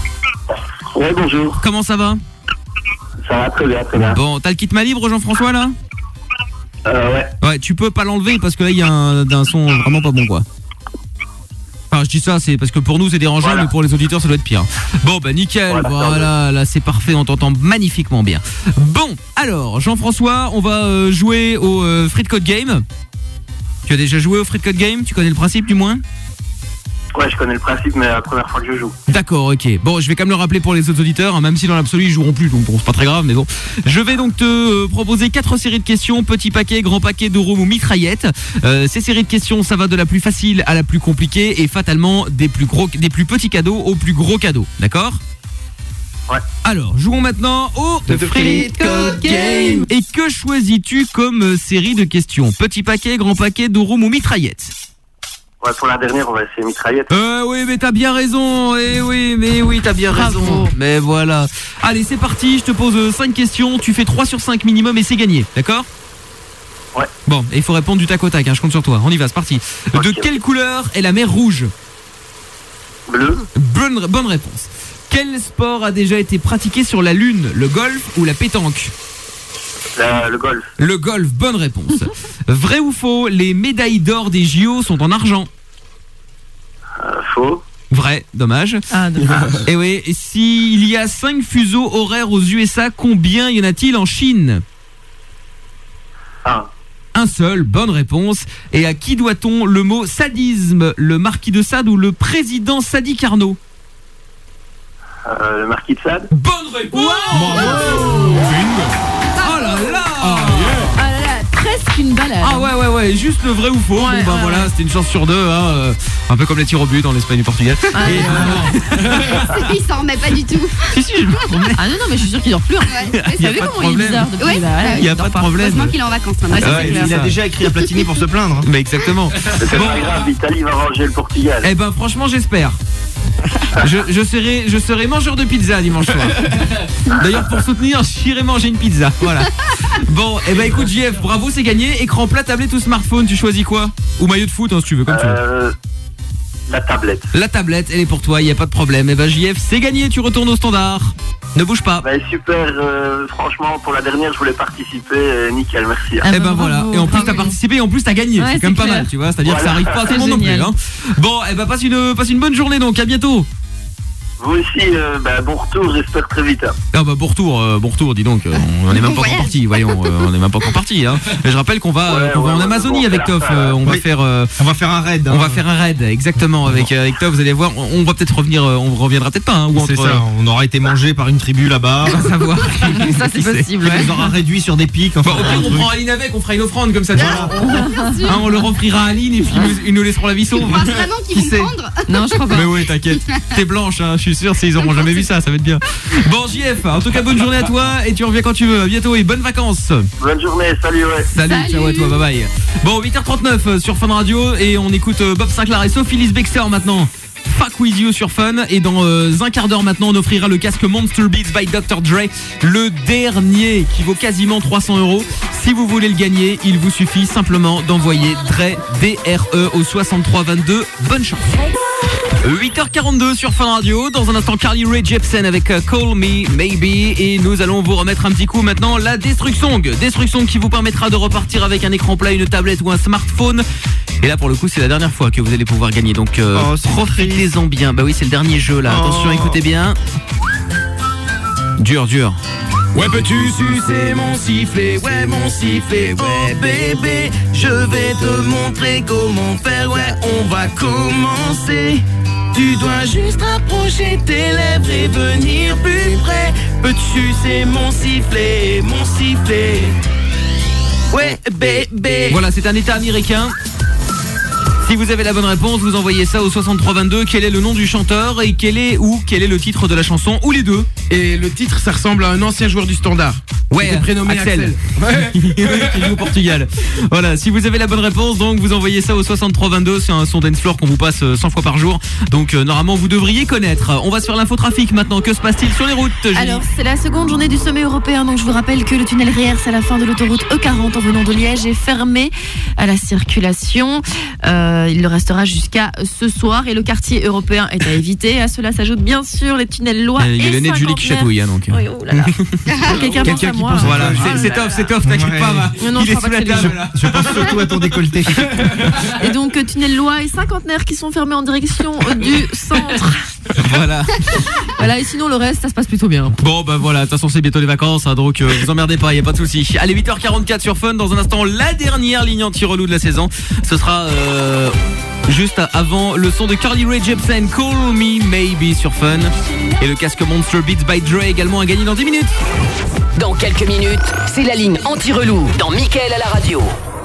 Ouais, bonjour. Comment ça va? Ça va très bien, très bien. Bon, t'as le kit main libre Jean-François là? Euh, ouais. Ouais, tu peux pas l'enlever parce que là il y a un, un son vraiment pas bon quoi. Enfin, je dis ça, c'est parce que pour nous c'est dérangeant, voilà. Mais pour les auditeurs ça doit être pire. Bon, bah nickel, voilà, voilà là c'est parfait, on t'entend magnifiquement bien. Bon, alors Jean-François, on va euh, jouer au euh, Fred Code Game. Tu as déjà joué au Fred Code Game? Tu connais le principe du moins? Ouais, je connais le principe, mais la première fois que je joue. D'accord, ok. Bon, je vais quand même le rappeler pour les autres auditeurs, hein, même si dans l'absolu ils joueront plus, donc bon, c'est pas très grave, mais bon. Je vais donc te euh, proposer quatre séries de questions, petit paquet, grand paquet, de room ou mitraillette. Euh, ces séries de questions, ça va de la plus facile à la plus compliquée et fatalement des plus gros, des plus petits cadeaux aux plus gros cadeaux, d'accord? Ouais. Alors, jouons maintenant au The Fred Code Game. Et que choisis-tu comme euh, série de questions? Petit paquet, grand paquet, de room ou mitraillette? Ouais, pour la dernière, on va essayer mitraillette. Euh, oui, mais t'as bien raison. Eh oui, mais oui, t'as bien Bravo. raison. Mais voilà. Allez, c'est parti. Je te pose cinq questions. Tu fais trois sur cinq minimum et c'est gagné. D'accord? Ouais. Bon, et il faut répondre du tac au tac. Hein, je compte sur toi. On y va, c'est parti. Okay. De quelle couleur est la mer Rouge? Bleu. Bonne, bonne réponse. Quel sport a déjà été pratiqué sur la Lune? Le golf ou la pétanque? La, le golf. Le golf, bonne réponse. Vrai ou faux, les médailles d'or des J O sont en argent? Euh, faux. Vrai, dommage. Ah, dommage. Et oui, s'il y a cinq fuseaux horaires aux U S A, combien y en a-t-il en Chine? Un. Un seul, bonne réponse. Et à qui doit-on le mot sadisme? Le marquis de Sade ou le président Sadi Carnot? Euh, le marquis de Sade. Bonne réponse. Wow. Bravo. Oh là là. Ah là là, presque une balade. Ah ouais ouais ouais, juste le vrai ou faux. Ouais, bon bah ouais, voilà, ouais. C'était une chance sur deux, hein, euh, un peu comme les tirs au but en Espagne et au Portugal. Ah, et, euh... Il s'en remet pas du tout. Si si, je me remets. Ah non non, mais je suis sûr qu'il dort plus. Hein. Ouais. Il y a pas de problème. Il est bizarre depuis Ouais. là. Il y a pas de problème. Heureusement qu'il est en vacances maintenant. Ah, ouais, il a déjà écrit à Platini pour se plaindre. Hein. Mais exactement. C'est Bon. pas grave, l'Italie va ranger le Portugal. Eh ben franchement j'espère. Je, je serai je serai mangeur de pizza dimanche soir. D'ailleurs pour soutenir, j'irai manger une pizza. Voilà. Bon, eh ben écoute J F, bravo, c'est gagné. Écran plat, tablette ou smartphone, tu choisis quoi? Ou maillot de foot, hein, si tu veux, comme euh, tu veux. La tablette. La tablette, elle est pour toi, il y a pas de problème. Eh ben J F, c'est gagné, tu retournes au standard. Ne bouge pas. Bah, super, euh, franchement, pour la dernière, je voulais participer. Euh, nickel, merci. Ah, eh ben voilà, et en plus t'as participé et en plus t'as gagné, Ouais, c'est quand même c'est pas clair. mal, tu vois. C'est-à-dire Voilà. que ça arrive pas à tout le monde non plus. Hein. Bon, eh ben passe une, passe une bonne journée donc, à bientôt. Vous aussi, euh, bah, bon retour, j'espère très vite. Hein. Ah bah bon retour, euh, bon retour, dis donc, euh, on est même pas encore parti, voyons, euh, on est même pas encore parti. Hein. Mais je rappelle qu'on va, Ouais, euh, qu'on va ouais, en ouais, Amazonie bon, avec Toff, euh, on Oui. va faire, euh, On va faire un raid. Hein. on va faire un raid, exactement avec euh, avec Toff. Vous allez voir, on, on va peut-être revenir, euh, on reviendra peut-être pas, hein, ou entre, C'est ça, on aura été mangé par une tribu là-bas. on va savoir. Ça c'est Qui sait. possible. On les aura réduits sur des pics. Enfin, Bon, au pire, un on truc. prend Aline avec, on fera une offrande comme ça, tu vois. Hein, on leur offrira à Aline et puis ils nous, ils nous laisseront la vie sauve. Tu penses vraiment qu'ils Qui vont sait prendre? Non, je crois pas. Mais oui, t'inquiète. T'es blanche, hein, je suis sûr, ils auront jamais vu ça, ça va être bien. Bon, J F, en tout cas, bonne journée à toi et tu reviens quand tu veux. À bientôt et bonnes vacances. Bonne journée, salut, ouais. Salut, Salut. ciao à toi, bye bye. Bon, huit heures trente-neuf sur Fun Radio et on écoute Bob Sinclair et Sophie Lise Bextor maintenant. Fuck With You sur Fun. Et dans euh, un quart d'heure maintenant, on offrira le casque Monster Beats by docteur Dre, le dernier qui vaut quasiment trois cents euros. Si vous voulez le gagner, il vous suffit simplement d'envoyer Dre, D R E au soixante-trois vingt-deux. Bonne chance. huit heures quarante-deux sur Fun Radio. Dans un instant, Carly Rae Jepsen avec uh, Call Me Maybe. Et nous allons vous remettre un petit coup maintenant la Destruction. Destruction qui vous permettra de repartir avec un écran plat, une tablette ou un smartphone. Et là pour le coup c'est la dernière fois que vous allez pouvoir gagner. Donc euh, oh, profitez-en bien. Bah oui, c'est le dernier jeu là. Oh. Attention, écoutez bien. Dur, dur. Ouais, peux-tu sucer mon sifflet, ouais mon sifflet, ouais bébé, je vais te montrer comment faire, ouais on va commencer. Tu dois juste rapprocher tes lèvres et venir plus près. Peux-tu sucer mon sifflet, mon sifflet, ouais bébé. Voilà, c'est un état américain. Si vous avez la bonne réponse, vous envoyez ça au soixante-trois vingt-deux. Quel est le nom du chanteur et quel est ou quel est le titre de la chanson, ou les deux? Et le titre, ça ressemble à un ancien joueur du Standard. Ouais, Il est prénommé Axel. Axel. Ouais. Qui joue au Portugal. Voilà, si vous avez la bonne réponse, donc vous envoyez ça au soixante-trois vingt-deux. C'est un son dance floor qu'on vous passe cent fois par jour. Donc euh, normalement vous devriez connaître. On va sur l'infotrafic maintenant. Que se passe-t-il sur les routes, Julie? Alors c'est la seconde journée du sommet européen, donc je vous rappelle que le tunnel Riers à la fin de l'autoroute E quarante en venant de Liège est fermé à la circulation. Euh, il le restera jusqu'à ce soir et le quartier européen est à éviter. À cela s'ajoutent bien sûr les tunnels Loire et Il y a le nez de Julie qui chatouille, hein, donc. Oui, oh là là. Quelqu'un pense à moi. Voilà, c'est, c'est top, c'est top, t'inquiète Ouais. pas, va. Non, non, Il je est crois sous pas la que c'est table lui. là. Je pense surtout à ton décolleté. Et donc euh, tunnel Loire et cinquantenaire qui sont fermés en direction euh, du centre. Voilà. Voilà, et sinon le reste ça se passe plutôt bien. Bon bah voilà, de toute façon c'est bientôt les vacances, hein, donc euh, vous emmerdez pas, y a pas de souci. Allez, huit heures quarante-quatre sur Fun. Dans un instant, la dernière ligne anti-relou de la saison. Ce sera euh, juste avant le son de Carly Rae Jepsen, Call Me Maybe sur Fun. Et le casque Monster Beats by Dre également à gagner dans dix minutes. Dans quelques minutes, c'est la ligne anti-relou dans Mickaël à la radio.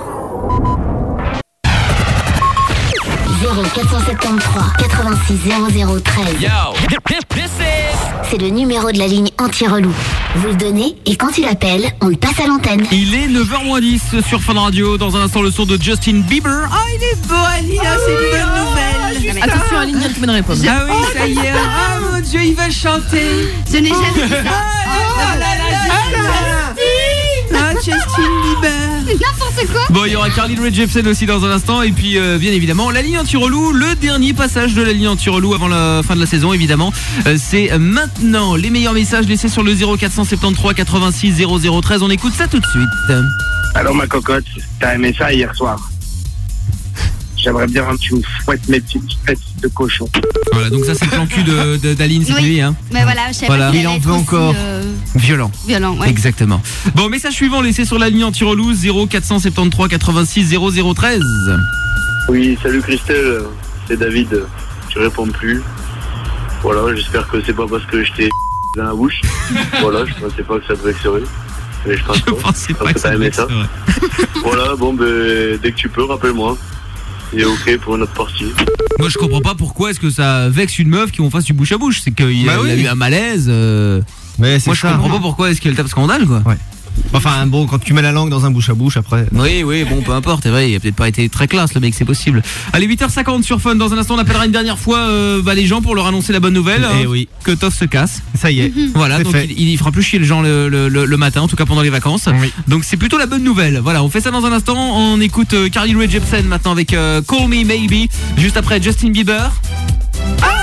zéro quatre cent soixante-treize quatre-vingt-six zéro zéro treize. C'est le numéro de la ligne anti-relou. Vous le donnez et quand il appelle, on le passe à l'antenne. Il est neuf heures moins dix sur Fun Radio. Dans un instant, le son de Justin Bieber. Oh, il est beau, Alina, c'est une bonne nouvelle. Attention, Aline vient de me répondre. Ah oui, ça y est. Ah mon Dieu, il va chanter. Je n'ai jamais vu ça. Oh là là là, ah, Justin Bieber. N'importe quoi. Bon, il y aura Carly Rae Jepsen aussi dans un instant. Et puis, euh, bien évidemment, la ligne anti-relou. Le dernier passage de la ligne anti-relou avant la fin de la saison, évidemment. Euh, c'est maintenant. Les meilleurs messages laissés sur le zéro quatre cent soixante-treize quatre-vingt-six zéro zéro treize. On écoute ça tout de suite. Alors ma cocotte, t'as aimé ça hier soir? J'aimerais bien que tu me fouettes mes petites fesses de cochon. Voilà, donc ça c'est le plan cul de, de, d'Aline, c'est Oui. lui, hein. Mais voilà, je savais Voilà. pas qu'il Il en allait veut être aussi, encore. euh, Violent. Violent, ouais. Exactement. Bon, message suivant laissé sur la ligne anti-relou zéro quatre cent soixante-treize quatre-vingt-six zéro zéro treize. Oui, salut Christelle, c'est David. Tu réponds plus. Voilà, j'espère que c'est pas parce que je t'ai dans la bouche. Voilà, je pensais pas que ça te vexerait. Mais je pense pas. Je pensais pas que ça t'as te aimé ça. vexerait. Voilà, bon, ben, dès que tu peux, rappelle-moi. Et ok pour une autre partie. Moi je comprends pas pourquoi est-ce que ça vexe une meuf qui on fasse du bouche à bouche. C'est qu'il Bah a, oui. il a eu un malaise. euh, Mais c'est Moi je ça. comprends pas pourquoi est-ce qu'elle tape scandale, quoi. Ouais. Enfin bon, quand tu mets la langue dans un bouche à bouche après. Oui, oui, bon, peu importe, c'est vrai, il a peut-être pas été très classe le mec, c'est possible. Allez, huit heures cinquante sur Fun. Dans un instant, on appellera une dernière fois euh, bah, les gens pour leur annoncer la bonne nouvelle. Eh hein, oui. Que Toff se casse. Ça y est. Voilà, C'est donc fait. il, il fera plus chier les gens le, le, le, le matin, en tout cas pendant les vacances. Oui. Donc c'est plutôt la bonne nouvelle. Voilà, on fait ça dans un instant. On écoute euh, Carly Rae Jepsen maintenant avec euh, Call Me Maybe. Juste après Justin Bieber. Ah,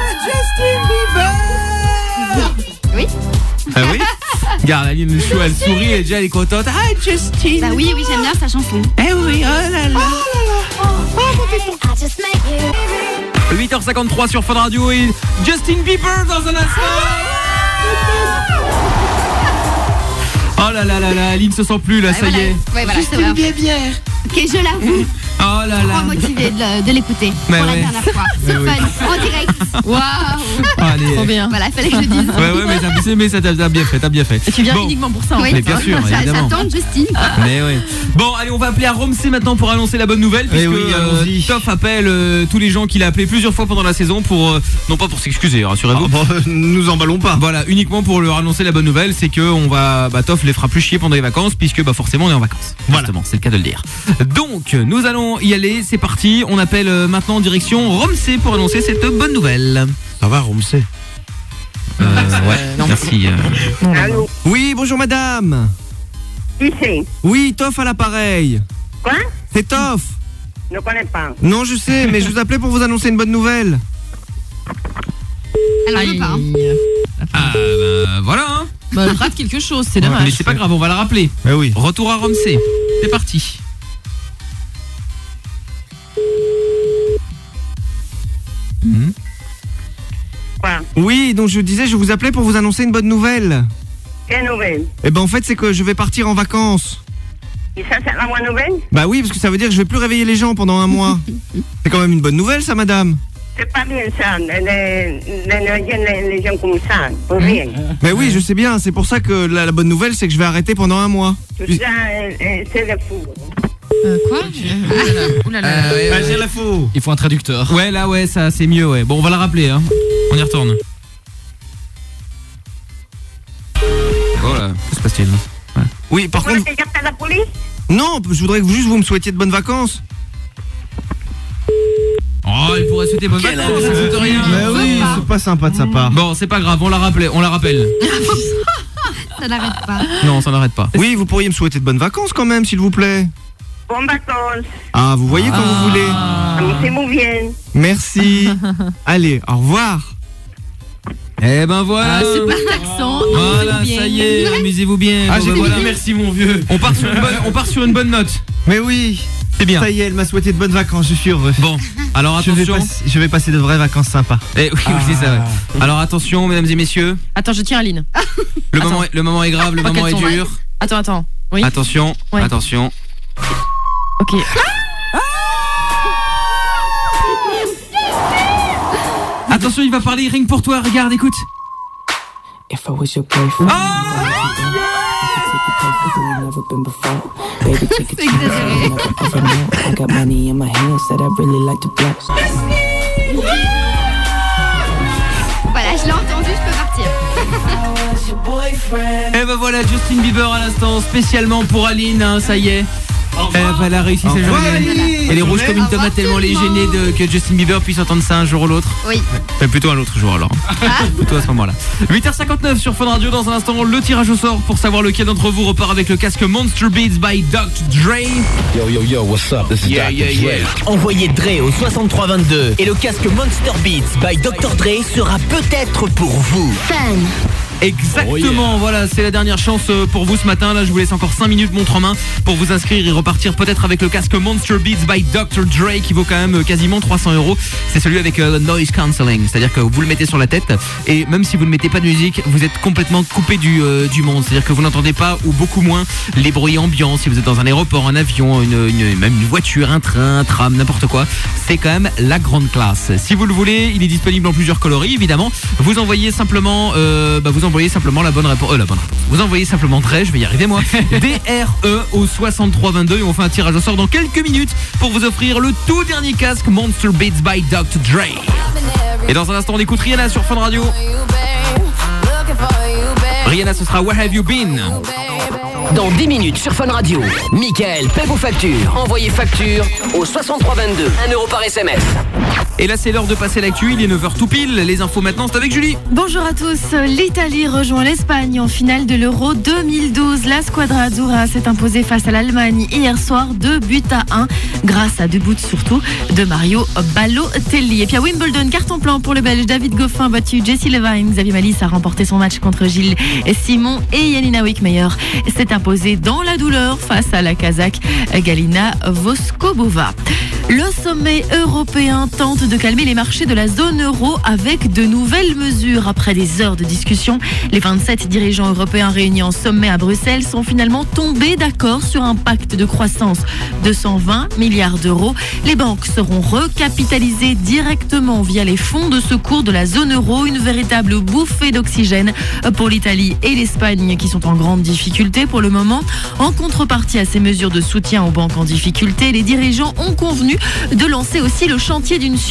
Justin Bieber. Oui. Ah oui. Regarde, Aline Chou, elle sourit et déjà elle est contente. Ah, Justin. Bah oui, oui, j'aime bien sa chanson. Eh oui, oh là là. huit heures cinquante-trois sur Fun Radio et Justin Bieber dans un instant. Oh là là là là, Aline se sent plus là, Ouais, ça voilà. y est. Ouais, voilà, Juste c'est une vrai. bière. Ok, je l'avoue. Oh là Trop là. motivée de, le- de l'écouter Mais pour ouais. la dernière fois. C'est Mais oui. fun, en direct. Waouh. Allez. Trop bien. Voilà, fallait que je le dise. Ouais ouais, mais t'as, mais ça, t'as, t'as bien fait, t'as bien fait. Et tu viens Bon. uniquement pour ça en Oui, fait. Mais bien sûr, ça, évidemment. ça tente, Justine. Mais oui. Bon, allez, on va appeler à Romsey maintenant pour annoncer la bonne nouvelle, puisque Eh oui, euh, allons-y. Toff appelle euh, tous les gens qu'il a appelés plusieurs fois pendant la saison pour euh, non pas pour s'excuser, rassurez-vous. Ah, bon, nous emballons pas. Voilà, uniquement pour leur annoncer la bonne nouvelle, c'est que on va, bah, Toff les fera plus chier pendant les vacances, puisque bah forcément on est en vacances. Voilà. Justement, c'est le cas de le dire. Donc, nous allons y aller, c'est parti. On appelle euh, maintenant en direction Romsey pour annoncer cette bonne nouvelle. Ça va, Romsey? Euh, ouais, merci. euh. Allô? Oui, bonjour madame. Qui c'est? Oui, Toff à l'appareil. Quoi? C'est Toff. Je ne connais pas. Non, je sais, mais je vous appelais pour vous annoncer une bonne nouvelle. Elle en veut pas. Ah, bah voilà. Hein. Bah, elle rate quelque chose, c'est Ouais, dommage. mais c'est pas grave, on va la rappeler. Eh oui. Retour à Romsey. C'est parti. Hmm. Quoi? Oui, donc je disais, je vous appelais pour vous annoncer une bonne nouvelle. Quelle nouvelle? Eh ben en fait, c'est que je vais partir en vacances. Et ça, c'est la bonne nouvelle? Bah oui, parce que ça veut dire que je vais plus réveiller les gens pendant un mois. C'est quand même une bonne nouvelle, ça, madame. C'est pas bien ça, les, les, les, les gens comme ça, pour rien. Mais oui, je sais bien, c'est pour ça que la, la bonne nouvelle, c'est que je vais arrêter pendant un mois. Tout ça, euh, euh, c'est le fou. Euh, quoi? Oulala. Euh, ouais, Ah, ouais. j'ai la faux. Il faut un traducteur. Ouais, là, ouais, ça c'est mieux, ouais. Bon, on va la rappeler, hein. On y retourne. Voilà, que se passe-t-il? Ouais. Oui, par Vous contre... voulez que j'appelle la police? Non, je voudrais que vous, juste vous me souhaitiez de bonnes vacances. Oh, il pourrait souhaiter bonne vacances, ça coûte rien. Mais oui, c'est pas sympa de sa part. Bon, c'est pas grave, on la rappelle, on la rappelle. Ça n'arrête pas. Non, ça n'arrête pas. Oui, vous pourriez me souhaiter de bonnes vacances quand même, s'il vous plaît. Bonnes vacances. Ah, vous voyez quand vous voulez. Amusez-vous bien. Merci. Allez, au revoir. Eh ben voilà. Ah, super accent. Voilà, ça y est, amusez-vous bien. Ah, Bon, j'ai ben dit voilà. merci, mon vieux. On part sur une bonne, on part sur une bonne note. Mais oui. C'est bien. Ça y est, elle m'a souhaité de bonnes vacances, je suis heureux. Bon, alors Je vais, attention. passer, je vais passer de vraies vacances sympas. Eh, oui, oui, c'est ça. Ouais. Alors attention, mesdames et messieurs. Attends, je tiens Aline. Le moment, est, le moment est grave, le Pas moment est qu'elle tombe. dur. Attends, attends. Oui. Attention, Ouais. attention. Ok. Attention, il va parler rien que pour toi. Regarde, écoute. If I was your boyfriend, baby, take it to exagéré. never know. I got money in my hands that I really like to blow. Voilà, je l'ai entendu, je peux partir. Eh ben voilà, Justin Bieber à l'instant, spécialement pour Aline, hein, ça y est. Eh ben, elle a réussi sa journée. Aline. Elle est rouge comme une tomate tellement elle est gênée de, que Justin Bieber puisse entendre ça un jour ou l'autre. Oui. Mais plutôt un autre jour alors. Plutôt à ce moment-là. huit heures cinquante-neuf sur Fun Radio. Dans un instant, le tirage au sort pour savoir lequel d'entre vous repart avec le casque Monster Beats by docteur Dre. Yo, yo, yo, what's up? This is Yeah, doctor yeah, Dre. yeah. Envoyez Dre au soixante-trois vingt-deux et le casque Monster Beats by docteur Dre sera peut-être pour vous. Fun. Exactement, voilà, c'est la dernière chance euh, pour vous ce matin. Là, je vous laisse encore cinq minutes montre en main pour vous inscrire et repartir peut-être avec le casque Monster Beats by docteur Dre qui vaut quand même euh, quasiment trois cents euros. C'est celui avec euh, noise cancelling, c'est-à-dire que vous le mettez sur la tête et même si vous ne mettez pas de musique, vous êtes complètement coupé du, euh, du monde. C'est-à-dire que vous n'entendez pas ou beaucoup moins les bruits ambiants. Si vous êtes dans un aéroport, un avion, une, une, même une voiture, un train, un tram, n'importe quoi, c'est quand même la grande classe. Si vous le voulez, il est disponible en plusieurs coloris évidemment. Vous envoyez simplement, euh, bah, vous envoyez simplement la bonne réponse. Euh, la bonne réponse. Vous envoyez simplement Dre, je vais y arriver moi. D R E au soixante-trois vingt-deux et on fait un tirage au sort dans quelques minutes pour vous offrir le tout dernier casque Monster Beats by docteur Dre. Et dans un instant, on écoute Rihanna sur Fun Radio. Rihanna, ce sera Where Have You Been? Dans dix minutes sur Fun Radio, Mickaël paie vos factures. Envoyez facture au soixante-trois vingt-deux. un euro par S M S. Et là, c'est l'heure de passer l'actu. Il est neuf heures tout pile. Les infos maintenant, c'est avec Julie. Bonjour à tous. L'Italie rejoint l'Espagne en finale de l'Euro deux mille douze. La Squadra Azzurra s'est imposée face à l'Allemagne hier soir, deux buts à un, grâce à deux buts surtout de Mario Balotelli. Et puis à Wimbledon, carton plein pour le Belge David Goffin, battu Jesse Levine. Xavier Malice a remporté son match contre Gilles Simon et Yanina Wickmeyer s'est imposée dans la douleur face à la Kazakh Galina Voskobova. Le sommet européen tente de calmer les marchés de la zone euro avec de nouvelles mesures. Après des heures de discussion, les vingt-sept dirigeants européens réunis en sommet à Bruxelles sont finalement tombés d'accord sur un pacte de croissance de cent vingt milliards d'euros. Les banques seront recapitalisées directement via les fonds de secours de la zone euro. Une véritable bouffée d'oxygène pour l'Italie et l'Espagne qui sont en grande difficulté pour le moment. En contrepartie à ces mesures de soutien aux banques en difficulté, les dirigeants ont convenu de lancer aussi le chantier d'une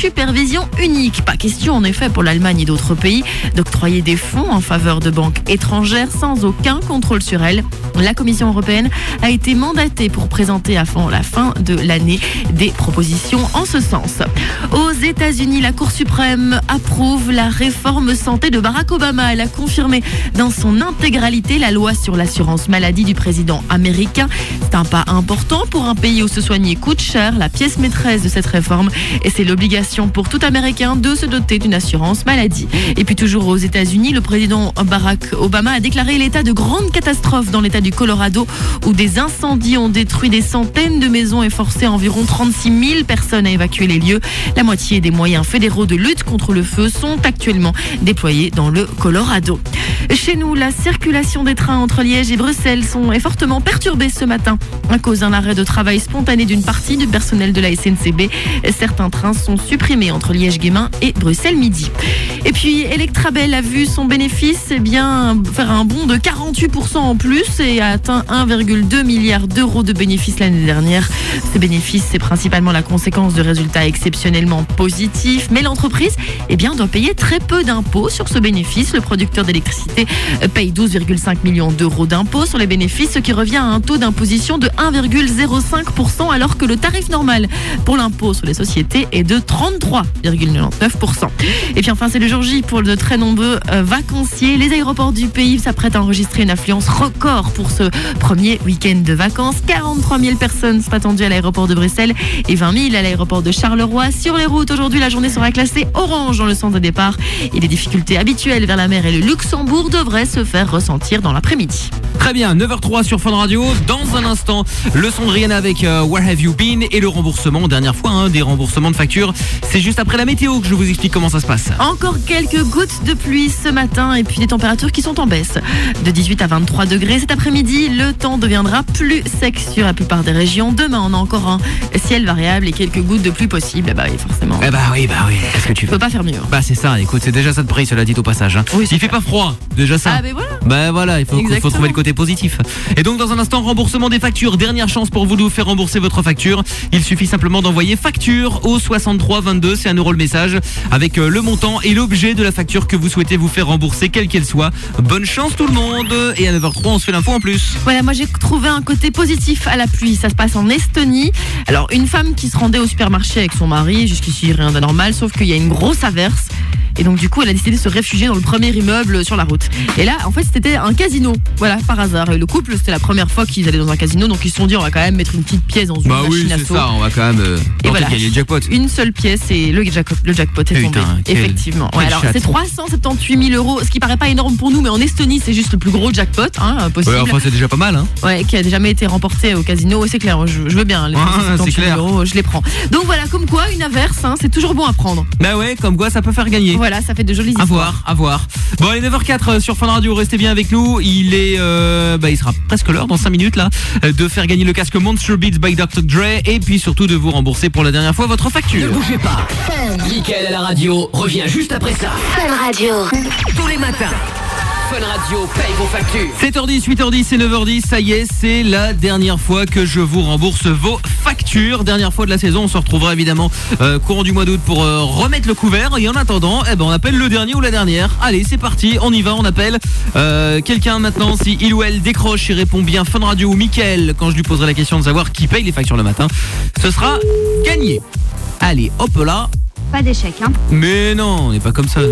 supervision unique. Pas question en effet pour l'Allemagne et d'autres pays d'octroyer des fonds en faveur de banques étrangères sans aucun contrôle sur elles. La Commission européenne a été mandatée pour présenter avant la fin de l'année des propositions en ce sens. Aux États-Unis, la Cour suprême approuve la réforme santé de Barack Obama. Elle a confirmé dans son intégralité la loi sur l'assurance maladie du président américain. C'est un pas important pour un pays où se soigner coûte cher. La pièce maîtresse de cette réforme, et c'est l'obligation pour tout Américain de se doter d'une assurance maladie. Et puis toujours aux États-Unis, le président Barack Obama a déclaré l'état de grande catastrophe dans l'état du Colorado où des incendies ont détruit des centaines de maisons et forcé environ trente-six mille personnes à évacuer les lieux. La moitié des moyens fédéraux de lutte contre le feu sont actuellement déployés dans le Colorado. Chez nous, la circulation des trains entre Liège et Bruxelles sont, est fortement perturbée ce matin à cause d'un arrêt de travail spontané d'une partie du personnel de la S N C B. Certains trains sont supprimés entre Liège-Guémin et Bruxelles-Midi. Et puis, Electrabel a vu son bénéfice eh bien, faire un bond de quarante-huit pour cent en plus et a atteint un virgule deux milliard d'euros de bénéfices l'année dernière. Ces bénéfices, c'est principalement la conséquence de résultats exceptionnellement positifs, mais l'entreprise eh bien, doit payer très peu d'impôts sur ce bénéfice. Le producteur d'électricité paye douze virgule cinq millions d'euros d'impôts sur les bénéfices, ce qui revient à un taux d'imposition de un virgule zéro cinq pour cent, alors que le tarif normal pour l'impôt sur les sociétés est de trente-trois virgule quatre-vingt-dix-neuf pour cent. Et puis enfin, c'est le jour J pour de très nombreux euh, vacanciers. Les aéroports du pays s'apprêtent à enregistrer une affluence record pour ce premier week-end de vacances. quarante-trois mille personnes sont attendues à l'aéroport de Bruxelles et vingt mille à l'aéroport de Charleroi. Sur les routes, aujourd'hui, la journée sera classée orange dans le sens de départ et les difficultés habituelles vers la mer et le Luxembourg devraient se faire ressentir dans l'après-midi. Très bien, neuf heures zéro trois sur Fun Radio. Dans un instant, le son de Rihanna avec euh, Where Have You Been et le remboursement, dernière fois, hein, des remboursements de factures. C'est juste après la météo que je vous explique comment ça se passe. Encore quelques gouttes de pluie ce matin et puis des températures qui sont en baisse. De dix-huit à vingt-trois degrés cet après-midi, le temps deviendra plus sec sur la plupart des régions. Demain, on a encore un ciel variable et quelques gouttes de pluie possibles. Bah oui, forcément. Eh bah oui, bah oui, qu'est-ce que tu veux? On peut pas faire mieux. Bah c'est ça, écoute, c'est déjà ça de prix, cela dit au passage. Hein. Oui, il fait pas froid, déjà ça. Ah bah voilà. Bah voilà, il faut, faut trouver le côté positif. Et donc dans un instant, remboursement des factures. Dernière chance pour vous de vous faire rembourser votre facture. Il suffit simplement d'envoyer facture au soixante-trois vingt-deux, c'est un euro le message, avec le montant et l'objet de la facture que vous souhaitez vous faire rembourser, quelle qu'elle soit. Bonne chance tout le monde. Et à neuf heures zéro trois, on se fait l'info en plus. Voilà, moi j'ai trouvé un côté positif à la pluie. Ça se passe en Estonie. Alors une femme qui se rendait au supermarché avec son mari, jusqu'ici rien d'anormal, sauf qu'il y a une grosse averse. Et donc du coup elle a décidé de se réfugier dans le premier immeuble sur la route. Et là en fait c'était un casino, voilà, par hasard. Et le couple, c'était la première fois qu'ils allaient dans un casino, donc ils se sont dit on va quand même mettre une petite pièce dans une bah machine oui, à c'est saut. ça, on va quand même euh, et voilà, gagner le jackpot. Une seule pièce et le jackpot, le jackpot est tombé. Quel, effectivement. Quel ouais, alors c'est trois cent soixante-dix-huit mille euros, ce qui paraît pas énorme pour nous, mais en Estonie c'est juste le plus gros jackpot hein, possible. Ouais, enfin c'est déjà pas mal hein. Ouais, qui a jamais été remporté au casino. Ouais, c'est clair, je, je veux bien les ah, trois cent soixante-dix mille euros, je les prends. Donc voilà, comme quoi une averse, hein, c'est toujours bon à prendre. Bah ouais, comme quoi ça peut faire gagner. Voilà, ça fait de jolies histoires. À voir, à voir. Bon, allez, neuf heures zéro quatre sur Fun Radio, restez bien avec nous. Il est, euh, bah, il sera presque l'heure dans cinq minutes là, de faire gagner le casque Monster Beats by docteur Dre et puis surtout de vous rembourser pour la dernière fois votre facture. Ne bougez pas. Mickaël à la radio revient juste après ça. Fun Radio. Tous les matins. Fun Radio paye vos factures. sept heures dix, huit heures dix et neuf heures dix, ça y est, c'est la dernière fois que je vous rembourse vos factures. Dernière fois de la saison, on se retrouvera évidemment euh, courant du mois d'août pour euh, remettre le couvert. Et en attendant, eh ben, on appelle le dernier ou la dernière. Allez, c'est parti, on y va, on appelle euh, quelqu'un maintenant. Si il ou elle décroche et répond bien Fun Radio ou Mickaël, quand je lui poserai la question de savoir qui paye les factures le matin, ce sera gagné. Allez, hop là. Pas d'échec, hein. Mais non, on n'est pas comme ça.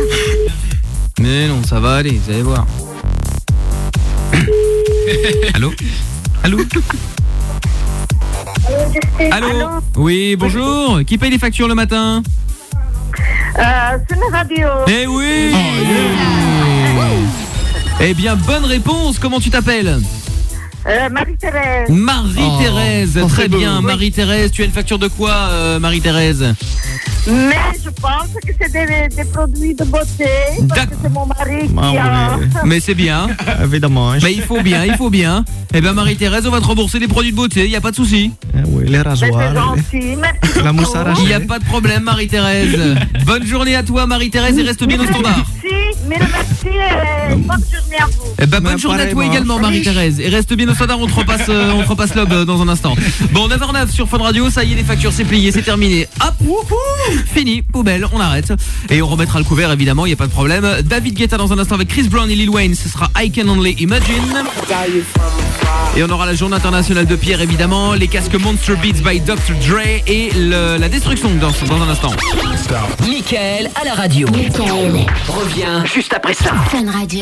Mais non, ça va aller, vous allez voir. Allô? Allô? Allô? Allô? Oui, bonjour. Qui paye les factures le matin? Euh, c'est la radio. Eh oui! Oh, yeah. Eh bien, bonne réponse. Comment tu t'appelles? Euh, Marie-Thérèse. Marie-Thérèse, oh, très beau. bien. Oui. Marie-Thérèse, tu as une facture de quoi, euh, Marie-Thérèse? Mais je pense que c'est des, des produits de beauté, parce que c'est mon mari ah, qui a... Oui. Mais c'est bien. Évidemment. Mais il faut bien, il faut bien. Eh bien, Marie-Thérèse, on va te rembourser les produits de beauté, il n'y a pas de souci. Eh oui, les rasoirs. C'est gentil, merci. La mousse arrachée. Il n'y a pas de problème, Marie-Thérèse. Bonne journée à toi, Marie-Thérèse, et reste bien au standard. Merci, mille merci. bonne journée à vous. Eh ben, bonne journée à toi également, Marie-Thérèse. Et reste bien au standard, on te repasse, euh, on te repasse l'ob euh, dans un instant. Bon, neuf heures neuf sur Fun Radio, ça y est, les factures, c'est plié, c'est terminé. Hop, wouhou, fini, poubelle, on arrête. Et on remettra le couvert, évidemment, il n'y a pas de problème. David Guetta dans un instant avec Chris Brown et Lil Wayne, ce sera I Can Only Imagine. Et on aura la journée internationale de Pierre, évidemment, les casques Monster Beats by docteur Dre et le, la destruction dans, dans un instant. Mickaël à la radio. Mickaël revient juste après ça. Fun Radio.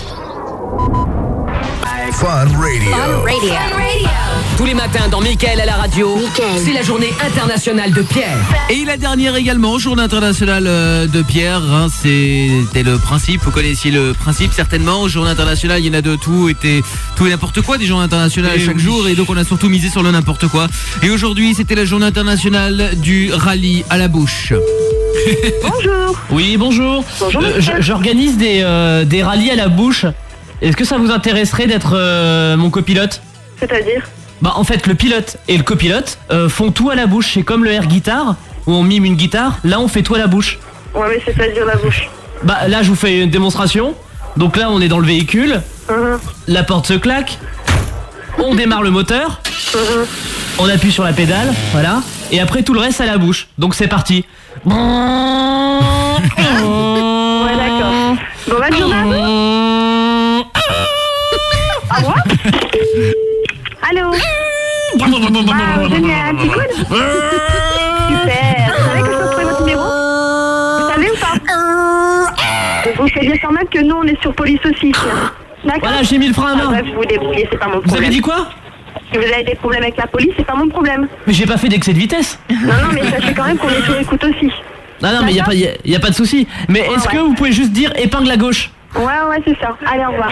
Fun Radio. Fun Radio. Tous les matins dans Mickaël à la radio, c'est la journée internationale de Pierre. Et la dernière également, journée internationale de Pierre, hein, c'était le principe, vous connaissiez le principe certainement. Journée internationale, il y en a de tout, était tout et n'importe quoi, des journées internationales et chaque oui. jour, et donc on a surtout misé sur le n'importe quoi. Et aujourd'hui, c'était la journée internationale du rallye à la bouche. Bonjour. Oui, bonjour. Bonjour, Euh, monsieur. j- J'organise des, euh, des rallyes à la bouche. Est-ce que ça vous intéresserait d'être euh, mon copilote? C'est-à-dire? Bah en fait le pilote et le copilote euh, font tout à la bouche. C'est comme le air guitare où on mime une guitare. Là on fait tout à la bouche. Ouais, mais c'est-à-dire la bouche. Bah là je vous fais une démonstration. Donc là on est dans le véhicule. Uh-huh. La porte se claque. On démarre le moteur. Uh-huh. On appuie sur la pédale. Voilà. Et après tout le reste à la bouche. Donc c'est parti. Ouais, d'accord. Bon, bonne journée à vous. Au revoir. Allô? Ah, génial, c'est cool. Super. Vous savez que je peux trouver votre numéro? Vous savez ou pas? Vous savez bien quand même que nous, on est sur police aussi. D'accord? Voilà, j'ai mis le frein à main. Ah, bref, vous vous débrouillez, c'est pas mon problème. Vous avez dit quoi? Si vous avez des problèmes avec la police, c'est pas mon problème. Mais j'ai pas fait d'excès de vitesse. Non, non, mais sachez quand même qu'on est sur écoute aussi. Non, non, mais il n'y a, pas- y a- y a pas de souci. Mais Ouais, est-ce ouais. que vous pouvez juste dire épingle à gauche? Ouais, ouais, c'est ça. Allez, au revoir.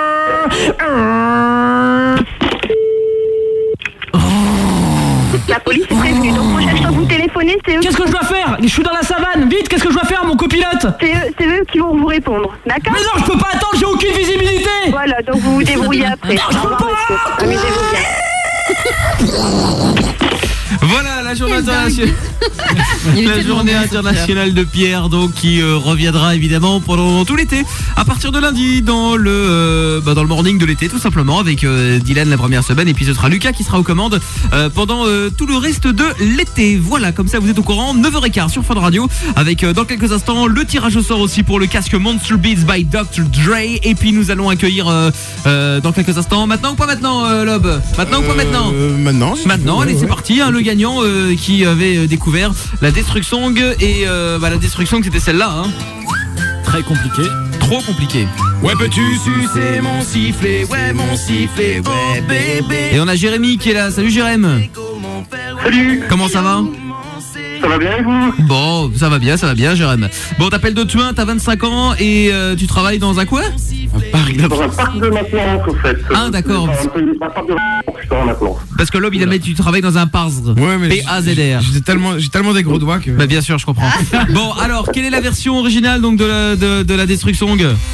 La police est prévenue, donc prochaine fois que vous téléphonez, c'est eux. Qu'est-ce que je dois faire? Je suis dans la savane, vite, qu'est-ce que je dois faire, mon copilote? C'est eux, c'est eux qui vont vous répondre, d'accord? Mais non, je peux pas attendre, j'ai aucune visibilité. Voilà, donc vous vous débrouillez après. Non, je Au peux revoir, pas. monsieur. Amusez-vous bien. Voilà la journée Quel internationale. Il La était journée demandé, ce internationale de Pierre, donc qui euh, reviendra évidemment pendant tout l'été, à partir de lundi dans le euh, bah, dans le morning de l'été tout simplement avec euh, Dylan la première semaine, et puis ce sera Lucas qui sera aux commandes euh, pendant euh, tout le reste de l'été. Voilà, comme ça vous êtes au courant. neuf heures quinze sur Fun Radio avec euh, dans quelques instants le tirage au sort aussi pour le casque Monster Beats by docteur Dre, et puis nous allons accueillir euh, euh, dans quelques instants. Maintenant ou pas maintenant, euh, Lob? Maintenant ou pas maintenant? Euh, Maintenant. si Maintenant, tu veux, allez, c'est ouais. parti, hein, le gagnant euh, qui avait euh, découvert la Destruction, et euh, bah, la Destruction c'était celle-là, hein. Très compliqué, trop compliqué. Ouais, peux-tu sucer mon sifflet? Ouais, mon sifflet, ouais, bébé. Et on a Jérémy qui est là. Salut Jérémy. Salut. Comment ça va? Ça va bien et vous? Bon, ça va bien, ça va bien Jérémy. Bon, t'appelles de Thuin, t'as vingt-cinq ans et euh, tu travailles dans un quoi? Un parc de... Dans un parc de maintenance, au fait. Ah, d'accord. Dans un parc de maintenance, putain, maintenant. Parce que Lob il a mis tu travailles dans un P A R Z. Ouais, mais P A Z R. J'ai tellement, j'ai tellement des gros doigts que. Bah bien sûr, je comprends. Bon, alors, quelle est la version originale donc de la, de, de la Destruction?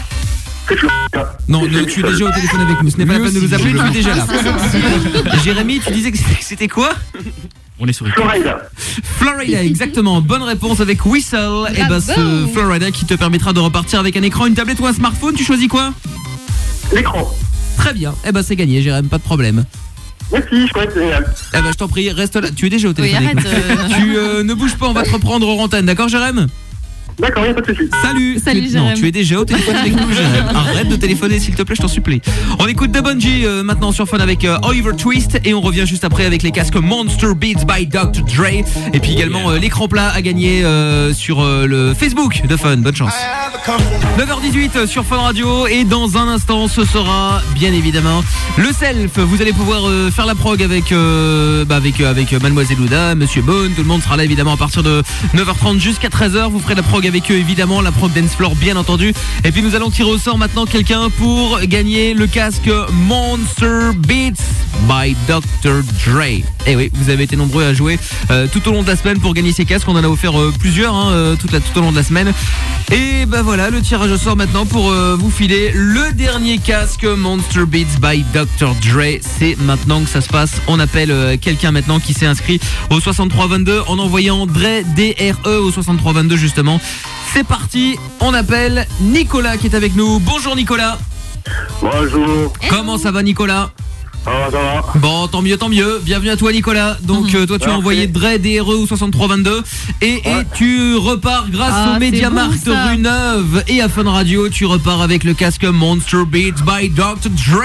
Non, ne, tu es déjà au téléphone avec nous. Ce n'est pas la peine de nous appeler, tu es déjà là. Jérémy, tu disais que c'était- c'était quoi? On est sur Florida. Florida, exactement. Bonne réponse avec Whistle. Et bah ce Florida qui te permettra de repartir avec un écran, une tablette ou un smartphone. Tu choisis quoi? L'écran. Très bien. Et bah c'est gagné, Jérémy, pas de problème. Merci, je crois que c'est génial. Eh bah je t'en prie, reste là. Tu es déjà au téléphone Oui, avec nous. arrête, euh. Tu euh, ne bouges pas, on va te reprendre aux antennes, d'accord Jérémy? D'accord, il n'y a pas de souci. Salut. Salut, Tu- Non, Jérémy. tu es déjà au téléphone avec nous, Jérémy. Arrête de téléphoner s'il te plaît, je t'en supplie. On écoute The Bungie euh, maintenant sur Fun avec euh, Oliver Twist, et on revient juste après avec les casques Monster Beats by docteur Dre, et puis également euh, l'écran plat à gagner euh, sur euh, le Facebook de Fun. Bonne chance. neuf heures dix-huit sur Fun Radio, et dans un instant ce sera bien évidemment le self. Vous allez pouvoir euh, faire la prog avec euh, bah, avec euh, avec euh, Mademoiselle Ouda, Monsieur Bone, tout le monde sera là évidemment à partir de neuf heures trente jusqu'à treize heures. Vous ferez la prog avec eux évidemment, la prog dance floor bien entendu, et puis nous allons tirer au sort maintenant quelqu'un pour gagner le casque Monster Beats by docteur Dre. Et oui, vous avez été nombreux à jouer euh, tout au long de la semaine pour gagner ces casques. On en a offert euh, plusieurs hein, euh, tout, la, tout au long de la semaine. Et bah voilà, le tirage au sort maintenant pour euh, vous filer le dernier casque Monster Beats by docteur Dre. C'est maintenant que ça se passe. On appelle euh, quelqu'un maintenant qui s'est inscrit au soixante-trois vingt-deux en envoyant Dre, D R E au soixante-trois vingt-deux justement. C'est parti, on appelle Nicolas qui est avec nous. Bonjour Nicolas. Bonjour. Comment ça va Nicolas? Ça va, ça va. Bon, tant mieux, tant mieux. Bienvenue à toi Nicolas. Donc euh, toi tu as Merci. envoyé Dre, D R E au soixante-trois vingt-deux et, et tu repars grâce Ah, au c'est Mediamarkt bon, ça. rue Neuve et à Fun Radio. Tu repars avec le casque Monster Beats by docteur Dre.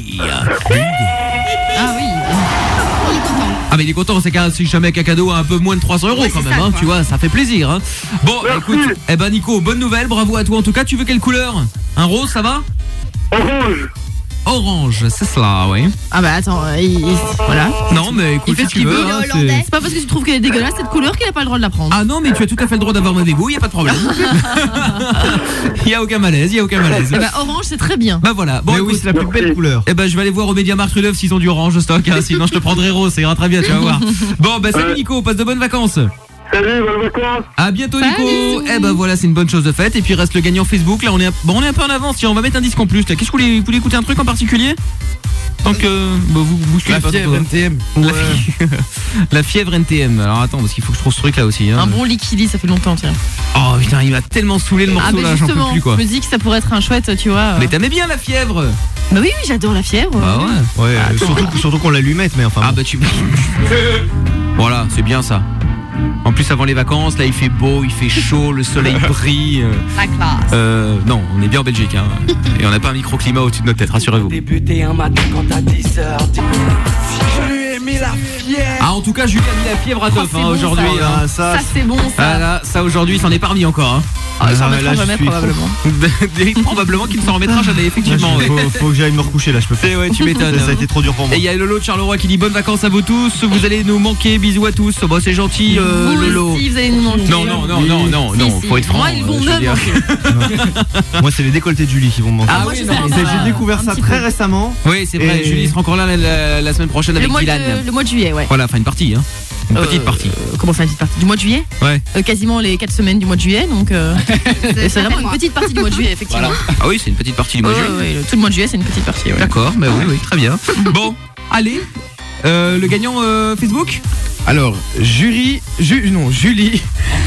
Ah oui. Ah mais il est content, c'est qu'un si jamais un cadeau à un peu moins de trois cents euros Ouais, quand c'est même, ça, hein, quoi. tu vois, ça fait plaisir. Hein. Bon, Merci. écoute, eh ben Nico, bonne nouvelle, bravo à toi en tout cas. Tu veux quelle couleur? Un rose, ça va? Orange. Orange, c'est cela, oui. Ah bah attends, euh, il, il- voilà. Non mais écoute, Il fait si ce tu qu'il veux. veut. hein, Il est c'est- hollandais. C'est pas parce que tu trouves qu'elle est dégueulasse cette couleur qu'il a pas le droit de la prendre. Ah non, mais tu as tout à fait le droit d'avoir mauvais goût, y a pas de problème. Y a aucun malaise, y a aucun malaise. Eh bah orange c'est très bien. Bah voilà. Bon, Mais oui, écoute, c'est la plus belle couleur. eh ben je vais aller voir au Mediamarkt rue Neuve s'ils ont du orange au stock, hein, sinon je te prendrai rose, ça ira très bien, tu vas voir. Bon, bah salut Ouais. Nico, passe de bonnes vacances. Salut, bonnes vacances. À bientôt Salut. Nico. Eh ben voilà, c'est une bonne chose de faite. Et puis reste le gagnant Facebook. Là on est un... bon, on est un peu en avance. Tiens, on va mettre un disque en plus. Qu'est-ce que vous voulez, vous voulez écouter un truc en particulier? Tant que bah, vous vous La fièvre N T M. La, fi- la fièvre N T M. Alors attends, parce qu'il faut que je trouve ce truc là aussi. Hein. Un bon liquidi, ça fait longtemps tiens. Oh putain, il m'a tellement saoulé le morceau Ah bah là, j'en peux justement, plus quoi. je me dis que ça pourrait être un chouette, tu vois. euh. Mais t'aimais bien la fièvre? Bah oui, oui, j'adore la fièvre. Bah ouais. Ouais, euh, surtout, surtout qu'on l'allumette, mais enfin. Ah bon. bah tu. Voilà, c'est bien ça. En plus avant les vacances, là il fait beau, il fait chaud, le soleil brille. euh, La classe. Euh, non, on est bien en Belgique hein. Et on n'a pas un microclimat au-dessus de notre tête, rassurez-vous. Débuter un matin quand à dix heures. Je lui ai mis la fièvre. Ah en tout cas Julien a mis la fièvre à top c'est hein, bon, aujourd'hui. ça. hein. Ah, ça, Ça c'est bon Ah ça. là, ça aujourd'hui il s'en est pas remis encore hein. Ah, il s'en Ah, remettra là, je jamais suis- probablement. Probablement qu'il ne s'en remettra jamais effectivement. Là, je- ouais. faut, faut que j'aille me recoucher là, je peux C'est faire. ouais, tu m'étonnes. Ça a été trop dur pour moi. Et il y a Lolo de Charleroi qui dit bonnes vacances à vous tous, vous allez nous manquer, bisous à tous. Bon c'est gentil euh, Vous Lolo. aussi, vous allez nous manquer. Non non non non non Si, non, si. faut être franc. Moi, ils vont euh, je veux me dire. manquer. Moi, c'est les décolletés de Julie qui vont me manquer. Ah Moi, oui, je non, sais mais pas, C'est- ça, J'ai découvert un ça petit très peu. récemment. Oui c'est vrai, Et- Julie sera encore là la, la- la semaine prochaine Le avec mois, Dylan. de, le mois de juillet, ouais. Voilà, enfin une partie hein. Une petite Euh, partie. Comment ça, une petite partie? Du mois de juillet Ouais. Euh, Quasiment les quatre semaines du mois de juillet, donc euh, c'est ça vraiment fait une moi. petite partie du mois de juillet, effectivement. Ah oui, c'est une petite partie du Ouais, mois de ouais, juillet. ouais, le- tout le mois de juillet, c'est une petite partie. Ouais. D'accord, bah oui, oui, très bien. Bon, allez, euh, le gagnant euh, Facebook. Alors, Jury, Ju, non, Julie,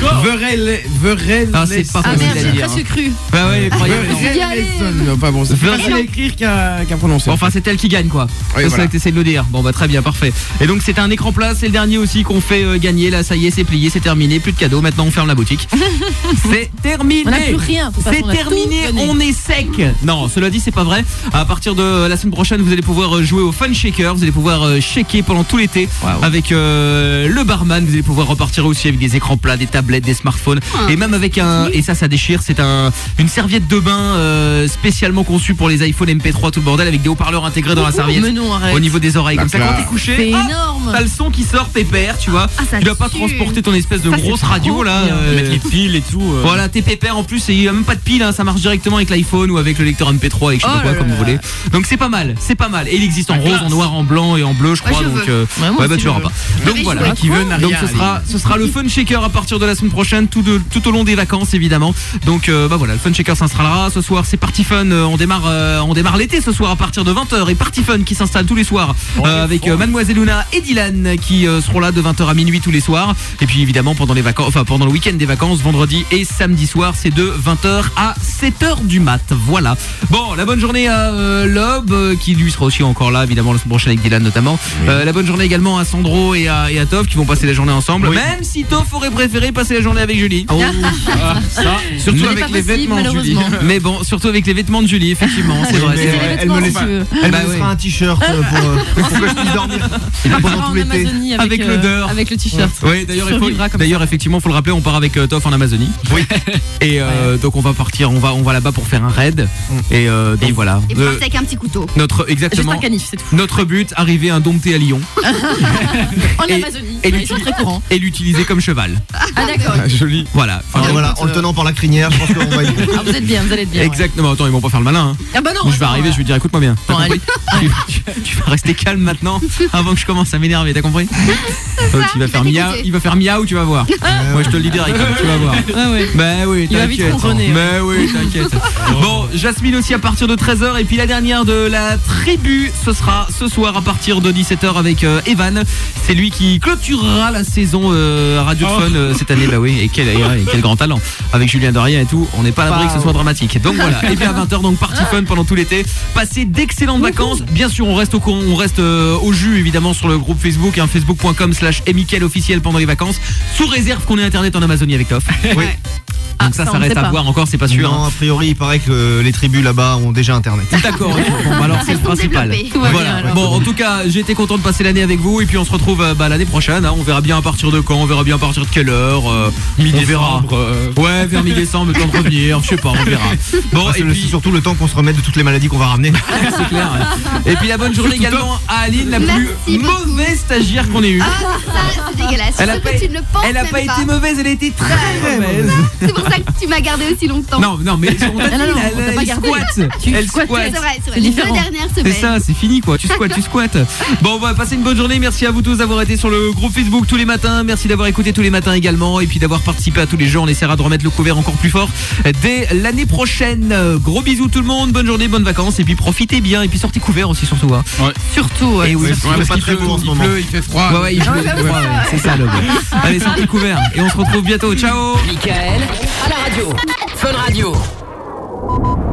Verel, Verel. Ah, c'est pas Ah facile merde, à j'ai dire. presque cru. Bah ouais, croyez-moi. Verel. Y aller. Enfin bon, c'est plus Verel. facile à écrire qu'à qu'à prononcer. Bon, enfin, c'est elle qui gagne, quoi. Oui, c'est voilà. ça que t'essaies de le dire. Bon, bah très bien, parfait. Et donc, c'est un écran plat, c'est le dernier aussi qu'on fait euh, gagner. Là, ça y est, c'est plié, c'est terminé. Plus de cadeaux. Maintenant, on ferme la boutique. C'est terminé. On n'a plus rien. de toute C'est façon, on a terminé, tout donné. on est sec. Non, cela dit, c'est pas vrai. À partir de la semaine prochaine, vous allez pouvoir euh, jouer au Fun Shaker. Vous allez pouvoir euh, shaker pendant tout l'été avec euh, le barman. Vous allez pouvoir repartir aussi avec des écrans plats, des tablettes, des smartphones et même avec un, et ça, ça déchire. C'est un une serviette de bain euh, spécialement conçue pour les iPhone M P trois, tout le bordel, avec des haut-parleurs intégrés dans la serviette. Mais non, arrête. Au niveau des oreilles, La comme ça, quand classe. t'es couché, C'est hop, énorme. t'as le son qui sort pépère, tu vois. Ah, ça Tu dois pas tue. transporter ton espèce de Ça, c'est grosse trop radio là. bien. euh, Mettre les piles et tout. euh. Voilà, t'es pépère en plus et il y a même pas de pile, hein, ça marche directement avec l'iPhone ou avec le lecteur M P trois, avec je sais Oh pas quoi, là comme là. vous voulez. Donc c'est pas mal, c'est pas mal. Et il existe en La rose, classe. en noir, en blanc et en bleu, je Ouais, crois. je donc veux. euh, Ouais, moi ouais, bah aussi, tu l'auras je pas. veux. Donc vais voilà. jouer. Qui veut n'a Donc rien ce à sera, ce sera le Fun Shaker à partir de la semaine prochaine, tout, de, tout au long des vacances évidemment. Donc euh, bah voilà, le Fun Shaker s'installera ce soir. C'est Party Fun. euh, on démarre, euh, on démarre l'été ce soir à partir de vingt heures et Party Fun qui s'installe tous les soirs euh, avec euh, Mademoiselle Luna et Dylan qui euh, seront là de vingt heures à minuit tous les soirs. Et puis évidemment pendant les vacances, enfin pendant le week-end des vacances, vendredi et samedi soir, c'est de vingt heures à sept heures du mat. Voilà. Bon, la bonne journée à euh, Lob euh, qui lui sera aussi encore là évidemment la semaine prochaine avec Dylan notamment. Euh, la bonne journée également à Sandro et à, et à Toff qui vont passer la journée ensemble. Oui. Même si Toff aurait préféré passer la journée avec Julie. Ah, ça. Surtout Mais avec pas les possible, vêtements, Julie. malheureusement. Mais bon, surtout avec les vêtements de Julie, effectivement, c'est vrai. mais c'est C'est vrai. les elle vêtements, me si laisse tu veux. Elle Bah me ouais. laissera un t-shirt euh, pour, euh, pour que je puisse dormir On pendant part tout en l'été. Amazonie avec, Avec euh, l'odeur. avec le t-shirt. Oui, d'ailleurs, il faut, Survivra comme d'ailleurs, effectivement, faut le rappeler, on part avec euh, Toff en Amazonie. Oui. Et euh, donc on va partir, on va, on va là-bas pour faire un raid. Et euh, donc voilà. Et vous Euh, partez avec un petit couteau. notre Juste exactement. un canif, c'est tout. Notre but, arriver à Indompté à Lyon. En Et, Amazonie. Amazonie. Et Ils sont très courants. Et l'utiliser comme cheval. Ah d'accord. Joli. Voilà. Enfin, voilà, en le tenant par la crinière, je pense qu'on va y Ah, vous êtes bien, vous allez être bien. Exactement. Attends, ils vont pas faire le malin. Hein. Ah bah non. Moi, je vais attends, arriver, ouais. je vais dire écoute-moi bien. T'as Bon, compris tu, tu- tu vas rester calme maintenant avant que je commence à m'énerver, t'as compris? Donc il va faire miaou, il va faire miaou, tu vas voir. Moi je te le dis direct, tu vas voir. Ah ouais. Bah oui, Il va vite t'inquiète. ronronner, ouais. Bah oui, t'inquiète. Bon, Jasmine aussi à partir de treize heures et puis la dernière de la tribu, ce sera ce soir à partir de dix-sept heures avec euh, Evan. C'est lui qui clôturera la saison euh, Radio de Fun euh, cette année. Bah oui, et quel, et quel grand talent. Avec Julien Dorien et tout, on n'est pas à l'abri que ce soit dramatique. Donc voilà, et puis à vingt heures donc party fun pendant tout l'été. Passez d'excellentes vacances. Bien sûr, on reste au courant, on reste euh, au jus évidemment sur le groupe Facebook, hein, facebook point com slash Mickaël officiel pendant les vacances, sous réserve qu'on ait internet en Amazonie avec Toff. Oui. Donc ça, ça, ça on reste sait à pas. voir encore, c'est pas sûr. Non, hein. a priori, il paraît que les tribus là-bas ont déjà internet. D'accord, ok. Bon, bah alors c'est le Elles sont principal. développées. Tout va Voilà. bien, alors. Bon, en tout cas, j'ai été content de passer l'année avec vous et puis on se retrouve euh, bah, l'année prochaine. Hein. On verra bien à partir de quand, on verra bien à partir de quelle heure. Euh, mi-décembre. euh, Ouais, vers mi-décembre, le temps de revenir. Je sais pas, on verra. Bon, Ah, et c'est le- puis c'est surtout le temps qu'on se remette de toutes les maladies qu'on va ramener. c'est clair. Ouais. Et puis la bonne journée Surtout également à Aline, la plus Merci beaucoup. mauvaise stagiaire qu'on ait eue. Ah, ça, c'est dégueulasse. Elle a Surtout pas, que tu ne le penses elle a même pas été mauvaise, elle a été très mauvaise. C'est pour ça que tu m'as gardé aussi longtemps. Non, non, mais on t'a dit, Ah, non, non, elle, on t'a elle pas gardé. squatte. Tu Elle squattes. squatte. C'est vrai, c'est vrai. C'est Les deux différent. dernières C'est semaines. ça, c'est fini quoi. Tu squattes, tu squattes. Bon, on va passer une bonne journée. Merci à vous tous d'avoir été sur le groupe Facebook tous les matins. Merci d'avoir écouté tous les matins également. Et puis d'avoir participé à tous les jeux. On essaiera de remettre le couvert encore plus fort dès l'année prochaine. Gros bisous tout le monde. Bonne journée, bonnes vacances. Et puis profitez bien. Et puis sortez couvert aussi, surtout. Hein. Surtout. ouais. Et oui, Ouais, parce c'est pas qu'il très pleut, beau en ce il moment. pleut, Il fait froid. Ouais, ouais, il pleut. ouais, ouais, Ouais, ouais, c'est ça le bon. Allez, sortez le couvert. Et on se retrouve bientôt. Ciao. Mickaël à la radio. Fun Radio.